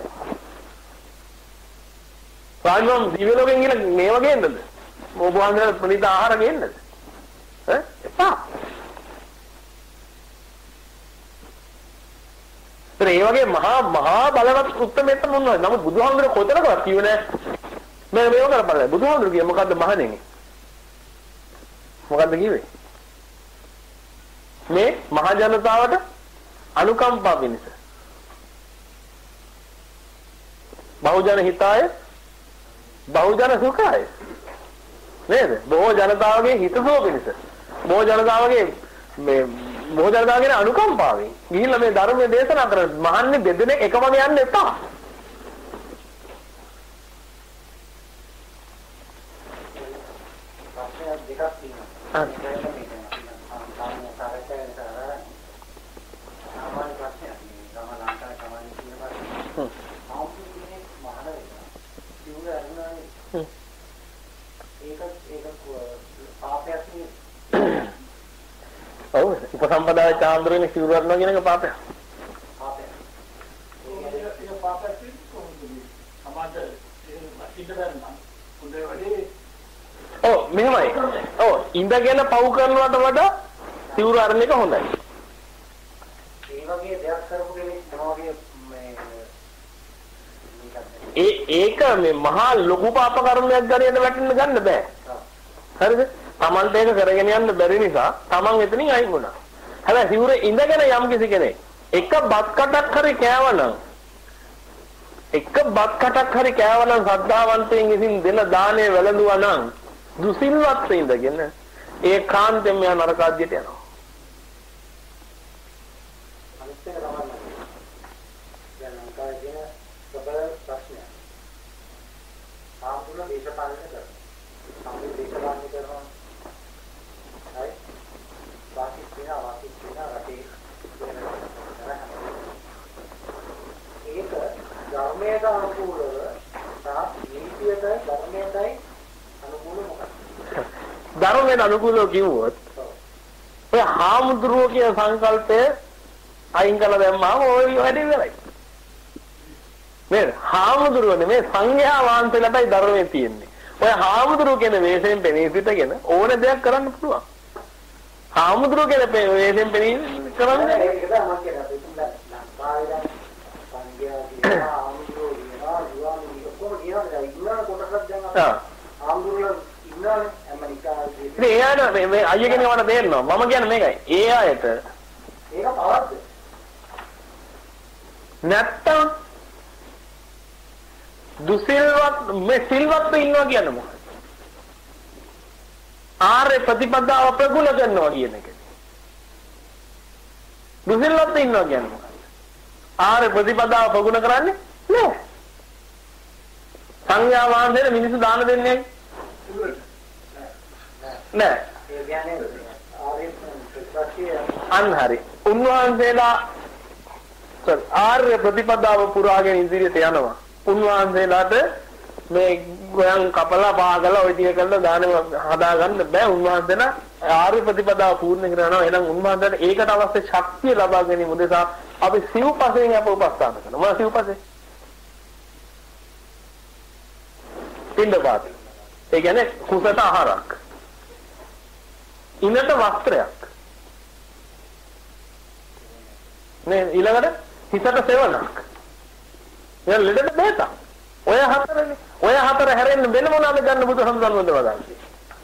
ස්වාමීන් දිවලෝකෙන් ගිහලා මේ වගේ එන්නද ඔබ වහන්සේට ප්‍රණීත ආහාර ගේන්නද ඈ එපා ඒ වගේ මහා මහා බලවත් උත්තරමෙත් මොනවද? නමුත් බුදුහාමුදුරුවෝ කොතනකවත් කිව්වේ නෑ. මේ මේව කරපළා. බුදුහාමුදුරුවෝ කියේ මොකද්ද මහණෙනි? මොකද්ද කිව්වේ? මේ මහා ජනතාවට අනුකම්පා පිණිස. බහුජන හිතාය බහුජන සුඛාය. නේද? බොහෝ ජනතාවගේ හිතසුව පිණිස. බොහෝ ජනතාවගේ මේ බොහෝ ජනතාවගේ අනුකම්පාවෙන් ගිහිල්ලා මේ ධර්මයේ දේශනා කරන මහන්නේ දෙදෙනෙක් එකම යන්න එපා. දෙකක් තියෙනවා. සාමාන්‍ය ප්‍රශ්නයක් නේ. ගම ලංකාවේ සමාජයේ තියෙන ප්‍රශ්න. ආම්පුනේ මහාන වෙනවා. සිවුර අරුණානේ. ඒක ඒක පාපයක් නේ. ඔව් උපසම්පදාය චාන්ද්‍රනේ සිවුර අරුණා කියන එක පාපයක්. පාපයක්. ඒක ඒක පාපයක් කොහොමද? සමාජ ඉන්න බැරි නම්. හොඳේ වැඩි ඔව් මෙහෙමයි. ඔව් ඉඳගෙන පව් කරනවට වඩා සිවුර අරන එක හොඳයි. ඒ වගේ දෙයක් කරපු කෙනෙක් මොනවගේ මේ ඒ ඒක මේ මහා ලොකු පාප කර්මයක් ගණයට වැටෙන්න ගන්න බෑ. හරිද? Tamanට ඒක කරගෙන යන්න බැරි නිසා Taman එතනින් අයින් වුණා. හැබැයි සිවුර ඉඳගෙන යම් කිසි කෙනෙක් එක බත් කටක් හරි කෑවනම් එක බත් කටක් හරි කෑවනම් ශ්‍රද්ධාවන්තයෙන් ඉතින් දෙන දාණය වැළඳුවා නම් දුසිල්වත් ඉඳගෙන ඒ කාන්තෙන් යා නරක ආදියට යනවා. අනිත් එක තමයි දැන් ලංකාවේ සබල ප්‍රශ්නය. ආම්පුල දේශපාලනය කරනවා. සම්පූර්ණ දේශපාලනය කරනවා. හරි. වාසික් වෙනවා වාසික් වෙනවා රටේ ඒක ධර්මයට අනුකූලව සහ නීතියටයි ධර්මයටයි අනුකූලව මොකක්ද? ධර්මයට අනුකූලව කිව්වොත් ඔය හාමුදුරුවෝ කියන සංකල්පය අයින් කරලා දැම්මම ඔය වැඩේ ඉවරයි. නේද? හාමුදුරුවෝ නෙමෙයි සංඝයා වහන්සේලාටයි ධර්මයේ තියෙන්නේ. ඔය හාමුදුරුවෝ කියන වේශයෙන් පෙනී සිටගෙන ඕන දෙයක් කරන්න පුළුවන්. හාමුදුරුවෝ කියන වේශයෙන් පෙනී කරන්නේ ඒක තමයි මම කියන්නේ අපි තුන්දා ලංකාවේ සංඝයා කියනවා හාමුදුරුවෝ කියනවා යුවාමි ඔක්කොම කියනවා ඉන්නා කොටසක් දැන් අපි හාමුදුරුවෝ ඉන්නානේ ඇමරිකාවේ ඉතින් ඒ අය මේ මේ අයියා කෙනෙක් මට තේරෙනවා. මම කියන්නේ මේකයි. ඒ අයට ඒක පවද්ද? නැත්තම් දුසිල්වත් මේ සිල්වත් ඉන්නවා කියන්නේ මොකක්ද? ආර්ය ප්‍රතිපදාව ප්‍රගුණ කරනවා කියන එක. දුසිල්වත් ඉන්නවා කියන්නේ මොකක්ද? ආර්ය ප්‍රතිපදාව ප්‍රගුණ කරන්නේ නෑ. සංඝයා වහන්සේට මිනිස්සු දාන දෙන්නේ නෑ. ඒ කියන්නේ ආර්ය ප්‍රතිපත්තිය අන්න හරි. උන්වහන්සේලා ආර්ය ප්‍රතිපදාව පුරාගෙන ඉදිරියට යනවා. උන්වහන්සේලාට මේ ගෝයන් කපලා පාගලා ওই ටික කරලා දාන හදා ගන්න බෑ. උන්වහන්සේලා ආර්ය ප්‍රතිපදාව පූර්ණ කරනවා. එහෙනම් උන්වහන්සේලාට ඒකට අවශ්‍ය ශක්තිය ලබා ගැනීම උදෙසා අපි සිව්පසෙන් අප උපස්ථාන කරනවා. මොනවා සිව්පසේ? පින්දපාත. ඒ කියන්නේ කුසට ආහාරයක්. ඉනට වස්ත්‍රයක්. නේ ඊළඟට හිතට සෙවණක්. එයා ලෙඩට බේතක්. ඔය හතරනේ. ඔය හතර හැරෙන්න වෙන මොනවාද ගන්න බුදුහමඳුන් වදාන්නේ.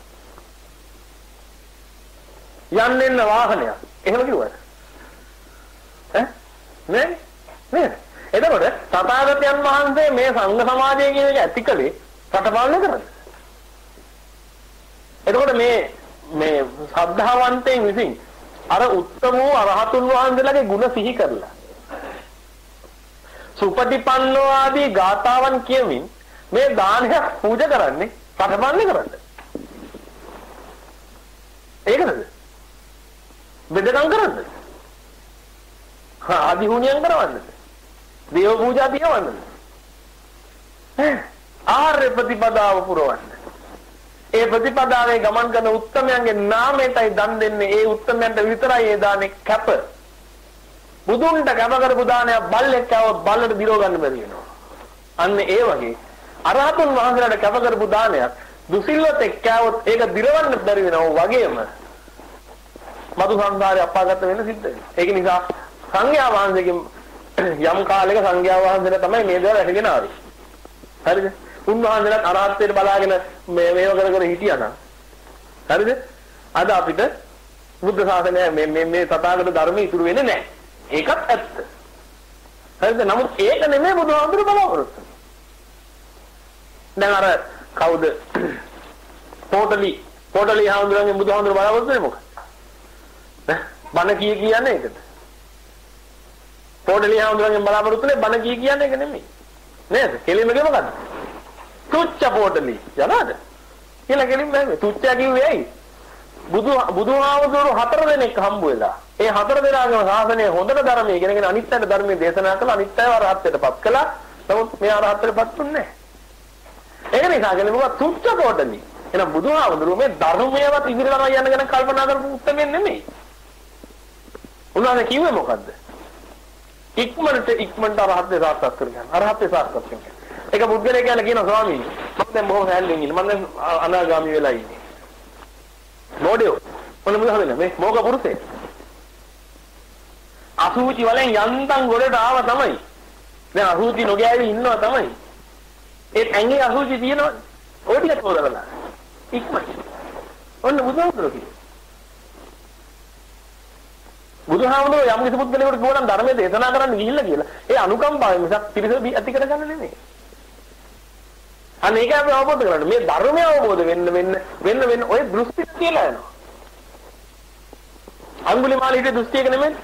යන්නෙන්න වාහනයක්. එහෙම කිව්වද? ඈ? නේ? නේ? එතකොට තථාගතයන් වහන්සේ මේ සංඝ සමාජය කියන එක ඇතිකලේ රටපාලනය කරන්නේ. එතකොට මේ මේ ශ්‍රද්ධාවන්තයන් විසින් අර උත්තම වූ අරහතුන් වහන්සේලාගේ ගුණ සිහි කරලා සුපටිපන්නෝ ආදී ගාථාවන් කියමින් මේ දානයක් පූජා කරන්නේ රටපාලනය කරන්නේ. ඒකද? බෙදකම් කරන්නේ. හා ආදිහුණියන් කරවන්නේ. දේව පූජා තියවන්නේ. ආර්ය ප්‍රතිපදාව පුරවන්නේ. ඒ ප්‍රතිපදාවේ ගමන් කරන උත්තමයන්ගේ නාමයටයි දන් දෙන්නේ. ඒ උත්තමයන්ට විතරයි ඒ දානේ කැප. බුදුන්ට කැප කරපු දානය බල්ලෙක් කවවත් බල්ලට දිරව ගන්න බැරි වෙනවා. අන්න ඒ වගේ අරහතුන් වහන්සේලාට කැප කරපු දානයක් දුසිල්වතෙක් කවවත් ඒක දිරවන්න බැරි වෙනවා වගේම මතු සංසාරේ අපාගත වෙන්න සිද්ධ වෙනවා. ඒක නිසා සංඝයා වහන්සේගේ යම් කාලයක සංඝයා වහන්සේලා තමයි මේ දේවල් ඇහිගෙන ආවේ. හරිද? උන්වහන්සේලා අරහත්ත්වයට බලාගෙන මේ මේව කර කර හිටියා නම්. හරිද? අද අපිට බුද්ධ ශාසනය මේ මේ මේ තථාගත ධර්මයේ ඉතුරු වෙන්නේ නැහැ. ඒකත් ඇත්ත. හරිද? නමුත් ඒක නෙමෙයි බුදුහාමුදුරු බලාපොරොත්තු. දැන් අර කවුද? පොටලි පොටලි හාමුදුරන්ගේ බුදුහාමුදුරු බලාපොරොත්තු වෙන්නේ මොකක්ද? බණ කිය කියන්නේ ඒකද? පොටලි හාමුදුරන්ගේ බලාපොරොත්තුනේ බණ කිය කියන්නේ ඒක නෙමෙයි. නේද? කෙලින්මගේ මොකද්ද? තුච්ච පොටලි. යනවාද? කියලා කෙලින්ම නෙමෙයි. තුච්ච කිව්වේ ඇයි? බුදු බුදුහාමුදුරු හතර දෙනෙක් හම්බ වෙලා. ඒ හතර දෙනාගේම ශාසනය හොඳට ධර්මයේ ඉගෙනගෙන අනිත්‍යයට ධර්මයේ දේශනා කළා. අනිත්‍යව අරහත්ත්වයටපත් කළා. නමුත් මේ අරහත්ත්වයටපත් වුණේ නැහැ. ඒක නිසා කියන්නේ මොකක්ද? තුච්ච පොටලි. එහෙනම් බුදුහාමුදුරු මේ ධර්මයවත් ඉදිරියට යන ගැන කල්පනා කරපු උත්තරෙන්නේ නෙමෙයි. උන්වහන්සේ කිව්වේ මොකද්ද? ඉක්මනට ඉක්මනට අරහත්ත්වයට සාක්ෂාත් කරගන්න. අරහත්ත්වයට සාක්ෂාත් කරගන්න. ඒක බුද්ධලේ කියලා කියනවා ස්වාමීනි. මම දැන් බොහොම හැල්ලෙන් ඉන්නේ. මම දැන් අනාගාමී වෙලා ඉන්නේ. මොඩියෝ මොන මොකද මේ මොක පුරුෂේ අසුචි වලින් යන්තම් ගොඩට ආව තමයි. දැන් අසුචි නොගෑවි ඉන්නවා තමයි. ඒ ඇඟේ අසුචි තියෙනවා. ඔය ටික තෝරලා ඉක්මනට. ඔන්න බුදුහාමුදුරුවෝ කිව්වා. බුදුහාමුදුරුවෝ යම් කිසි පුද්ගලයෙකුට ගෝණම් ධර්මයේ දේශනා කරන්න ගිහිල්ලා කියලා. ඒ අනුකම්පාවෙන් මිසක් පිරිස ඇති කරගන්න නෙමෙයි. අනේක අපි අවබෝධ කරගන්න. මේ ධර්මය අවබෝධ වෙන්න වෙන්න වෙන්න වෙන්න ඔය දෘෂ්ටි කියලා යනවා. අඟුලිමාල හිතේ දෘෂ්ටියක නෙමෙයි.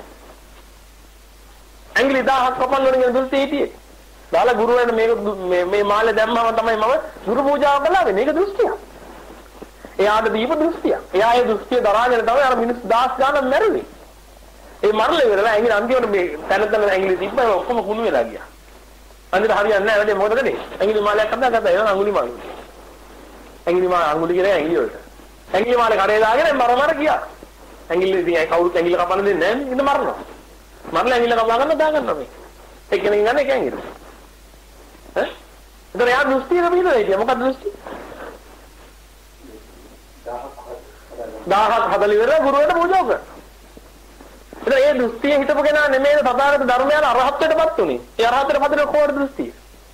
ඇඟිලි දහයක් කපන්න ඕන කියන දෘෂ්ටිය හිටියේ. දාලා ගුරුවරයාට මේක මේ මේ මාළේ දැම්මම තමයි මම ගුරු පූජාව කළාවේ. මේක දෘෂ්ටියක්. එයාට දීප දෘෂ්ටියක්. එයා ඒ දෘෂ්ටිය දරාගෙන තමයි අර මිනිස් දහස් ගානක් මැරුවේ. ඒ මරල ඉවරලා ඇඟිලි අන්තිමට මේ තැන තැන ඇඟිලි තිබ්බම ඔක්කොම කුණු වෙලා ගියා. අන්තිමට හරියන්නේ නැහැ වැඩේ මොකද කරේ? ඇඟිලි මාලයක් හදා ගත්තා. ඒක අඟුලි මාළු. ඇඟිලි මාල අඟුලි කියලා ඇඟිලි වලට. ඇඟිලි මාලේ කඩේ දාගෙන මර මර ගියා. ඇඟිලි ඉතින් කවුරුත් ඇඟිලි කපන්න දෙන්නේ නැහැ නේ. ඉතින් මරනවා. මරලා ඇඟිලි කපා ගන්න දා ගන්නවා මේ. එක්කෙනෙක් ගන්න එක ඇඟිලි. ඈ? ඒතර යා දෘෂ්ටියක පිළිදෙන්නේ කියන්නේ මොකක්ද දෘෂ්ටි? දහහක් හදලා ඉවරලා ගුරුවරට පූජා කරනවා. ඒතර ඒ දෘෂ්ටිය හිතපු කෙනා නෙමෙයි තථාගත ධර්මයන් අරහත්ත්වයටපත් උනේ. ඒ අරහත්ත්වයටපත් වෙන කෝර දෘෂ්ටිය.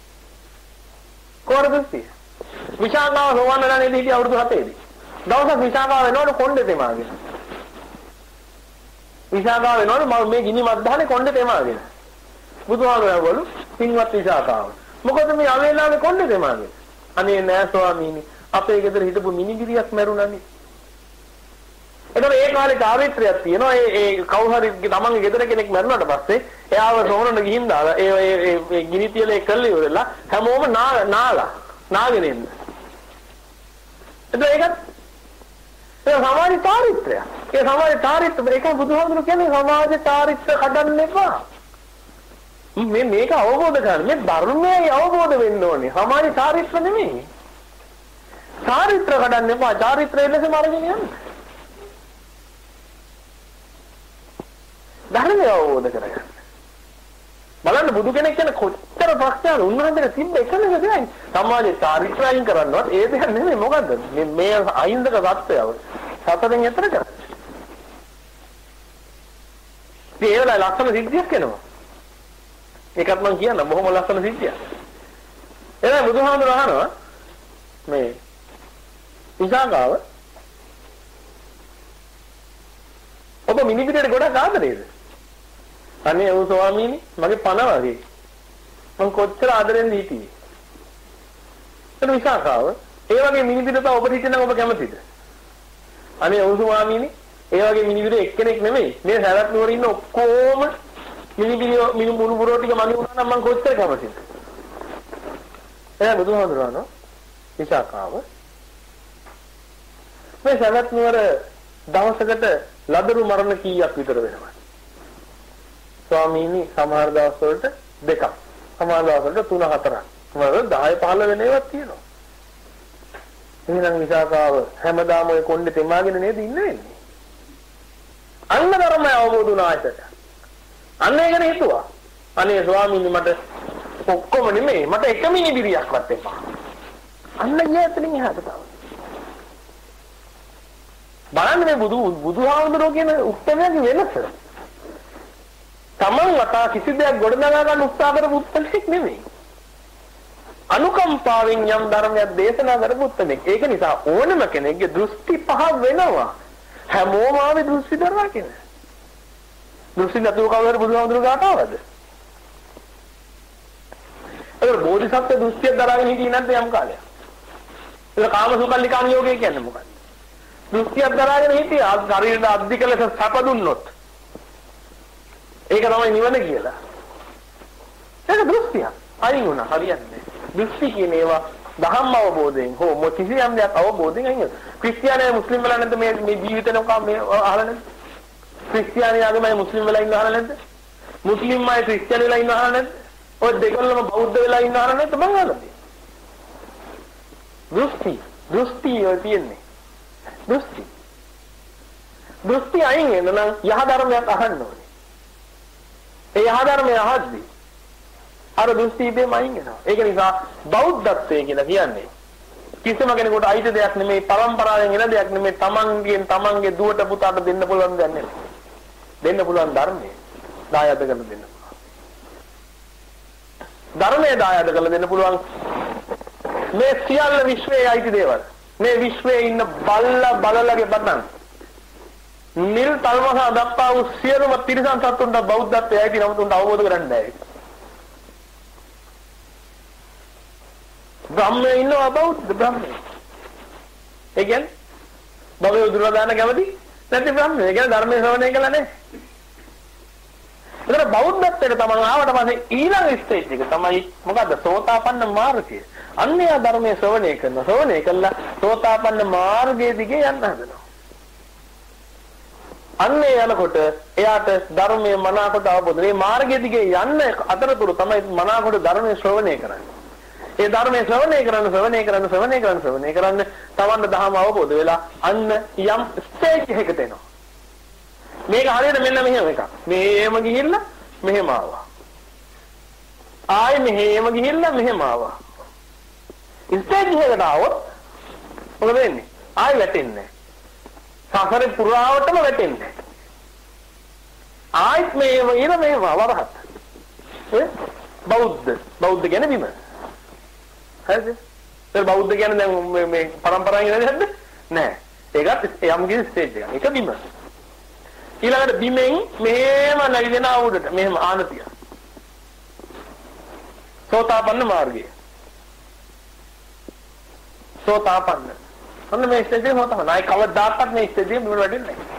කෝර දෘෂ්ටිය. විශාකාව සෝවන් වෙනා නේද හිටිය අවුරුදු හතේදී. දවසක් විශාකාව වෙනවනේ කොණ්ඩේ තෙමාගෙන. විශාකාව වෙනවනේ මම මේ ගිනි මද්දානේ කොණ්ඩේ තෙමාගෙන. බුදුහාමුදුරුවෝ පින්වත් විශාකාව. මොකද මේ අවේලාවේ කොණ්ඩේ තෙමාගෙන. අනේ නෑ ස්වාමීනි අපේ ගෙදර හිටපු මිනිගිරියක් මැරුණානේ. ඒතකොට ඒ කාලේ චාරිත්‍රයක් තියෙනවා. ඒ ඒ කවුරු හරි තමන්ගේ ගෙදර කෙනෙක් මැරුණාට පස්සේ එයාව සොහොනට ගිහින් දාලා ඒ ඒ ඒ ගිනි තියලේ කල්ලි ඉවරලා හැමෝම නාලා නාගෙන ඉන්න. ඒතකොට ඒකත් ඒ සමාජ චාරිත්‍රය. ඒ සමාජ චාරිත්‍ර ඒක බුදුහාමුදුරුවෝ කියන්නේ සමාජ චාරිත්‍ර කඩන්න එපා. මේ මේක අවබෝධ කරගන්න. මේ ධර්මයයි අවබෝධ වෙන්න ඕනේ. සමාජ චාරිත්‍ර නෙමෙයි. චාරිත්‍ර කඩන්න එපා. චාරිත්‍රය ඉල්ලසේ මාර්ගෙන් යන්න. ධර්මය අවබෝධ කරගන්න. බලන්න බුදු කෙනෙක් කියන කොච්චර ප්‍රශ්නවල උන්වහන්සේට තිබ්බ එකම දෙයක්. සමාජයේ චාරිත්‍රායින් කරන්නවත් ඒ දෙයක් නෙමෙයි මොකද්ද? මේ මේ අහිංසක සත්‍යයව සතරින් එතර කරන්නේ. ඒ වල ලක්ෂණ සිද්ධියක් වෙනවා. ඒකත් මම කියන්න බොහොම ලස්සන සිද්ධියක්. එතන බුදුහාමුදුරුවෝ අහනවා මේ විසාකාව ඔබ මිනිපිටේට ගොඩක් ආදරේද? අනේ ඔව් ස්වාමීනි මගේ පණ වගේ. මම කොච්චර ආදරෙන්ද හිටියේ. එතන විසාකාව ඒ වගේ මිනිපිටට ඔබ හිටියනම් ඔබ කැමතිද? අනේ ඔව් ස්වාමීනි ඒ වගේ මිනිපිට එක්කෙනෙක් නෙමෙයි. මේ සරත් නුවර ඉන්න ඔක්කොම මිනිපිරියෝ මිනි මුණු පුරෝ ටික මගේ වුණා නම් මම කොච්චර කැමතිද? එයා බුදුහාමුදුරුවෝ විසාකාව මේ සරත් නුවර දවසකට ලදරු මරණ කීයක් විතර වෙනවද? ස්වාමීනි සමහර දවස් වලට දෙකක්. සමහර දවස් වලට තුන හතරක්. සමහර දහය පහළ වෙන ඒවාත් තියෙනවා. එහෙනම් විසාකාව හැමදාම ඔය කොණ්ඩේ තෙමාගෙන නේද ඉන්නේ? අන්න ධර්මය අවබෝධ වුණා ඇතට. අන්න ඒකනේ හිතුවා. අනේ ස්වාමීනි මට ඔක්කොම නෙමෙයි මට එක මිනිබිරියක්වත් එපා. අන්න ඊයතනින් එහාට තමයි. බලන්න මේ බුදු බුදුහාමුදුරුවෝ කියන උත්තරයේ වෙනස. තමන් වටා කිසි දෙයක් ගොඩනගා ගන්න උත්සාහ කරපු උත්තරයක් නෙමෙයි. අනුකම්පාවෙන් යම් ධර්මයක් දේශනා කරපු උත්තරයක්. ඒක නිසා ඕනම කෙනෙක්ගේ දෘෂ්ටි පහ වෙනවා. හැමෝම ආවේ දෘෂ්ටි දරාගෙන. දෘෂ්ටි නැතුව කවුරුහරි බුදුහාමුදුරු ගාට ආවද? ඒක බෝධිසත්ව දෘෂ්ටිය දරාගෙන හිටියේ නැද්ද යම් කාලයක්? ඒක කාමසුකල්ලිකාම යෝගය කියන්නේ මොකක්ද? දෘෂ්ටියක් දරාගෙන හිටියා ශරීරයට අධික ලෙස සැප දුන්නොත්. ඒක තමයි නිවන කියලා. ඒක දෘෂ්ටියක්. අයින් වුණා හරියන්නේ. දෘෂ්ටි කියන ඒවා දහම් අවබෝධයෙන් හෝ මො කිසියම් දෙයක් අවබෝධයෙන් අයින් වෙනවා. ක්‍රිස්තියානි මුස්ලිම් වෙලා නැද්ද මේ මේ ජීවිතේ මොකක් මේ අහලා නැද්ද? ක්‍රිස්තියානි ආගමයි මුස්ලිම් වෙලා ඉන්න අහලා නැද්ද? මුස්ලිම් අය ක්‍රිස්තියානි වෙලා ඉන්න අහලා නැද්ද? ඔය දෙකලම බෞද්ධ වෙලා ඉන්න අහලා නැද්ද මං අහලා තියෙන්නේ. දෘෂ්ටි දෘෂ්ටි ඔය තියෙන්නේ. දෘෂ්ටි. දෘෂ්ටි අයින් වෙන නම් යහ ධර්මයක් අහන්න ඕනේ. ඒ යහ ධර්මය අහද්දී අර දෘෂ්ටි ඉබේම අයින් වෙනවා. ඒක නිසා බෞද්ධත්වය කියලා කියන්නේ කිසිම කෙනෙකුට අයිති දෙයක් නෙමෙයි, පරම්පරාවෙන් එන දෙයක් නෙමෙයි, තමන්ගෙන් තමන්ගේ දුවට පුතාට දෙන්න පුළුවන් දෙයක් නෙමෙයි. දෙන්න පුළුවන් ධර්මය දායාද කරලා දෙන්න පුළුවන්. ධර්මයේ දායාද කරලා දෙන්න පුළුවන්. මේ සියල්ල විශ්වයේ අයිති දේවල්. මේ විශ්වයේ ඉන්න බල්ලා බලලගේ බඳන් නිල් තල්මහ දක්වා වූ සියලුම තිරිසන් සත්තුන්ට බෞද්ධත්වය ඇති නමුත් උන්ට අවබෝධ කරගන්න බැහැ. බ්‍රහ්මයේ ඉන්නවා බෞද්ධ බ්‍රහ්මයේ. ඒ කියන්නේ බබේ උදුරලා දාන කැමති නැති බ්‍රහ්මයේ. ඒ කියන්නේ ධර්මයේ ශ්‍රවණය කළා නේ. ඒතර බෞද්ධත්වයට තමයි ආවට පස්සේ ඊළඟ ස්ටේජ් එක තමයි මොකද්ද? සෝතාපන්න මාර්ගය. අන්නේ ආ ධර්මයේ ශ්‍රවණය කරන ශ්‍රවණය කළා සෝතාපන්න මාර්ගයේ දිගේ යන්න හදනවා. අන්නේ යනකොට එයාට ධර්මයේ මනාකොට අවබෝධ. මේ මාර්ගයේ දිගේ යන්න අතරතුර තමයි මනාකොට ධර්මයේ ශ්‍රවණය කරන්නේ. ඒ ධර්මයේ ශ්‍රවණය කරන ශ්‍රවණය කරන ශ්‍රවණය කරන ශ්‍රවණය කරන තවන්න දහම අවබෝධ වෙලා අන්න යම් ස්ටේජ් එකකට එනවා. මේක හරියට මෙන්න මෙහෙම එකක්. මෙහෙම ගිහිල්ලා මෙහෙම ආවා. ආයි මෙහෙම ගිහිල්ලා මෙහෙම ආවා. ස්ටේජ් එකකට ආවොත් මොකද වෙන්නේ? ආයි වැටෙන්නේ. සසරේ පුරාවටම වැටෙන්නේ. ආයිත් මෙහෙම ඉර මෙහෙම වරහත්. ඒ බෞද්ධ බෞද්ධ කියන්නේ බිම. හරිද? ඒ බෞද්ධ කියන්නේ දැන් මේ මේ පරම්පරාවෙන් එන දෙයක්ද? නෑ. ඒකත් යම් කිසි ස්ටේජ් එකක්. ඒක බිම. ඊළඟට බිමෙන් මෙහෙම නැගිටින ආවුඩට මෙහෙම ආනතිය. සෝතාපන්න මාර්ගය. සෝතාපන්න. අන්න මේ ස්ටේජ් එක හොතම නයි කවදාවත් මේ ස්ටේජ් එක මුල වැඩින්නේ නැහැ.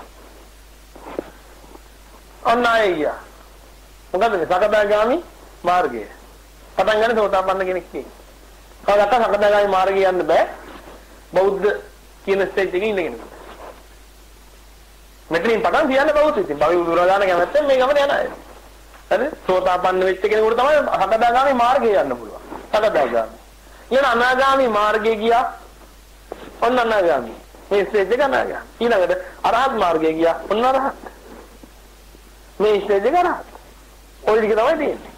අන්න අයියා. මොකද මේ සකදාගාමි මාර්ගය. පටන් ගන්න සෝතාපන්න කෙනෙක් කියන්නේ. කවදාවත් සකදාගාමි මාර්ගය යන්න බෑ. බෞද්ධ කියන ස්ටේජ් එකේ ඉන්න කෙනෙකුට. මෙතනින් පටන් කියන්න බෞද්ධ ඉතින් භවී උදුරාදාන කැමැත්තෙන් මේ ගමන යන අය. හරි? සෝතාපන්න වෙච්ච කෙනෙකුට තමයි සකදාගාමි මාර්ගය යන්න පුළුවන්. සකදාගාමි. ඊළඟ අනාගාමි මාර්ගය ගියා. ඔන්න අනාගාමි. මේ ස්ටේජ් එක අනාගාමි. ඊළඟට අරහත් මාර්ගය ගියා. ඔන්න අරහත්. මේ ස්ටේජ් එක අරහත්. ඔය ටික තමයි තියෙන්නේ.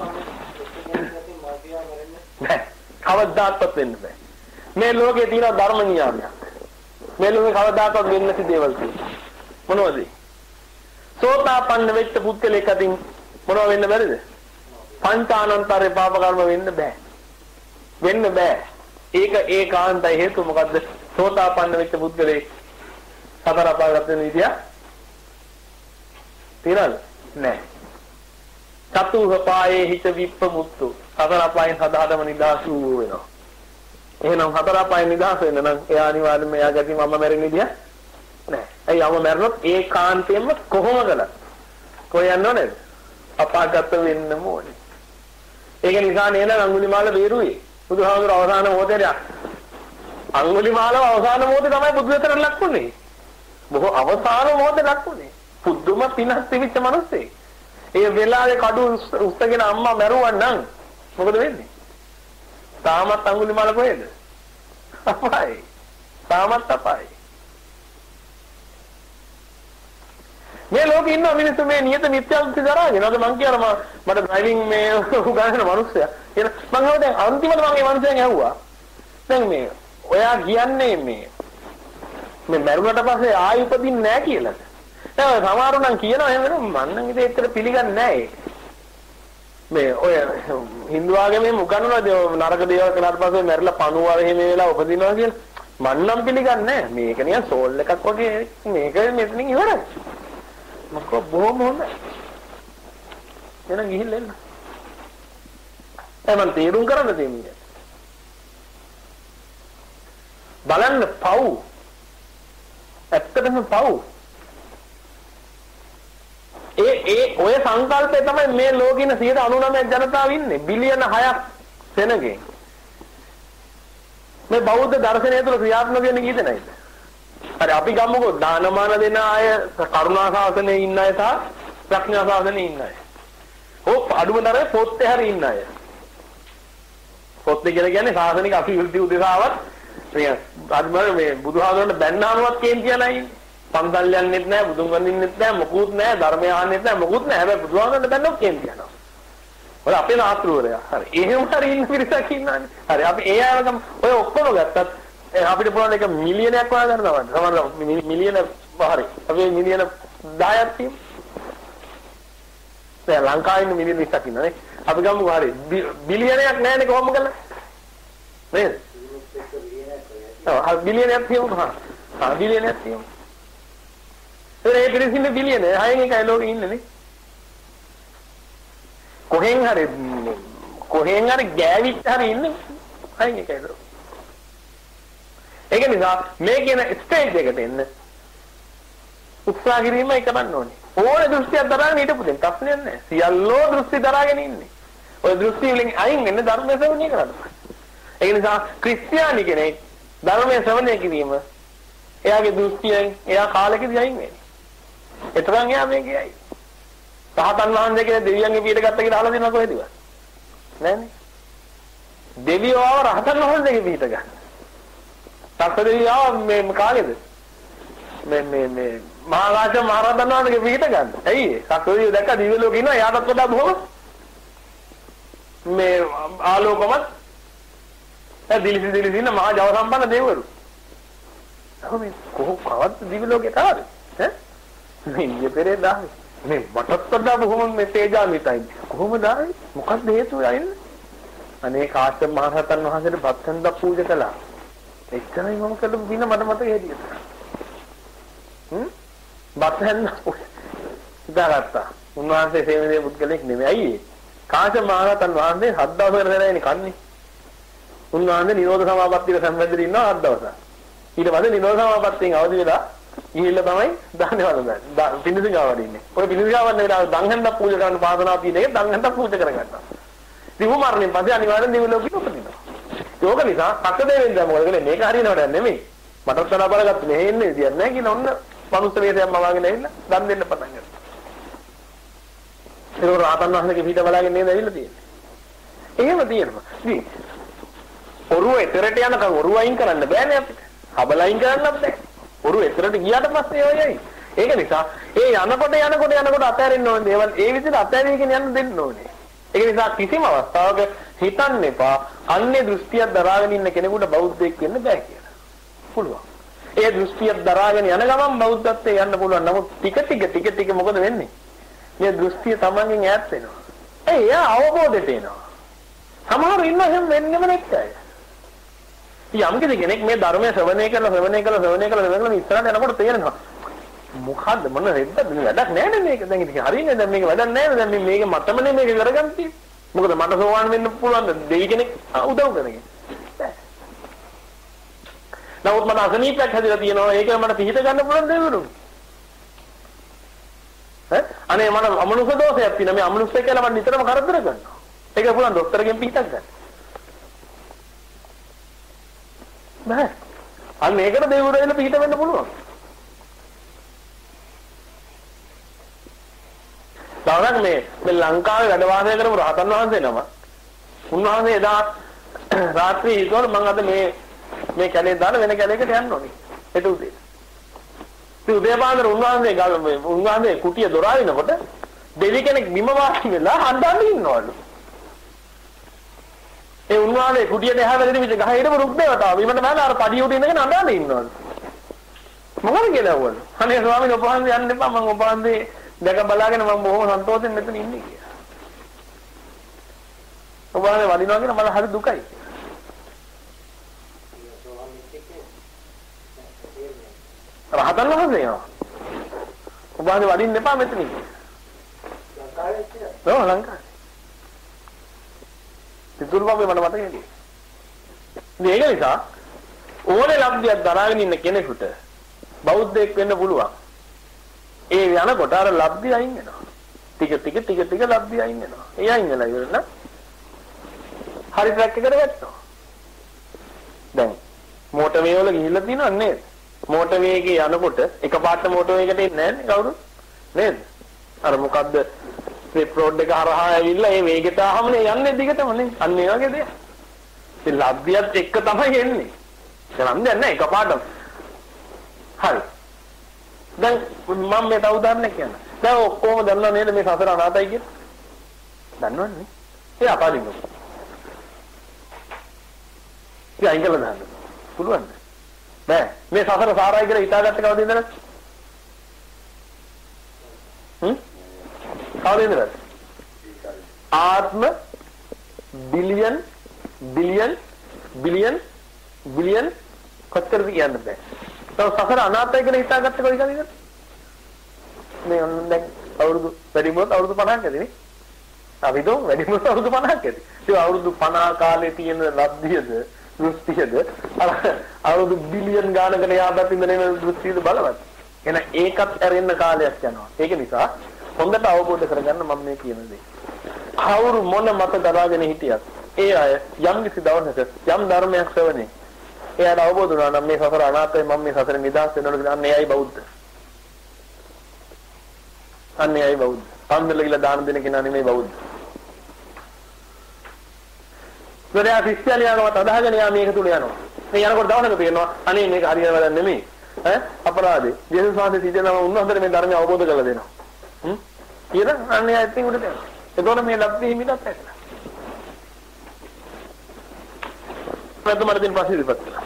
නෑ. කවදාවත් වෙන්න බෑ. මේ ලෝකේ තියෙන ධර්ම නියමයක්. මේ ලෝකේ කවදාවත් වෙන්න නැති දේවල් තියෙනවා. මොනවද? සෝතාපන්න වෙච්ච පුද්ගලෙක් අතින් මොනව වෙන්න බැරිද? පංචානන්තරේ පාප කර්ම වෙන්න බෑ. වෙන්න බෑ. ඒක ඒකාන්තයි හේතුව මොකද්ද? සෝතාපන්න වෙච්ච පුද්ගලෙක් සතර අපාගත වෙන විදිය තියනද? නෑ. චතුහ පායේ හිත විප්පමුක්තු. සතර අපායන් සදාටම නිදහස් වූ වෙනවා. එහෙනම් සතර අපායන් නිදහස් වෙන්න නම් එයා අනිවාර්යයෙන්ම එයා ගැටි මම මැරෙන විදිය නෑ. ඇයි යම මැරුණොත් ඒකාන්තයෙන්ම කොහොම කළත් කොහෙ යන්න ඕනේද? අපාගත වෙන්න ඕනේ. ඒක නිසා නේද අඟුලිමාල බේරුවේ. බුදුහාමුදුර අවසාන මොහොතේ අඟුලිමාලව අවසාන මොහොතේ තමයි බුදුදෙතර ලක්ුනේ. බොහෝ අවසාන මොහොතේ ලක්ුනේ. පුදුම පිනක් තිබිච්ච මිනිස්සේ. ඒ වෙලාවේ කඩු උස්සගෙන අම්මා මැරුවා නම් මොකද වෙන්නේ? තාමත් අඟුලිමාල කොහෙද? අපායි. තාමත් අපායි. මේ ලෝකේ ඉන්න මිනිස්සු මේ නියත මිත්‍යාදෘෂ්ටි දරාගෙන අද මං කියනවා මට ඩ්‍රයිවිං මේ උගන්වන මිනිස්සයා කියන මං හව දැන් අන්තිමට මම මේ මිනිස්සෙන් ඇහුවා දැන් මේ ඔයා කියන්නේ මේ මේ මරුණට පස්සේ ආයි උපදින්නේ නැහැ කියලාද දැන් සමහරු නම් කියනවා එහෙම මම නම් ඉතින් ඒකට පිළිගන්නේ නැහැ ඒක. මේ ඔය හින්දු ආගමේ උගන්වනවාද නරක දේවල් කළාට පස්සේ මැරිලා පණුවර එහෙම වෙලා උපදිනවා කියලා. මම නම් පිළිගන්නේ නැහැ. මේක නිකන් සෝල් එකක් වගේ මේක මෙතනින් ඉවරයි. මොකෝ බොහොම හොඳයි. එහෙනම් ගිහිල්ලා එන්න. එමන් තීරුම් කරන්න දෙන්නේ. බලන්න පව්. ඇත්තටම පව්. ඒ ඒ ඔය සංකල්පය තමයි මේ ලෝකින සියයට අනූනවයක් ජනතාව ඉන්නේ. බිලියන හයක් සෙනගේ. මේ බෞද්ධ දර්ශනය තුළ ක්‍රියාත්මක වෙන්නේ කී දෙනෙක්ද? හරි අපි ගමුකෝ දානමාන දෙන අය, කරුණා ශාසනයේ ඉන්න අය සහ ප්‍රඥා ශාසනයේ ඉන්න අය. ඔව් අඩුම තරමේ පොත්තේ හරි ඉන්න අය. පොත්තේ කියලා කියන්නේ ශාසනික අභිවෘද්ධි උදෙසාවත් මේ අදම මේ බුදුහාමුදුරන්ට බැන්නාමවත් කේන්ති යනයි ඉන්නේ. පන්සල් යන්නෙත් නැහැ, බුදුන් වඳින්නෙත් නැහැ, මොකුත් නැහැ, ධර්මය අහන්නෙත් නැහැ, මොකුත් නැහැ. හැබැයි බුදුහාමුදුරන්ට බැන්නොත් කේන්ති යනවා. ඔය අපේ නාස්ත්‍රවරයා. හරි. එහෙම හරි ඉන්න පිරිසක් ඉන්නවානේ. හරි. අපි ඒ අයගම ඔය ඔක්කොම ගත්තත් අපිට පුළුවන් එක මිලියනයක් වගේ ගන්න තමයි. සමහරවිට මිලියන හරි. අපි මිලියන දහයක් තියෙනවා. දැන් ලංකාවේ ඉන්න මිලියන විස්සක් ඉන්නවානේ. අපි ගමු හරි. බිලියනයක් නැහැනේ කොහොම කරලා? නේද? ඔව් බිලියනයක් තියෙනවා. හා බිලියනයක් තියෙනවා. ඒ පිරිසින්න බිලියන හයෙන් එකයි ලෝකෙ ඉන්නේ නේ. කොහෙන් හරි කොහෙන් හරි ගෑවිත් හරි ඉන්නේ හයෙන් එකයි ලෝකෙ. ඒක නිසා මේ කියන ස්ටේජ් එකට එන්න උත්සාහ කිරීමයි කරන්න ඕනේ. ඕනේ දෘෂ්ටියක් දරාගෙන හිටපු දෙන්න ප්‍රශ්නයක් නැහැ. සියල්ලෝ දෘෂ්ටි දරාගෙන ඉන්නේ. ඔය දෘෂ්ටි වලින් අයින් වෙන්න ධර්මයේ ශ්‍රවණය කරන්න. ඒ නිසා ක්‍රිස්තියානි කෙනෙක් ධර්මයේ ශ්‍රවණය කිරීම එයාගේ දෘෂ්ටියෙන් එයා කාලෙකදී අයින් වෙන්නේ. එතරම් එයා මේකයි. රහතන් වහන්සේ කියන දෙවියන්ගේ පිට ගත්ත කියලා අහලා දෙනවා කොහෙදද? නෑනේ. දෙවියෝ ආව රහතන් වහන්සේගේ පිට ගන්න. සක්‍රදේවියා මේ කාලෙද? මේ මේ මේ මහාරාජ මහරහතන් වහන්සේගේ පිට ගන්න. ඇයි ඒ? සක්‍රදේවිය දැක්ක දිව්‍ය ලෝකේ ඉන්නවා එයාටත් වඩා බොහොම මේ ආලෝකමත් ඒ දිලිසි දිලිසි ඉන්න මහා ජව සම්පන්න දෙවිවරු. කොහොමද කොහොමද දිව්‍ය ලෝකේ ආවේ? ඈ? මේ ඉන්නේ පෙරේ දාන්නේ. මේ මටත් වඩා බොහොම මේ තේජාන්විතයි. කොහොමද ආවේ? මොකක්ද හේතුව යන්නේ? අනේ කාශ්‍යප මහ රහතන් වහන්සේට බත්සන්ද පූජා කළා. එච්චරයි මම කළ වින මට මතක හිටියද? හ්ම්? බත්සන්ද ඉදාගත්තා. උන්වහන්සේ සේවනයේ පුද්ගලෙක් නෙමෙයි. අයියේ. කාශ්‍යප මහ රහතන් වහන්සේ හත් දවසකට කරගෙන කන්නේ. උන්වහන්සේ නිරෝධ සමාපත්තියට සම්බන්ධ ඉන්නවා හත් දවසක්. ඊට පස්සේ නිරෝධ සමාපත්තියෙන් අවදි වෙලා ගිහිල්ලා තමයි දානේ වළඳන්නේ. පිඬුසිඟා වඩින්නේ. ඔය පිඬුසිඟා වඩන වෙලාව දංහන්ද පූජා කරන්න පාසනා තියෙන එක දංහන්ද පූජා කරගන්නවා. දිවු මරණයෙන් පස්සේ අනිවාර්යෙන් දිව්‍ය ලෝකෙට උපදිනවා. ඒක නිසා සක්කදේවෙන් දැන් මොකද කළේ? මේක හරියනවට නෙමෙයි. මටත් තරහ බලගත්ත මෙහෙ එන්නේ විදියක් නැහැ කියන ඔන්න මනුස්ස වේදයක් මවාගෙන ඇවිල්ලා දන් දෙන්න පටන් ගත්තා. ඒක රාතන් වහන්සේගේ පිට බලාගෙන නේද ඇවිල්ලා තියෙන්නේ. එහෙම තියෙනවා. ඉතින් ඔරුව එතරට යනකම් ඔරුව අයින් කරන්න බෑනේ අපිට. හබල අයින් කරන්නත් බෑ. ඔරුව එතරට ගියාට පස්සේ ඔයයි. ඒක නිසා ඒ යනකොට යනකොට යනකොට අතහැරෙන්න ඕනේ දේවල් ඒ විදිහට අතහැරීගෙන යන්න දෙන්න ඕනේ. ඒක නිසා කිසිම අවස්ථාවක හිතන්න එපා අන්නේ දෘෂ්ටියක් දරාගෙන ඉන්න කෙනෙකුට බෞද්ධයෙක් වෙන්න බෑ කියලා. පුළුවන්. ඒ දෘෂ්ටියක් දරාගෙන යන ගමන් බෞද්ධත්වයට යන්න පුළුවන්. නමුත් ටික ටික ටික ටික මොකද වෙන්නේ? මේ දෘෂ්ටිය තමන්ගෙන් ඈත් වෙනවා. ඒ එයා අවබෝධයට එනවා. සමහරව ඉන්න හැම වෙන්නේම නැත්තේ. යම් කෙනෙක් මේ ධර්මයේ ශ්‍රවණය කරලා ශ්‍රවණය කරලා ශ්‍රවණය කරලා ශ්‍රවණය කරලා ඉස්සරහට යනකොට තේරෙනවා. මොකද්ද මොන රෙද්දද මේ වැඩක් නැහැ නේ මේක. දැන් ඉතින් හරියන්නේ දැන් මේක වැඩක් නැහැ නේ. දැන් මේ මේක මතමනේ මේක කරගන්න තියෙන්නේ. මොකද මට සෝවාන් වෙන්න පුළුවන් දෙවි කෙනෙක් උදව් කරගෙන. නමුත් මට අසනීපයක් හැදලා තියෙනවා. ඒක මට පිහිට ගන්න පුළුවන් දෙවිවරු. ඈ අනේ මට අමනුෂ්‍ය දෝෂයක් තියෙනවා. මේ අමනුෂ්‍ය කියලා මම නිතරම කරදර කරනවා. ඒක පුළුවන් ડોක්ටර්ගෙන් පිහිටක් ගන්න. බෑ. අන්න ඒකට දෙවිවරු එන්න පිහිට වෙන්න පුළුවන්. දැන් මේ මේ ලංකාවේ වැඩ වාසය කරපු රහතන් වහන්සේ නම උන්වහන්සේ එදා රාත්‍රී හිතුවල මම අද මේ මේ කැලේ දාන වෙන කැලේකට යන්න ඕනේ. ඒක උදේ. ඉතින් උදේ පාන්දර උන්වහන්සේ ගල් මේ උන්වහන්සේ කුටිය දොරාවිනකොට දෙවි කෙනෙක් බිම වාඩි වෙලා හඬන්න ඉන්නවලු. ඒ උන්වහන්සේ කුටියට එහා වැදෙන විදිහ ගහ හිටපු රුක් දේවතාව බිමට බහලා අර පඩිය උඩ ඉඳගෙන හඬන්න ඉන්නවලු. මොකද කියලා වුණා. අනේ ස්වාමීන් වහන්සේ යන්න එපා මම ඔබ වහන්සේ දැක බලාගෙන මම බොහොම සන්තෝෂෙන් මෙතන ඉන්නේ කියලා. ඔබ වහන්සේ වදිනවා කියන මට හරි දුකයි. රහතන් වහන්සේ නෝ. ඔබ වහන්සේ වදින්න එපා මෙතන ඉන්න. ලංකාවේ කියලා. ඔව් ලංකාවේ. පිටුරුපම්මේ මට මතකයි. මේක නිසා ඕනේ ලබ්ධියක් දරාගෙන ඉන්න කෙනෙකුට බෞද්ධයෙක් වෙන්න පුළුවන්. ඒ යනකොට අර ලබ්ධිය අයින් වෙනවා. ටික ටික ටික ටික ලබ්ධිය අයින් වෙනවා. ඒ අයින් වෙලා ඉවරන හරි ට්‍රැක් එකට වැටෙනවා. දැන් මෝටර් වේ වල ගිහිල්ලා තියෙනව නේද? මෝටර් වේ එකේ යනකොට එකපාරට මෝටර් වේ එකට එන්නේ නැහැ නේ කවුරුත් නේද? අර මොකද්ද මේ රෝඩ් එක හරහා ඇවිල්ලා ඒ වේගෙට ආවමනේ යන්නේ දිගටම නේ. අන්න ඒ වගේ දෙයක්. ඉතින් ලබ්ධියත් එක්ක තමයි එන්නේ. දැන් නම් නැහැ එකපාරටම. හරි. දැන් මම මේ තව උදාහරණයක් කියන්න. දැන් ඔක්කොම දන්නා නේද මේ සසර අනාතයි කියලා? දන්නවන්නේ? ඒ අපාරින්න. ඒ අයින්කල දාන්න. පුළුවන්ද? බෑ. මේ සසර සාරයි කියලා හිතාගත්ත කවද ඉඳලා? හ්ම්? කවද ඉඳලා? ආත්ම බිලියන් බිලියන් බිලියන් බිලියන් කොච්චරද කියන්න බෑ. තව සසර අනාතයි කියලා හිතාගත්ත කොයි කවද ඉඳලා? මේ දැන් අවුරුදු වැඩිමොත් අවුරුදු පනහක් ඇතිනේ. අපි දෝ වැඩිමොත් අවුරුදු පනහක් ඇති. ඒ අවුරුදු පනහ කාලේ තියෙන ලබ්ධියද දෘෂ්ටියද අර අවුරුදු බිලියන් ගානකට යාපත් ඉඳගෙන දෘෂ්ටියද බලවත්. එහෙනම් ඒකත් ඇරෙන්න කාලයක් යනවා. ඒක නිසා හොඳට අවබෝධ කරගන්න මම මේ කියන දේ. කවුරු මොන මත දරාගෙන හිටියත් ඒ අය යම් කිසි දවසක යම් ධර්මයක් ශ්‍රවණේ එයාට අවබෝධ වුණා නම් මේ සසර අනාතයි මම මේ සසර නිදහස් වෙනවා කියලා අන්න එයයි බෞද්ධ. අන්න එයයි බෞද්ධ. පන්දල කියලා දාන දෙන කෙනා නෙමෙයි බෞද්ධ. ගොඩාක් ක්‍රිස්තියානියාගමත් අදහගෙන යා මේක තුල යනවා. මේ යනකොට දවසක පේනවා අනේ මේක හරියන වැඩක් නෙමෙයි. ඈ අපරාධේ. ජේසුස් වහන්සේ සිටිනම උන්වහන්සේට මේ ධර්මය අවබෝධ කරලා දෙනවා. හ්ම්? කියලා අන්න එයා ඉතින් උඩට යනවා. එතකොට මේ ලබ්ධි හිමිටත් ඇట్లా. ප්‍රථම දින පස්සේ ඉපත් කළා.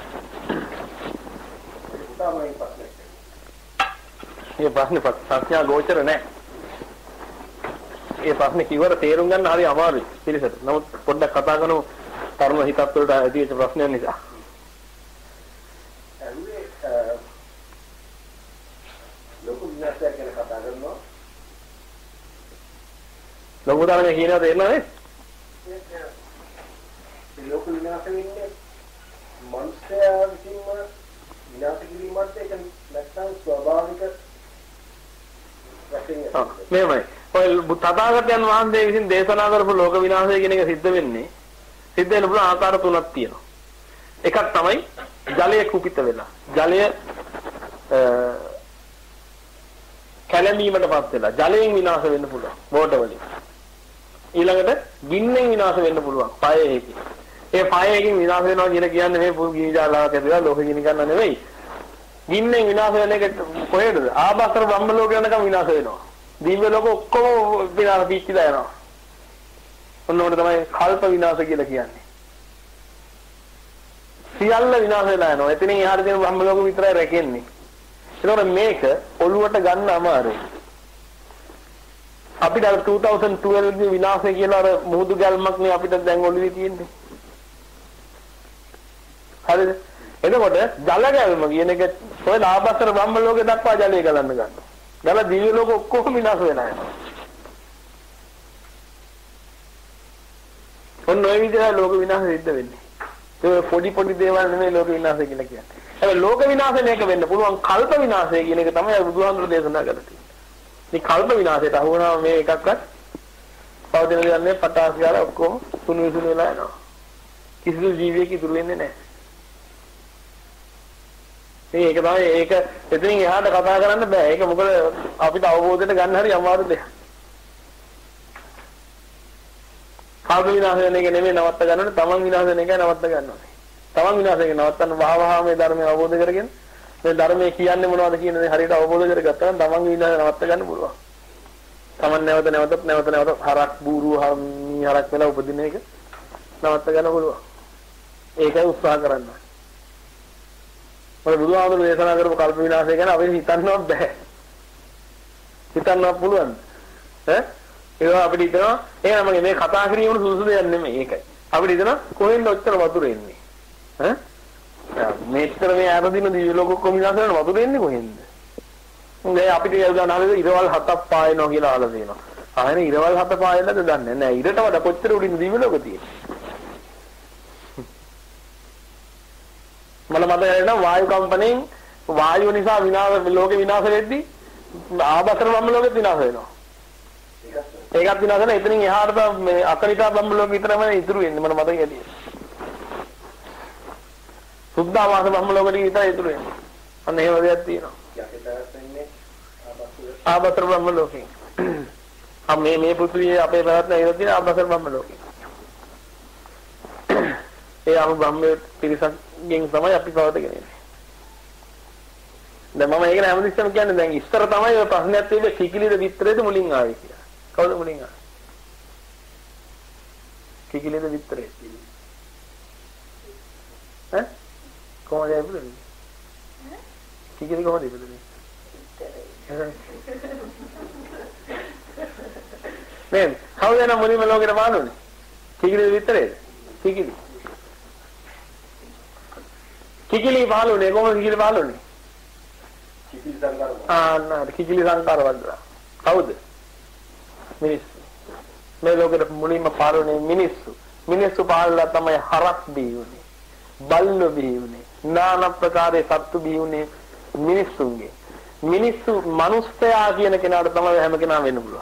තමයි පස්සේ. මේ ප්‍රශ්නේ ප්‍රශ්න ගෝචර නැහැ. ඒ ප්‍රශ්නේ කිව්වර තේරුම් ගන්න හරි අමාරුයි පිළිසෙට. නමුත් පොඩ්ඩක් කතා කරමු තරුණ හිතත් වලට ඇතිවෙච්ච ප්‍රශ්නයක් නිසා. ඇන්නේ ලොකු විනාශයක් ගැන කතා කරනවා. ලොකු තරමේ කියනවා තේරෙනවද? ඒ ලොකු විනාශ වෙන්නේ මනුෂ්‍යයා විසින්ම විනාශ කිරීමත් ඒක නැත්නම් ස්වභාවික වශයෙන් මේමයි. ඔය තථාගතයන් වහන්සේ විසින් දේශනා කරපු ලෝක විනාශය කියන එක සිද්ධ වෙන්නේ සිද්ධ වෙන පුළුවන් ආකාර තුනක් තියෙනවා. එකක් තමයි ජලය කුපිත වෙලා. ජලය කැළඹීමටපත් වෙලා ජලයෙන් විනාශ වෙන්න පුළුවන්. වෝටර් වලින්. ඊළඟට ගින්නෙන් විනාශ වෙන්න පුළුවන්. ෆයර් ඒ ෆයර් එකකින් විනාශ වෙනවා කියලා කියන්නේ මේ ගිනි ජාලාවක් ඇතුළේ ලෝක ගිනි ගන්න නෙවෙයි. ගින්නෙන් විනාශ වෙන එක කොහෙද? ආභාසර බ්‍රහ්ම ලෝක යනකම් විනාශ වෙනවා. දිව්‍ය ලෝක ඔක්කොම විනාශ පිච්චිලා යනවා. ඔන්නෝට තමයි කල්ප විනාශ කියලා කියන්නේ. සියල්ල විනාශ වෙලා යනවා. එතනින් එහාට තියෙන බ්‍රහ්ම ලෝක විතරයි රැකෙන්නේ. ඒතකොට මේක ඔළුවට ගන්න අමාරුයි. අපිට අර two thousand twelve ගේ විනාශය කියලා අර මුහුදු ගැල්මක් නේ අපිට දැන් ඔළුවේ තියෙන්නේ. හරිද? එතකොට ජල ගැල්ම කියන එක ඔය ලාභස්තර බ්‍රහ්ම ලෝකේ දක්වා ජලය ගලන්න ගන්නවා. ගල දිව්‍ය ලෝක ඔක්කොම විනාශ වෙලා යනවා. ඔන්න ඔය විදිහට ලෝක විනාශ සිද්ධ වෙන්නේ. ඒ පොඩි පොඩි දේවල් නෙමෙයි ලෝක විනාශය කියලා කියන්නේ. හැබැයි ලෝක විනාශය මේක වෙන්න පුළුවන් කල්ප විනාශය කියන එක තමයි බුදුහාමුදුරු දේශනා කරලා තියෙන්නේ. මේ කල්ප විනාශයට අහු වුණාම මේ එකක්වත් පවතින දෙයක් නෙවෙයි පටාස් ගාලා ඔක්කොම සුණු විසුණු වෙලා යනවා. කිසිදු ජීවියෙක් ඉතුරු වෙන්නේ නැහැ. ඒක තමයි ඒක එතනින් එහාට කතා කරන්න බෑ. ඒක මොකද අපිට අවබෝධයට ගන්න හරි අමාරු දෙයක්. කල්ප විනාශ වෙන එක නෙමෙයි නවත්ත ගන්න ඕනේ. තමන් විනාශ වෙන එකයි නවත්ත ගන්න ඕනේ. තමන් විනාශ වෙන එක නවත්තන්න වහවහ මේ ධර්මය අවබෝධ කරගෙන මේ ධර්මයේ කියන්නේ මොනවද කියන දේ හරියට අවබෝධ කරගත්තා නම් තමන් විනාශ නවත්ත ගන්න පුළුවන්. තමන් නැවත නැවතත් නැවත නැවතත් හරක් බූරු හරමී හරක් වෙලා උපදින එක නවත්ත ගන්න පුළුවන්. ඒකයි උත්සාහ කරන්න. ඔය බුදුහාමුදුරු දේශනා කරපු කල්ප විනාශය ගැන අපි හිතන්නවත් බෑ. හිතන්නවත් පුළුවන්. ඈ ඒක අපිට හිතනවා එහෙනම් මගේ මේ කතා කිරීම සුදුසු දෙයක් නෙමෙයි ඒකයි. අපිට හිතනවා කොහෙන්ද ඔච්චර වතුර එන්නේ? ඈ මේතර මේ ආරදින දිවි ලෝක කොමිනාස කරන වතුර එන්නේ කොහෙන්ද? මේ අපිට උදාහරණයක් ඉරවල් හතක් පායනවා කියලා අහලා තියෙනවා. ආයෙත් ඉරවල් හත පායන්නද දන්නේ නැහැ. ඉරට වඩා කොච්චර උඩින් දිවි ලෝක තියෙන්නේ? මම මතක වෙනවා වායු කම්පණයෙන් වායුව නිසා විනාශ ලෝකෙ විනාශ වෙද්දී ආබතර බම්බ ලෝකෙත් විනාශ වෙනවා. ඒකත් විනාශ වෙනවා. එතනින් එහාට මේ අකනිතා බම්බ ලෝකෙ විතරම ඉතුරු වෙන්නේ මම මතක ඇදී. සුද්ධාවාස බම්බ ලෝකෙට විතරයි ඉතුරු වෙන්නේ. අන්න එහෙම දෙයක් තියෙනවා. ආබතර බම්බ ලෝකෙ. ආ මේ මේ පෘථිවියේ අපේ පැවැත්ම ඒක තියෙන ආබතර බම්බ ලෝකෙ. ඒ අමු බම්බේ පිරිසක්ගෙන් තමයි අපි පවතගෙන ඉන්නේ. දැන් මම ඒක නෑ හැමතිස්සෙම කියන්නේ දැන් ඉස්සර තමයි ඔය ප්‍රශ්නයක් තිබ්බේ කිකිලිද විතරේද මුලින් ආවේ කියලා. කවුද මුලින් ආවේ? කිකිලිද විතරේ. ඈ? කොහොමද ඉපදුනේ? ඈ? කිකිලි කොහොමද ඉපදුනේ? නේද? කවුද නම් මුලින්ම ලෝකෙට මානුනේ? කිකිලිද විතරේද? කිකිලි. කිකිලි පහළුනේ කොහොමද කිකිලි පහළුනේ? කිකිලි සංකාර. ආ නෑ කිකිලි සංකාර වන්දනා. කවුද? මිනිස්සු. මේ ලෝකෙට මුලින්ම පහළුනේ මිනිස්සු. මිනිස්සු පහළලා තමයි හරක් බිහි වුනේ. බල්ලෝ බිහි වුනේ. নানা ප්‍රකාරයේ සත්තු බිහි වුනේ මිනිස්සුන්ගේ. මිනිස්සු මනුස්සයා කියන කෙනාට තමයි හැම කෙනාම වෙන්න පුළුවන්.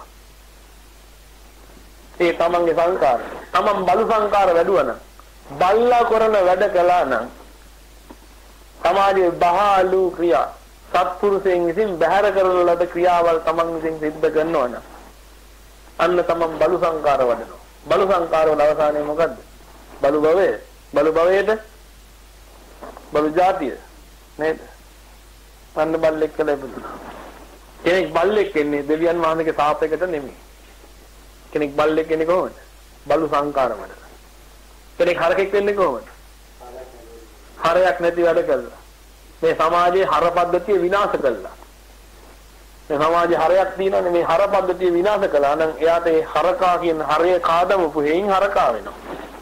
ඒ තමන්ගේ සංකාර. තමන් බලු සංකාර වැඩුවා නම් බල්ලා කරන වැඩ කළා නම් සමාජයේ බහලු ක්‍රියා සත්පුරුෂයන් විසින් බැහැර කරන ලද ක්‍රියාවල් තමන් විසින් සිද්ධ කරනවා නම් අන්න තමන් බලු සංකාර වඩනවා. බලු සංකාර වල අවසානය මොකද්ද? බලු භවය. බලු භවයේද බලු ජාතිය නේද? අන්න බල්ලෙක් කියලා ඉපදුනා. කෙනෙක් බල්ලෙක් වෙන්නේ දෙවියන් වහන්සේගේ තාපයකට නෙමෙයි. කෙනෙක් බල්ලෙක් වෙන්නේ කොහොමද? බලු සංකාර වඩලා. කෙනෙක් හරකෙක් වෙන්නේ කොහොමද? හරයක් නැති වැඩ කළා. මේ සමාජයේ හර පද්ධතිය විනාශ කළා. මේ සමාජයේ හරයක් තියෙනවානේ මේ හර පද්ධතිය විනාශ කළා නම් එයාට ඒ හරකා කියන හරය කාදමපු හේයින් හරකා වෙනවා.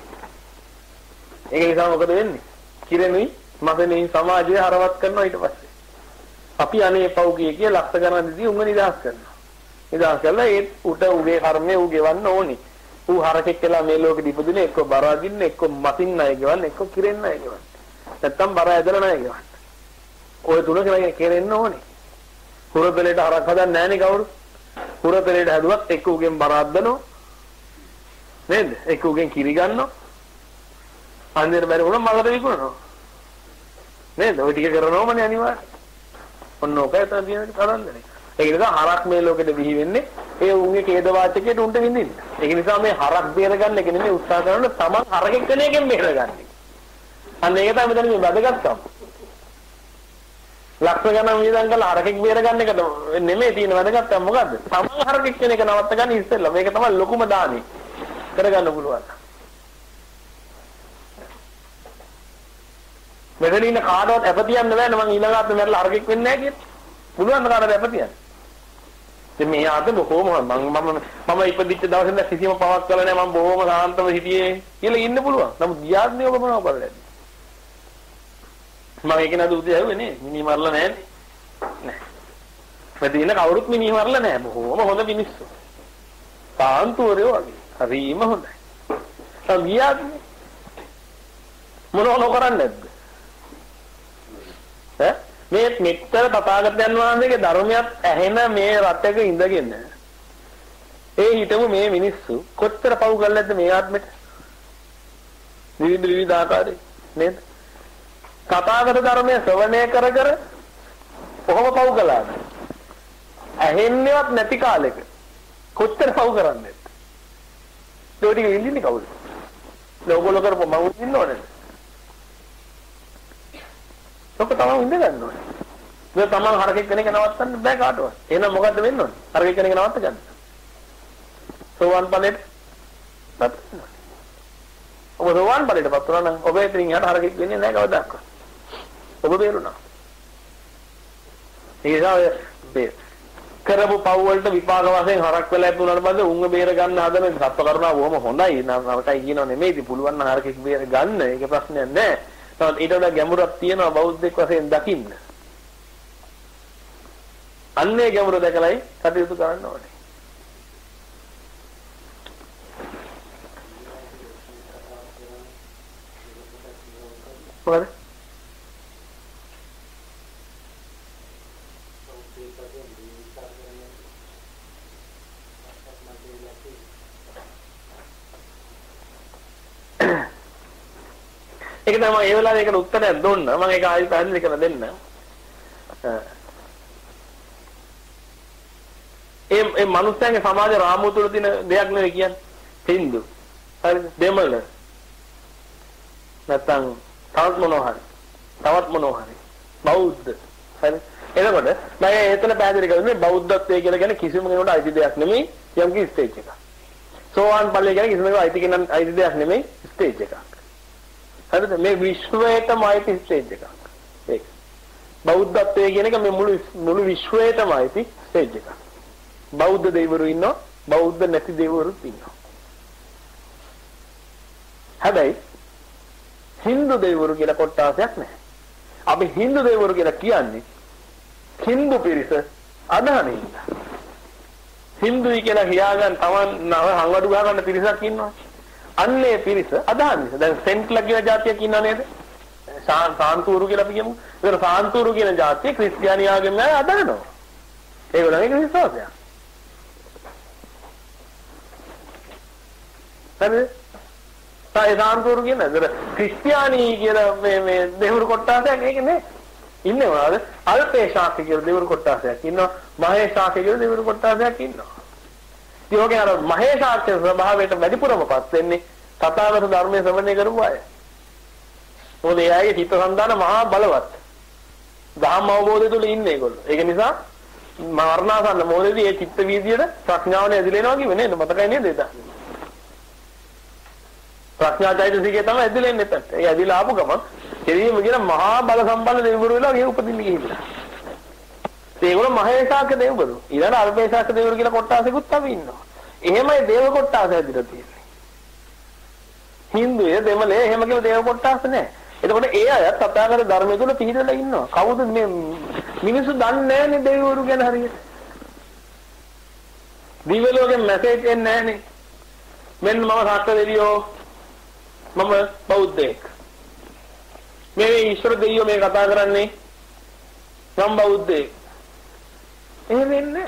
ඒක නිසා මොකද වෙන්නේ? කිරෙනුයි මසෙනුයි සමාජය හරවත් කරනවා ඊට පස්සේ. අපි අනේ පව් කිය කිය ලක්ෂ ගණන් දිදී උංග නිදහස් කරනවා. නිදහස් කළා ඒ උට උගේ කර්මය ඌ ගෙවන්න ඕනි. ඌ හරකෙක් කියලා මේ ලෝකෙ ඉපදුනේ එක්ක බර අදින්න එක්ක මතින් ණය ගෙවන්න එක්ක කිරෙන්න ණය ගෙවන්න. නැත්තම් බර ඇදලා ණය ගෙවන්න. ඔය තුන කියලා කෙරෙන්න ඕනේ. හුරතලේට හරක් හදන්නේ නැහනේ කවුරු. හුරතලේට හැදුවත් එක්ක උගෙන් බර අද්දනවා. නේද? එක්ක උගෙන් කිරි ගන්නවා. අන්දර බැරි වුණා මගට විකුණනවා. නේද? ඔය ටික කරනවමනේ අනිවාර්යයෙන්. ඔන්න ඔකයි තමයි තියෙන කරන්නේ. ඒක නිසා හරක් මේ ලෝකෙට බිහි වෙන්නේ ඒ උන්ගේ ඛේද වාචකයට උන්ට විඳින්න. ඒක නිසා මේ හරක් බේර ගන්න එක නෙමෙයි උත්සාහ කරන තමන් හරකෙක් වෙන එකෙන් බේරගන්නේ. අන්න ඒක තමයි මෙතන මේ වැදගත්කම. ලක්ෂ ගණන් වියදම් කරලා හරකෙක් බේර ගන්න එක නෙමෙයි තියෙන වැදගත්කම මොකද්ද? තමන් හරකෙක් වෙන එක නවත්ත ගන්න ඉස්සෙල්ලා මේක තමයි ලොකුම දානේ කරගන්න පුළුවන්. මෙතන ඉන්න කාටවත් අපතියන්න බෑ මම ඊළඟට මැරලා හරකෙක් වෙන්නේ නැහැ කියලා. පුළුවන් කාටද අපතියන්න? ඉතින් මේ ආද බොහොම මම මම මම ඉපදිච්ච දවසේ ඉඳන් කිසිම පවක් කළා නැහැ මම බොහොම සාන්තව හිටියේ කියලා ඉන්න පුළුවන්. නමුත් ගියාත්නේ ඔබ මොනව කරන්නේ? මම ඒක නේද උදේ ඇහුවේ නේ මිනි මරලා නැහැ නේ. මෙතන ඉන්න කවුරුත් මිනි මරලා නැහැ. බොහොම හොඳ මිනිස්සු. සාන්තුවරයෝ වගේ. හරිම හොඳයි. දැන් ගියාත්නේ මොනව නොකරන්නේ නැද්ද? ඈ මේ මෙච්චර තථාගතයන් වහන්සේගේ ධර්මයක් ඇහෙන මේ රටක ඉඳගෙන ඒ හිටමු මේ මිනිස්සු කොච්චර පව් කරලාද මේ ආත්මෙට විවිධ විවිධ ආකාරයේ නේද තථාගත ධර්මයේ ශ්‍රවණය කර කර කොහොම පව් කළාද ඇහෙන්නේවත් නැති කාලෙක කොච්චර පව් කරන්නේද ඒකට ඉන්නේ කවුද ලෝකවල කරපො මම ඉන්න ඕනේ ඔක තමයි ඉඳ ගන්න ඕනේ. මේ තමන් හරකෙක් කෙනෙක් නවත්තන්න බෑ කාටවත්. එහෙනම් මොකද්ද වෙන්න ඕනේ? හරකෙක් කෙනෙක් නවත්ත ගන්න. සෝවන් ඵලෙට පත් වෙනවා. ඔබ සෝවන් ඵලෙට පත් වුණා නම් ඔබ එතනින් යට හරකෙක් වෙන්නේ නැහැ කවදාවත්. ඔබ බේරුණා. ඒ නිසා කරපු පව් වලට විපාක වශයෙන් හරක් වෙලා ඉතුරුනට පස්සේ උන්ව බේර ගන්න හදන සත්ව කරුණාව බොහොම හොඳයි. නරකයි කියනව නෙමෙයි. පුළුවන් නම් හරකෙක් බේර ගන්න. ඒක ප්‍රශ්නයක් නෑ. නමුත් ඊට වඩා ගැඹුරක් තියෙනවා බෞද්ධෙක් වශයෙන් දකින්න. අන්නේ ගැඹුර දැකලායි කටයුතු කරන්න ඕනේ. මොකද? ඒක තමයි ඒ වෙලාවේ ඒකට උත්තරයක් දුන්න. මම ඒක ආයෙත් පැහැදිලි කරලා දෙන්න. ඒ ඒ මනුස්සයන්ගේ සමාජ රාමුව තුළ තියෙන දෙයක් නෙවෙයි කියන්නේ. හින්දු. හරිද? දෙමළ. නැත්තම් තවත් මොනවා හරි. තවත් මොනවා හරි. බෞද්ධ. හරි. එතකොට මම ඒතන පැහැදිලි කරන්නේ බෞද්ධත්වයේ කියලා කියන්නේ කිසිම කෙනෙකුට අයිති දෙයක් නෙමෙයි යම් කිසි ස්ටේජ් එකක්. සෝවාන් ඵලය කියන්නේ කිසිම කෙනෙකුට අයිති කෙනෙක් අයිති දෙයක් නෙමෙයි ස්ටේජ් එකක්. හරිද? මේ විශ්වයටම අයිති ස්ටේජ් එකක්. ඒක. බෞද්ධත්වයේ කියන එක මේ මුළු මුළු විශ්වයටම අයිති ස්ටේජ් එකක්. බෞද්ධ දෙවිවරු ඉන්නවා, බෞද්ධ නැති දෙවිවරුත් ඉන්නවා. හැබැයි හින්දු දෙවිවරු කියලා කොටසක් නැහැ. අපි හින්දු දෙවිවරු කියලා කියන්නේ හින්දු පිරිස අදහනේ ඉන්න. හින්දුයි කියලා හියාගන්න තවන් නව හංගඩු ගහ ගන්න පිරිසක් ඉන්නවා. අන්නේ පිරිස අදහන්නේ. දැන් සෙන්ට්ලා කියන જાතියක් ඉන්නව නේද? සාන්තුරු කියලා අපි කියමු. ඒතර සාන්තුරු කියන જાතිය ක්‍රිස්තියානි ආගම නෑ අදහනවා. ඒගොල්ලන්ගේ විශ්වාසයක්. හරිද? ඒ සාන්තුරු කියන නේද? ක්‍රිස්තියානි කියලා මේ මේ දෙවිවරු කොටසක් ඒක නේ. ඉන්නේ මොනවාද? අල්පේශාක්‍ය කියලා දෙවිවරු කොටසක් ඉන්නවා. මහේශාක්‍ය කියලා දෙවිවරු කොටසක් ඉන්නවා. යෝගේ අර මහේශාක්‍ය ස්වභාවයට වැඩිපුරමපත් වෙන්නේ තථාගත ධර්මයේ ශ්‍රවණය කරපු අය. මොකද ඒ අයගේ චිත්තසංතාන මහා බලවත්. ධම්ම අවබෝධය තුළ ඉන්නේ ඒගොල්ලෝ. ඒක නිසා මරණාසන්න මොහොතේදී ඒ චිත්ත වීදියට ප්‍රඥාවනේ ඇදිලා එනවා කිව්වේ නේද? මතකයි නේද ඒක? ප්‍රඥාචෛතසිකේ තමයි ඇදිලා එන්නේ එතට. ඒ ඇදිලා ආපු ගමන් කෙරීම කියන මහා බල සම්පන්න දෙවිවරු වෙලා ගේ උපදින්න ගිහිල්ලා. ඒගොල්ලෝ මහේශාක්‍ය දෙවිවරු. ඊළඟ අල්පේශාක්‍ය දෙවිවරු කියලා කොටසකුත් අපි ඉන්නවා. එහෙමයි දේව කොටස ඇදිලා තියෙන්නේ. හින්දුය දෙමළේ එහෙම කියලා දේව කොටස නැහැ. එතකොට ඒ අය තථාගත ධර්මය තුල පිළිදලා ඉන්නවා. කවුද මේ මිනිස්සු දන්නේ නැහැනේ දෙවිවරු ගැන හරියට. දිවලෝකෙන් මැසේජ් එන්නේ නැහැනේ. මෙන්න මම සත්‍ය දෙවියෝ මම බෞද්ධෙක්. මේ ඊශ්වර දෙවියෝ මේ කතා කරන්නේ මම බෞද්ධෙක්. එහෙම වෙන්නේ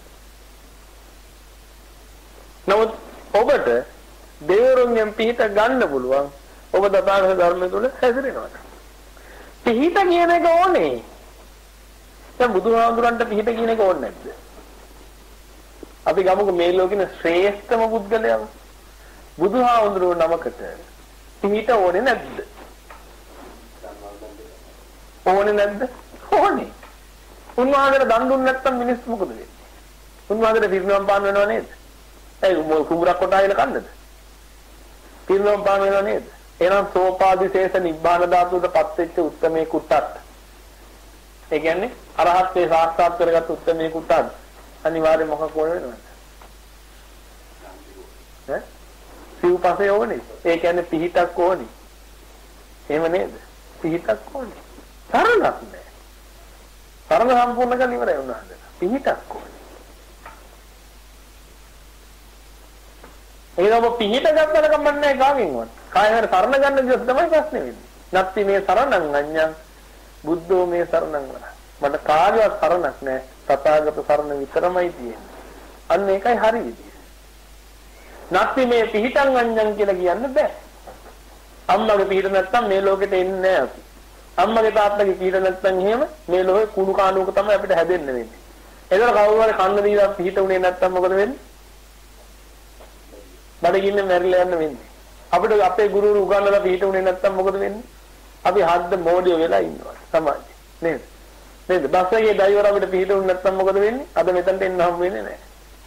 නමුත් ඔබට දෙවිවරුන්ගෙන් පිහිට ගන්න පුළුවන් ඔබ තථාගත ධර්මය තුල හැසිරෙනවා. පිහිට කියන එක ඕනේ. දැන් බුදුහාමුදුරන්ට පිහිට කියන එක ඕනේ නැද්ද? අපි ගමුක මේ ලෝකෙන ශ්‍රේෂ්ඨම පුද්ගලයා බුදුහාමුදුරුවෝ නමකට පිහිට ඕනේ නැද්ද? ඕනේ නැද්ද? ඕනේ. උන්වහන්සේට දන් දුන්නේ නැත්නම් මිනිස්සු මොකද වෙන්නේ? උන්වහන්සේට පිරිනවම් පාන වෙනව නේද? ඒ කුඹරක් කොටාගෙන කන්නද? පිරිනවම් පාන වෙනව නේද? එහෙනම් සෝපාදිශේෂ නිබ්බාන ධාතුවටපත් වෙච්ච උත්තමේ කුට්ටත්. ඒ කියන්නේ අරහත්ත්වේ සාක්ෂාත් කරගත් උත්තමේ කුට්ටත් අනිවාර්යයෙන් මොකක් ඕන වෙනවද? ඈ? සිව්පසේ ඕනේ. ඒ කියන්නේ පිහිටක් ඕනේ. එහෙම නේද? පිහිටක් ඕනේ. තරණක් නෑ. තරණ සම්පූර්ණ කරලා ඉවරයි උන්වහන්සේ. පිහිටක් ඕනේ. ඒකම පිහිට ගන්නට කමන්නේ ගාමින්වත්. කායවර සරණ ගන්න විදිහ තමයි ප්‍රශ්නේ වෙන්නේ. නැත්ති මේ සරණං අඤ්ඤං බුද්ධෝ මේ සරණං වර. මට කාගේවත් සරණක් නැහැ. තථාගත සරණ විතරමයි තියෙන්නේ. අන්න ඒකයි හරි විදිය. නැත්ති මේ පිහිටං අඤ්ඤං කියලා කියන්න බෑ. අම්මගේ පිහිට නැත්තම් මේ ලෝකෙට එන්නේ නැහැ අපි. අම්මගේ තාත්තගේ පිහිට නැත්තම් එහෙම මේ ලෝකේ කුණු කාණුවක තමයි අපිට හැදෙන්න වෙන්නේ. ඒතර කවුරු හරි කන්න දීලා පිහිට උනේ නැත්තම් මොකද වෙන්නේ? බඩගින්න මැරිලා යන්න වෙන්නේ. අපිට අපේ ගුරුවරු උගන්වලා පිට උනේ නැත්තම් මොකද වෙන්නේ? අපි හද්ද මෝඩිය වෙලා ඉන්නවා සමාජයේ. නේද? නේද? බස් එකේ ඩ්‍රයිවර් අපිට පිට උනේ නැත්තම් මොකද වෙන්නේ? අද මෙතනට එන්න හම් වෙන්නේ නැහැ.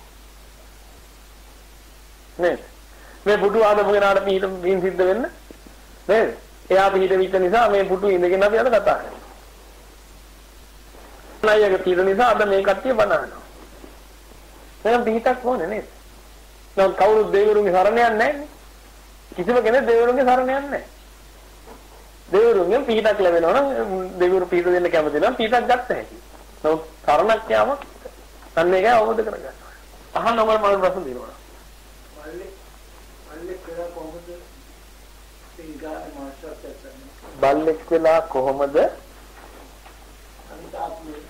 නේද? මේ පුටු ආදපු කෙනාට පිට වින් සිද්ධ වෙන්න නේද? එයා පිට විච්ච නිසා මේ පුටු ඉඳගෙන අපි අද කතා කරනවා. ණයක තියෙන නිසා අද මේ කට්ටිය බනනවා. එහෙනම් පිටක් ඕනේ නේද? නම් කවුරුත් දෙවිවරුන්ගේ සරණ යන්නේ නැහැ. කිසිම කෙනෙක් දෙවිවරුන්ගේ සරණ යන්නේ නැහැ. දෙවිවරුන්ගෙන් පිටක් ලැබෙනවා නම් දෙවිවරු පිට දෙන්න කැමති නම් පිටක් ගන්න හැටි. නමුත් සරණක් යාමක් අන්න ඒකයි අවබෝධ කරගන්න. අහන්න ඕන මම ප්‍රශ්න දෙනවා. මල්ලේ මල්ලේ කියලා කොහොමද තීගා මාස්ටර් කරන්නේ? බල්ලෙක් වෙලා කොහොමද අනිතාත්මේ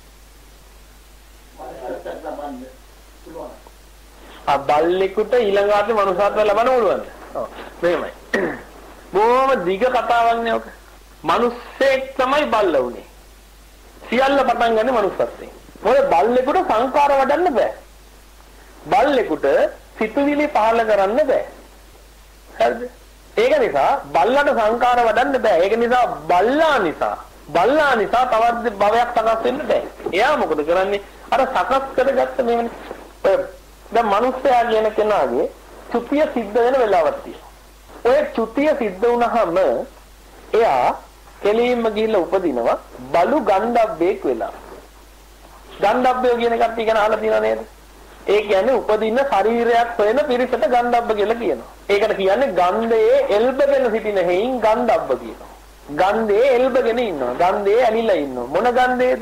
මාස්ටර් ලබන්නේ පුළුවන්. ආ බල්ලෙකුට ඊළඟ ආත්මේ මනුෂ්‍යත්වය ලබන්න පුළුවන්ද? ඔව් මෙහෙමයි. බොහොම දිග කතාවක් නේ ඔක. මිනිස්සෙක් තමයි බල්ල උනේ. සියල්ල පටන් ගන්නේ මනුස්සත්වයෙන්. මොකද බල්ලෙකුට සංකාර වඩන්න බෑ. බල්ලෙකුට සිතුවිලි පහළ කරන්න බෑ. හරිද? ඒක නිසා බල්ලට සංකාර වඩන්න බෑ. ඒක නිසා බල්ලා නිසා බල්ලා නිසා තවත් භවයක් සකස් වෙන්න බෑ. එයා මොකද කරන්නේ? අර සකස් කරගත්ත මේවනේ. ඔය දැන් මිනිස්සයා කියන කෙනාගේ චුතිය සිද්ධ වෙන වෙලාවක් තියෙනවා. ඔය චුතිය සිද්ධ වුණාම එයා කෙලින්ම ගිහිල්ලා උපදිනවා බලු ගන්ධබ්බෙක් වෙලා. ගන්ධබ්බය කියන කට්ටිය ගැන අහලා තියෙනව නේද? ඒ කියන්නේ උපදින්න ශරීරයක් හොයන පිරිසට ගන්ධබ්බ කියලා කියනවා. ඒකට කියන්නේ ගන්ධයේ එල්බගෙන සිටින හේයින් ගන්ධබ්බ කියනවා. ගන්ධයේ එල්බගෙන ඉන්නවා. ගන්ධයේ ඇලිලා ඉන්නවා. මොන ගන්ධයේද?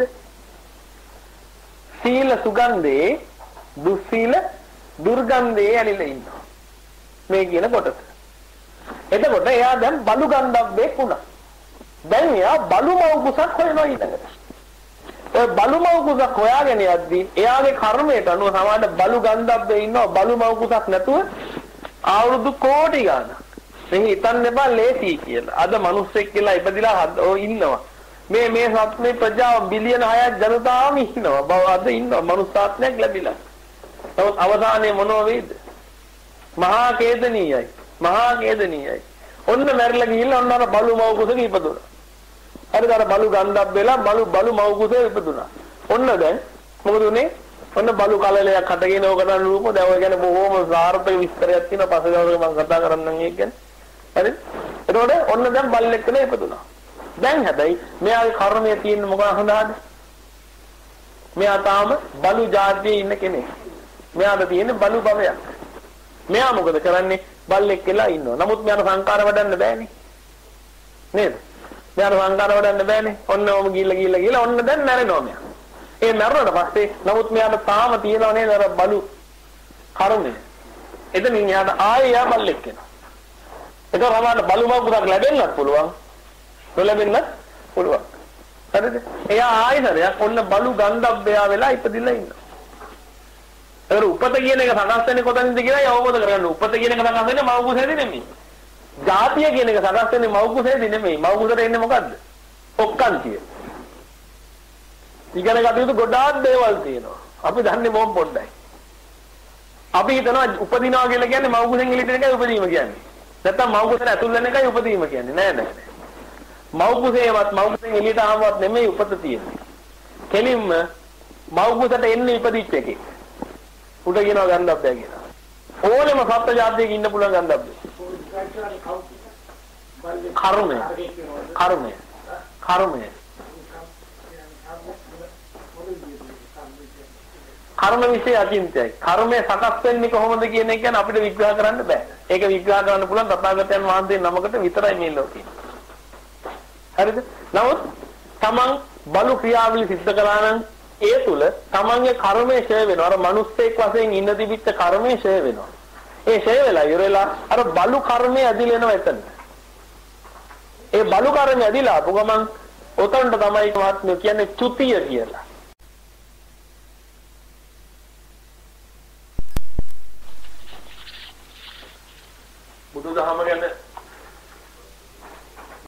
සීල සුගන්ධේ දුස්සීල දුර්ගන්ධයේ ඇලිලා ඉන්නවා. මේ කියන කොටස. එතකොට එයා දැන් බලු ගන්ධබ්බෙක් වුණා. දැන් එයා බලු මව් කුසක් හොයනවා ඊළඟට. ඔය බලු මව් කුසක් හොයාගෙන යද්දී එයාගේ කර්මයට අනුව සමහරට බලු ගන්ධබ්බේ ඉන්නවා බලු මව් කුසක් නැතුව අවුරුදු කෝටි ගාණක්. මේ හිතන්න එපා ලේසි කියලා. අද මිනිස්සෙක් කියලා ඉපදිලා ඉන්නවා. මේ මේ සත්ත්වේ ප්‍රජාව බිලියන හයක් ජනතාවම ඉන්නවා. බව අද ඉන්නවා මනුස්සාත්මයක් ලැබිලා. නමුත් අවසානයේ මොනව වෙයිද? මහා කේදනීයයි. මහා කේදනීයයි. ඔන්න මැරිලා ගිහිල්ලා ඔන්න අර බලු මව් කුසක ඉපදුණා. හරිද? අර බලු ගන්ධබ්බෙලා බලු බලු මව් කුසේ ඉපදුණා. ඔන්න දැන් මොකද උනේ? ඔන්න බලු කලලයක් හටගෙන ඕක කරන රූප දැන් ඔය ගැන බොහොම සාර්ථක විස්තරයක් තියෙනවා. පස්සේ දවසක මම කතා කරන්නම් ඒක ගැන. හරිද? එතකොට ඔන්න දැන් බල්ලෙක් වෙලා ඉපදුණා. දැන් හැබැයි මෙයාගේ කර්මය තියෙන්නේ මොකක් හඳාද? මෙයා තාම බලු ජාතියේ ඉන්න කෙනෙක්. මෙයාට තියෙන්නේ බලු භවයක්. මෙයා මොකද කරන්නේ? බල්ලෙක් කියලා ඉන්නවා. නමුත් මෙයාට සංකාර වඩන්න බෑනේ. නේද? මෙයාට සංකාර වඩන්න බෑනේ. ඔන්න ඔම ගිහිල්ලා ගිහිල්ලා ගිහිල්ලා ඔන්න දැන් මැරෙනවා මෙයා. ඒ මැරුණාට පස්සේ නමුත් මෙයාට තාම තියෙනව නේද අර බලු කර්මය. එතනින් එයාට ආයෙ යා බල්ලෙක් වෙනවා. ඒක රමාට බලු මව්කුසක් ලැබෙන්නත් පුළුවන්. නොලැබෙන්නත් පුළුවන්. හරිද? එයා ආයෙසරයක් ඔන්න බලු ගන්ධබ්බයා වෙලා ඉපදිලා ඉන්නවා. ඒක උපත කියන එක සකස් වෙන්නේ කොතනින්ද කියලා අවබෝධ කරගන්න. උපත කියන එක සකස් වෙන්නේ මව් කුසේදී නෙමෙයි. ජාතිය කියන එක සකස් වෙන්නේ මව් කුසේදී නෙමෙයි. මව් කුසේට එන්නේ මොකද්ද? ඔක්කාන්තිය. ඉගෙන ගන්න යුතු ගොඩාක් දේවල් තියෙනවා. අපි දන්නේ මොම් පොඩ්ඩයි. අපි හිතනවා උපදිනවා කියලා කියන්නේ මව් කුසෙන් එළියට එන එකයි උපදීම කියන්නේ. නැත්තම් මව් කුසෙන් ඇතුල් වෙන එකයි උපදීම කියන්නේ. නෑ නෑ නෑ. මව් කුසේවත් මව් කුසෙන් එළියට ආවවත් නෙමෙයි උපත තියෙන්නේ. කෙලින්ම මව් කුසට එන්නේ ඉපදිච්ච එකේ. උඩ කියනවා ගන්ධබ්බය කියලා. ඕනෙම සත්ත්ව ජාතියක ඉන්න පුළුවන් ගන්ධබ්බය. කර්මය. කර්මය. කර්මය. කර්ම විශ්ේ අචින්තයයි. කර්මය සකස් වෙන්නේ කොහොමද කියන එක ගැන අපිට විග්‍රහ කරන්න බෑ. ඒක විග්‍රහ කරන්න පුළුවන් තථාගතයන් වහන්සේ නමකට විතරයි මේ ලෝකේ. හරිද? නමුත් තමන් බලු ක්‍රියාවලිය සිද්ධ කරා නම් ඒ තුල තමන්ගේ කර්මය ඡය වෙනවා. අර මනුස්සයෙක් වශයෙන් ඉන්න තිබිච්ච කර්මය ඡය වෙනවා. ඒ ඡය වෙලා ඉවරලා අර බලු කර්මය ඇදිලා එනවා එතන. ඒ බලු කර්මය ඇදිලා ආපු ගමන් ඔතනට තමයි මාත්ම කියන්නේ චුතිය කියලා. බුදුදහම ගැන